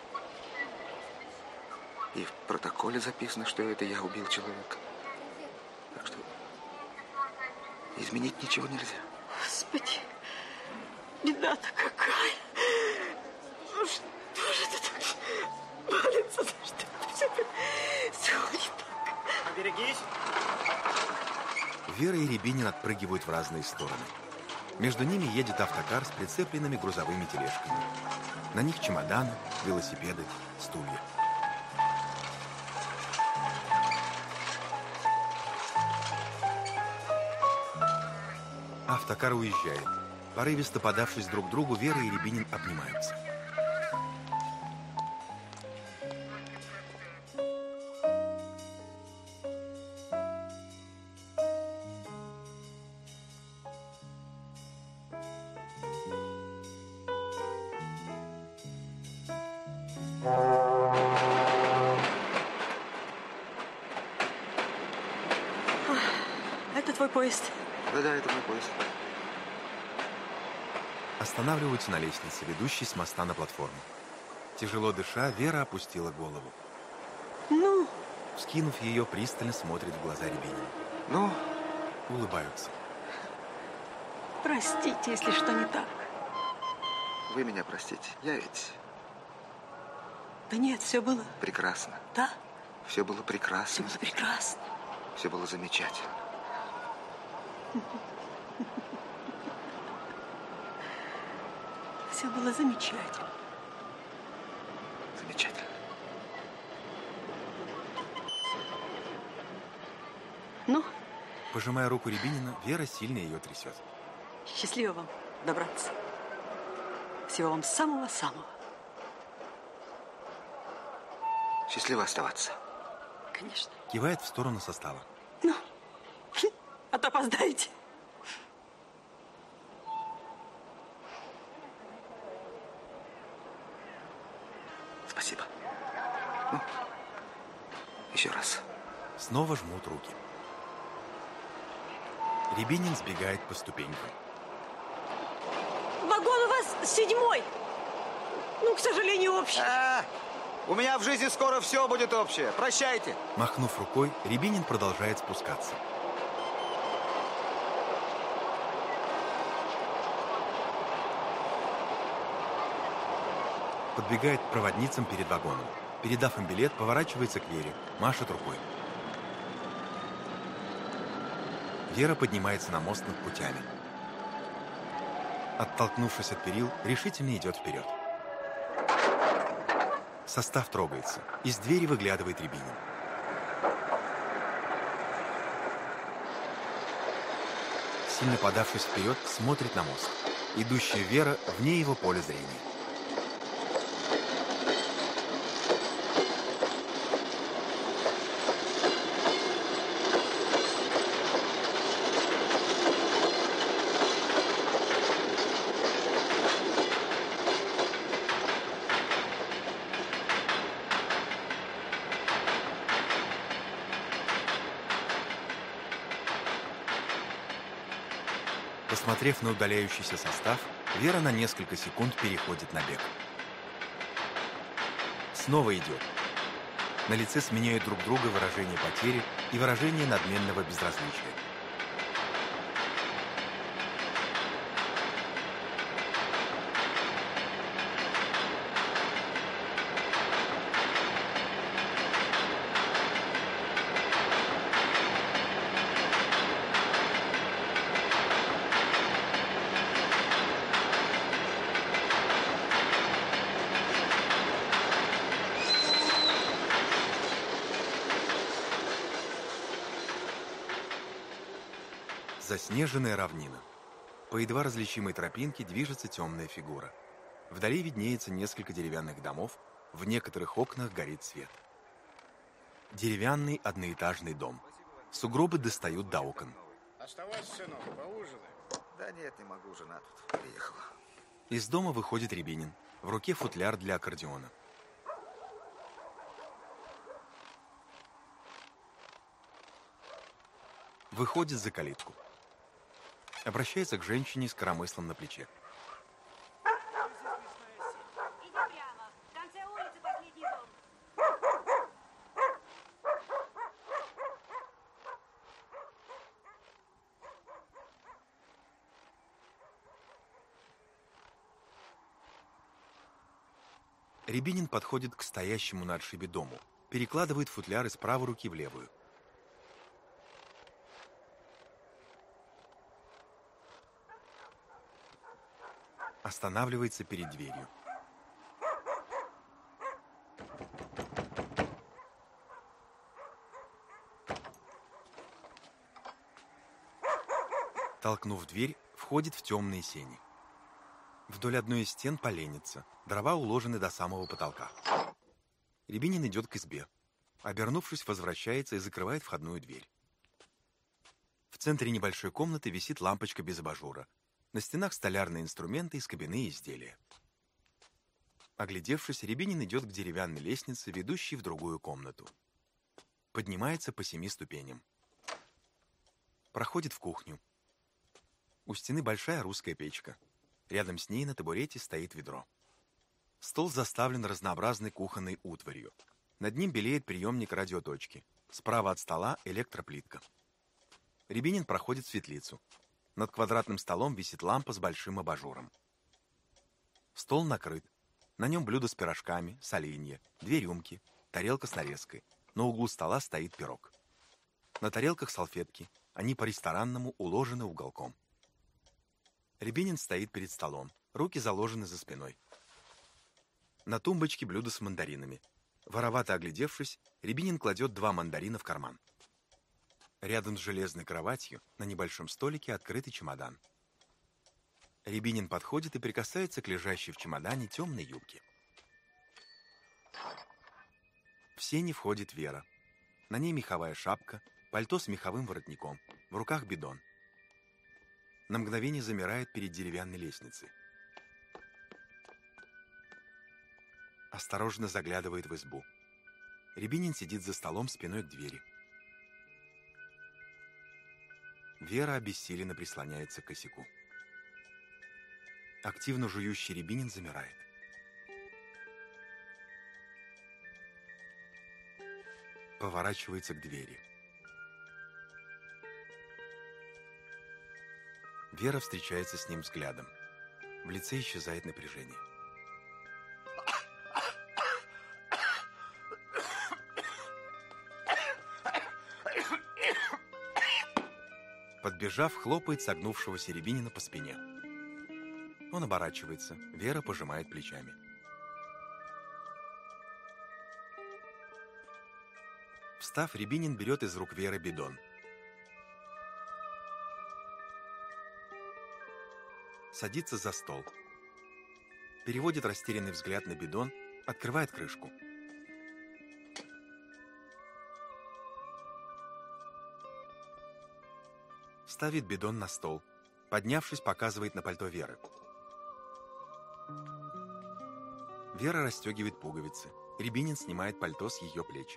И в протоколе записано, что это я убил человека. Так что изменить ничего нельзя. Господи, беда-то какая. Ну что же это так валится? Что это все, все не так? Берегись. Вера и Рябинин отпрыгивают в разные стороны. Между ними едет автокар с прицепленными грузовыми тележками. На них чемоданы, велосипеды, стулья. Автокар уезжает. Порывисто подавшись друг другу, Вера и Рябинин обнимаются. Это твой поезд? Да-да, это мой поезд. Останавливаются на лестнице, ведущей с моста на платформу. Тяжело дыша, Вера опустила голову. Ну? Вскинув ее, пристально смотрит в глаза Рябинина. Ну? Улыбаются. Простите, если что не так. Вы меня простите. Я ведь... Да нет, все было... Прекрасно. Да? Все было прекрасно. Все было прекрасно. Все было замечательно. Все было замечательно. Замечательно. Ну? Пожимая руку Рябинина, Вера сильно ее трясет. Счастливо вам добраться. Всего вам самого-самого. Счастливо оставаться. Конечно. Кивает в сторону состава. Ну, а то опоздаете. Спасибо. Ну, еще раз. Снова жмут руки. Рябинин сбегает по ступенькам. Вагон у вас седьмой. Ну, к сожалению, общий. А, у меня в жизни скоро все будет общее. Прощайте. Махнув рукой, Рябинин продолжает спускаться. Подбегает к проводницам перед вагоном. Передав им билет, поворачивается к Вере, машет рукой. Вера поднимается на мост над путями. Оттолкнувшись от перил, решительно идет вперед. Состав трогается. Из двери выглядывает Рябинин. Сильно подавшись вперед, смотрит на мост. Идущая Вера вне его поля зрения. Посмотрев на удаляющийся состав, Вера на несколько секунд переходит на бег. Снова идет. На лице сменяют друг друга выражение потери и выражение надменного безразличия. Заснеженная равнина. По едва различимой тропинке движется темная фигура. Вдали виднеется несколько деревянных домов, в некоторых окнах горит свет. Деревянный одноэтажный дом. Сугробы достают до окон. Оставайся, сынок, поужинай. Да нет, не могу, жена тут приехала. Из дома выходит Рябинин. В руке футляр для аккордеона. Выходит за калитку. Обращается к женщине с коромыслом на плече. Иди прямо. В конце улицы последний дом. Рябинин подходит к стоящему на отшибе дому, перекладывает футляр из правой руки в левую. Останавливается перед дверью. Толкнув дверь, входит в темные сени. Вдоль одной из стен поленница, дрова уложены до самого потолка. Рябинин идет к избе. Обернувшись, возвращается и закрывает входную дверь. В центре небольшой комнаты висит лампочка без абажура. На стенах столярные инструменты и скобяные изделия. Оглядевшись, Рябинин идет к деревянной лестнице, ведущей в другую комнату. Поднимается по семи ступеням. Проходит в кухню. У стены большая русская печка. Рядом с ней на табурете стоит ведро. Стол заставлен разнообразной кухонной утварью. Над ним белеет приемник радиоточки. Справа от стола электроплитка. Рябинин проходит в светлицу. Над квадратным столом висит лампа с большим абажуром. Стол накрыт. На нем блюдо с пирожками, соленья, две рюмки, тарелка с нарезкой. На углу стола стоит пирог. На тарелках салфетки. Они по-ресторанному уложены уголком. Рябинин стоит перед столом. Руки заложены за спиной. На тумбочке блюдо с мандаринами. Воровато оглядевшись, Рябинин кладет два мандарина в карман. Рядом с железной кроватью на небольшом столике открытый чемодан. Рябинин подходит и прикасается к лежащей в чемодане темной юбке. В сени входит Вера. На ней меховая шапка, пальто с меховым воротником, в руках бидон. На мгновение замирает перед деревянной лестницей. Осторожно заглядывает в избу. Рябинин сидит за столом спиной к двери. Вера обессиленно прислоняется к косяку. Активно жующий Рябинин замирает. Поворачивается к двери. Вера встречается с ним взглядом. В лице исчезает напряжение. Подбежав, хлопает согнувшегося Рябинина по спине. Он оборачивается, Вера пожимает плечами. Встав, Рябинин берет из рук Веры бидон. Садится за стол. Переводит растерянный взгляд на бидон, открывает крышку. Ставит бидон на стол. Поднявшись, показывает на пальто Веры. Вера расстегивает пуговицы. Рябинин снимает пальто с ее плеч.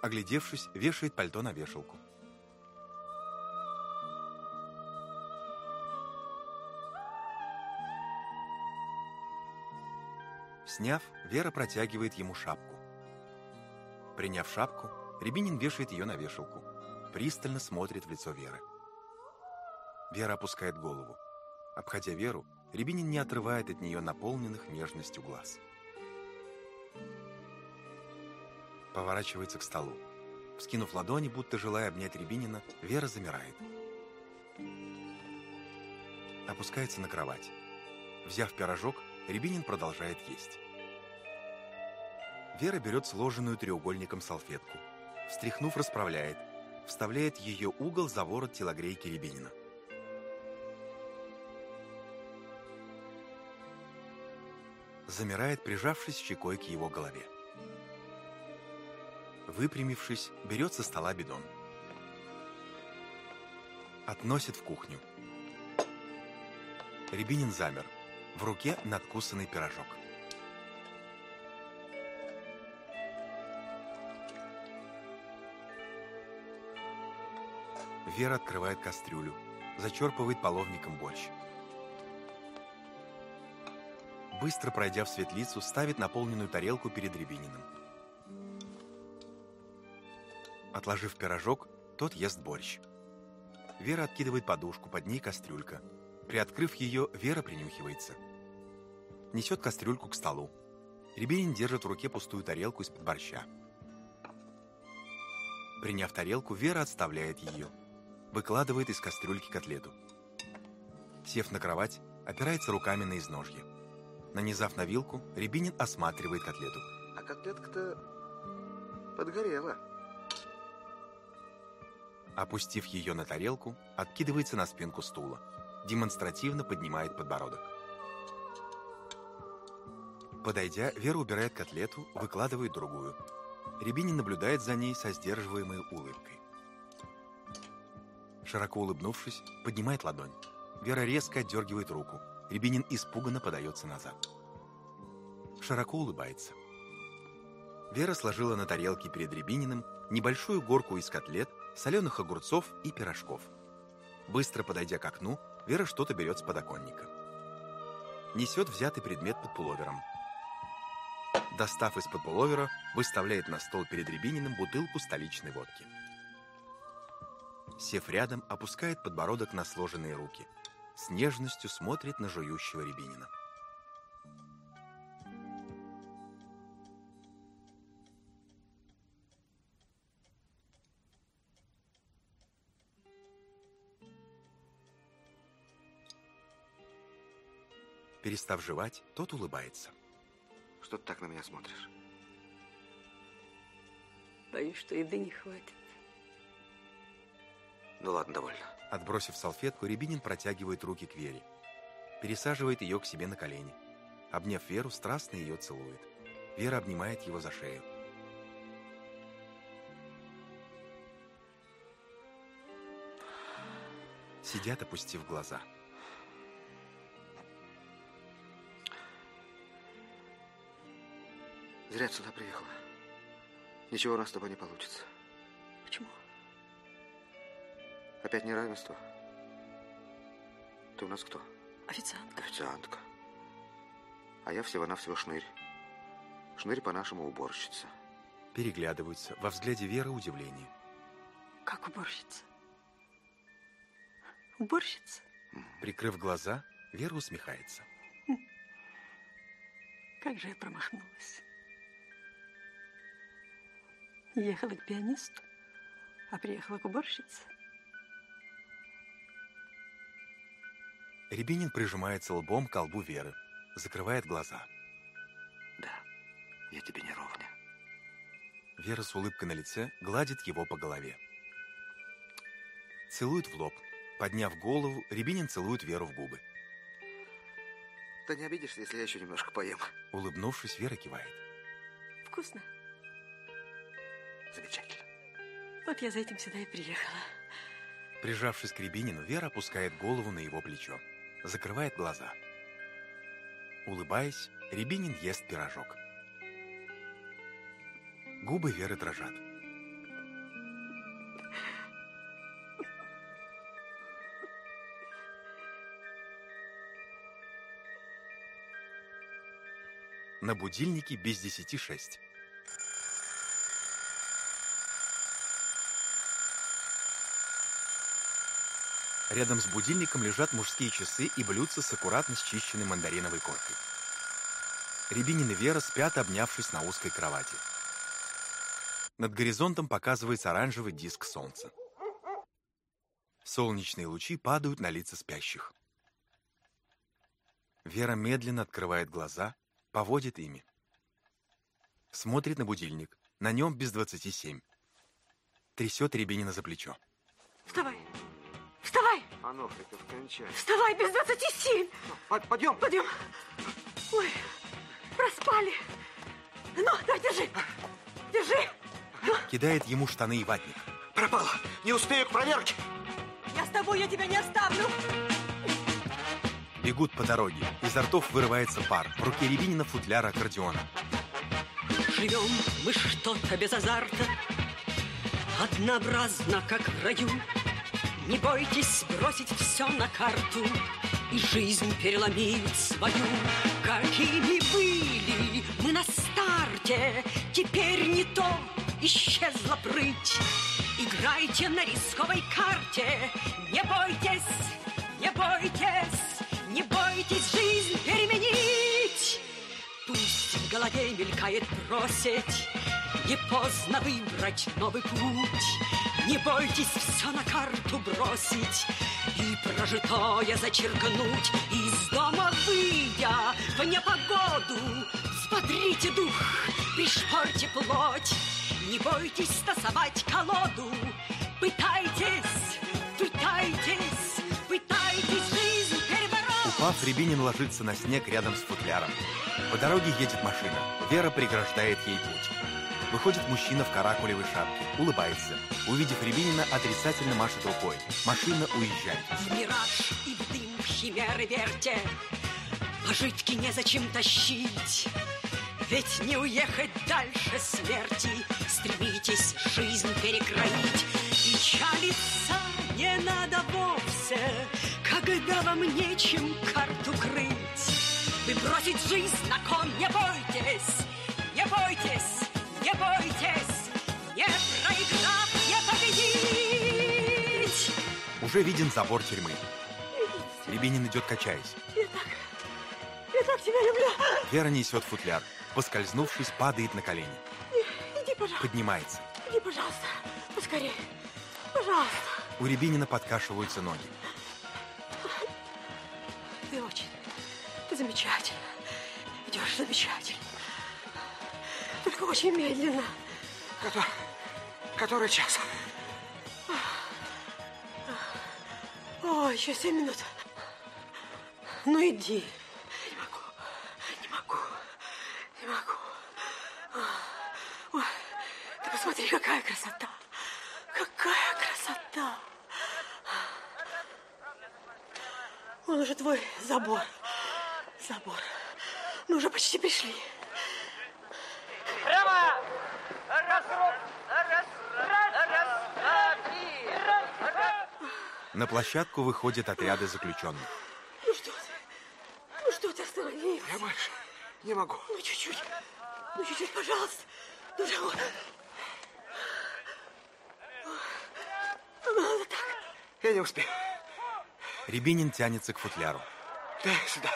Оглядевшись, вешает пальто на вешалку. Сняв, Вера протягивает ему шапку. Приняв шапку, Рябинин вешает ее на вешалку. Пристально смотрит в лицо Веры. Вера опускает голову. Обходя Веру, Рябинин не отрывает от нее наполненных нежностью глаз. Поворачивается к столу. Вскинув ладони, будто желая обнять Рябинина, Вера замирает. Опускается на кровать. Взяв пирожок, Рябинин продолжает есть. Вера берет сложенную треугольником салфетку. Встряхнув, расправляет. Вставляет ее угол за ворот телогрейки Рябинина. Замирает, прижавшись щекой к его голове. Выпрямившись, берет со стола бидон. Относит в кухню. Рябинин замер. В руке надкусанный пирожок. Вера открывает кастрюлю, зачерпывает половником борщ. Быстро пройдя в светлицу, ставит наполненную тарелку перед Рябининым. Отложив пирожок, тот ест борщ. Вера откидывает подушку, под ней кастрюлька. Приоткрыв ее, Вера принюхивается. Несет кастрюльку к столу. Рябинин держит в руке пустую тарелку из-под борща. Приняв тарелку, Вера отставляет ее. Выкладывает из кастрюльки котлету. Сев на кровать, опирается руками на изножье. Нанизав на вилку, Рябинин осматривает котлету. А котлетка-то подгорела. Опустив ее на тарелку, откидывается на спинку стула. Демонстративно поднимает подбородок. Подойдя, Вера убирает котлету, выкладывает другую. Рябинин наблюдает за ней со сдерживаемой улыбкой. Широко улыбнувшись, поднимает ладонь. Вера резко отдергивает руку. Рябинин испуганно подается назад. Широко улыбается. Вера сложила на тарелке перед Рябининым небольшую горку из котлет, соленых огурцов и пирожков. Быстро подойдя к окну, Вера что-то берет с подоконника. Несет взятый предмет под пуловером. Достав из-под пуловера, выставляет на стол перед Рябининым бутылку столичной водки. Сев рядом, опускает подбородок на сложенные руки. С нежностью смотрит на жующего Рябинина. Перестав жевать, тот улыбается. Что ты так на меня смотришь? Боюсь, что еды не хватит. Ну ладно, довольно. Отбросив салфетку, Рябинин протягивает руки к Вере. Пересаживает ее к себе на колени. Обняв Веру, страстно ее целует. Вера обнимает его за шею. Сидят, опустив глаза. Зря ты сюда приехала. Ничего у нас с тобой не получится. Почему? Опять неравенство. Ты у нас кто? Официантка. Официантка. А я всего-навсего шнырь. Шнырь по-нашему уборщица. Переглядываются. Во взгляде Веры удивление. Как уборщица? Уборщица? Прикрыв глаза, Вера усмехается. Как же я промахнулась. Ехала к пианисту, а приехала к уборщице. Рябинин прижимается лбом к колбу Веры. Закрывает глаза. Да, я тебе не ровня. Вера с улыбкой на лице гладит его по голове. Целует в лоб. Подняв голову, Рябинин целует Веру в губы. Ты не обидишься, если я еще немножко поем? Улыбнувшись, Вера кивает. Вкусно? Замечательно. Вот я за этим сюда и приехала. Прижавшись к Рябинину, Вера опускает голову на его плечо. Закрывает глаза. Улыбаясь, Рябинин ест пирожок. Губы Веры дрожат. На будильнике без десяти шесть. Рядом с будильником лежат мужские часы и блюдца с аккуратно счищенной мандариновой коркой. Рябинин и Вера спят, обнявшись на узкой кровати. Над горизонтом показывается оранжевый диск солнца. Солнечные лучи падают на лица спящих. Вера медленно открывает глаза, поводит ими. Смотрит на будильник. На нем без двадцати семь. Трясет Рябинина за плечо. Вставай! Вставай! Анохриков, кончай. Вставай, без двадцати семь! Подъем! Подъем! Ой, проспали. Ну, дай, держи! Держи! Кидает ему штаны и ватник. Пропало! Не успею к проверке! Я с тобой, я тебя не оставлю! Бегут по дороге. Изо ртов вырывается пар. В руке Рябинина футляр аккордеона. Живем мы что-то без азарта, однообразно, как в раю. Не бойтесь бросить все на карту и жизнь переломить свою. Какими были мы на старте, теперь не то, исчезла прыть. Играйте на рисковой карте, не бойтесь, не бойтесь, не бойтесь жизнь переменить. Пусть в голове мелькает просить, не поздно выбрать новый путь. Не бойтесь все на карту бросить и прожитое зачеркнуть. Из дома выйдя в непогоду, взбодрите дух, пришпорьте плоть. Не бойтесь тасовать колоду, пытайтесь, пытайтесь, пытайтесь жизнь перебороть. Упав, Рябинин ложится на снег рядом с футляром. По дороге едет машина. Вера преграждает ей путь. Выходит мужчина в каракулевой шапке, улыбается. Увидев Рябинина, отрицательно машет рукой. Машина уезжает. В мираж и в дым, в химеры верьте, пожитки незачем тащить. Ведь не уехать дальше смерти, стремитесь жизнь перекроить. Печалиться не надо вовсе, когда вам нечем карту крыть. Вы бросить жизнь на кон не бойтесь, не бойтесь, не бойтесь, не проиграв, не победить. Уже виден забор тюрьмы. Рябинин идет, качаясь. Я так, я так тебя люблю. Вера несет футляр. Поскользнувшись, падает на колени. Иди, пожалуйста. Поднимается. Иди, пожалуйста, поскорее. Пожалуйста. У Рябинина подкашиваются ноги. Ты очень, ты замечательно. Идешь замечательно. Только очень медленно. Который, который час? О, еще семь минут. Ну, иди. Не могу, не могу, не могу. Ой, ты посмотри, какая красота. Какая красота. Вон уже твой забор. Забор. Мы уже почти пришли. Прямо! Раз, раз, раз, раз, два, три, раз. На площадку выходят отряды заключенных. Ну что ты? Ну что ты остановился? Я больше не могу. Ну чуть-чуть. Ну чуть-чуть, пожалуйста. Ну давай. Ну надо так. Я не успею. Рябинин тянется к футляру. Дай сюда.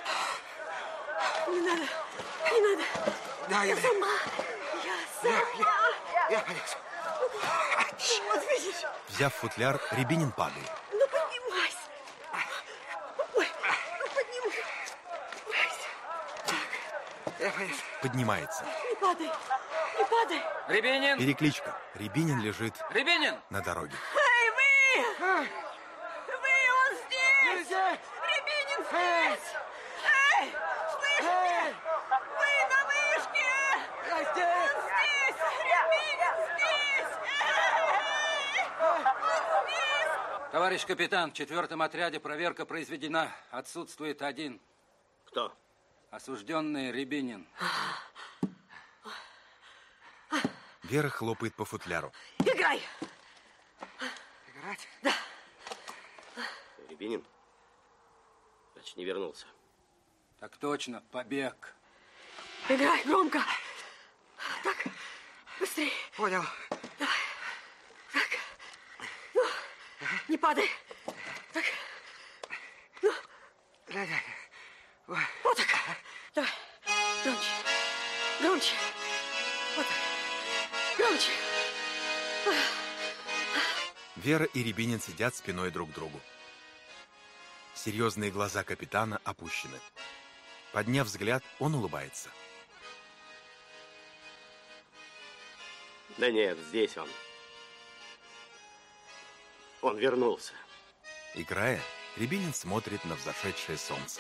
Не надо. Не надо. Да, я, я сама. Я сама. Я, я, я понесу. Вот видишь. Взяв футляр, Рябинин падает. Ну поднимайся. Ой, ну поднимайся. Я понесу. Поднимается. Не падай. Не падай. Рябинин. Перекличка. Рябинин лежит Рябинин. на дороге. Эй, вы! Вы, он здесь! Рябинин здесь! Эй, слышите? Вы на вышке! Я Он здесь! Рябинин здесь! Эй! Он здесь! Товарищ капитан, в четвертом отряде проверка произведена. Отсутствует один. Кто? Осужденный Рябинин. Вера хлопает по футляру. Играй! Играть? Да. Рябинин? Значит, не вернулся. Так точно, побег. Играй громко. Так, быстрее. Понял. Давай. Так. Ну, не падай. Так. Ну. Вот так. Давай. Громче. Громче. Вот так. Громче. Вера и Рябинин сидят спиной друг к другу. Серьезные глаза капитана опущены. Подняв взгляд, он улыбается. Да нет, здесь он. Он вернулся. Играя, Рябинин смотрит на взошедшее солнце.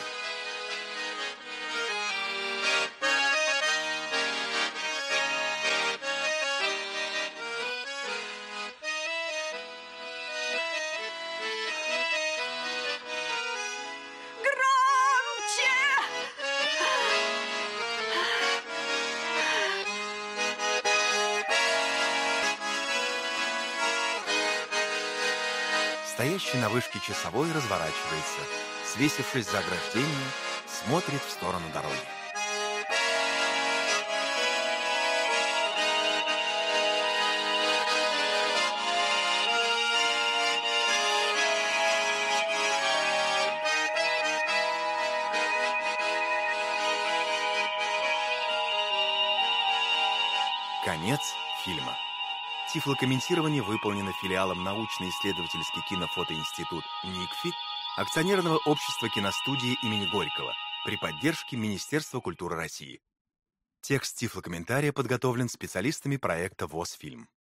Стоящий на вышке часовой разворачивается, свесившись за ограждение, смотрит в сторону дороги. Конец фильма. Тифлокомментирование выполнено филиалом научно-исследовательский кинофотоинститут НИКФИ акционерного общества киностудии имени Горького при поддержке Министерства культуры России. Текст тифлокомментария подготовлен специалистами проекта ВОС-фильм.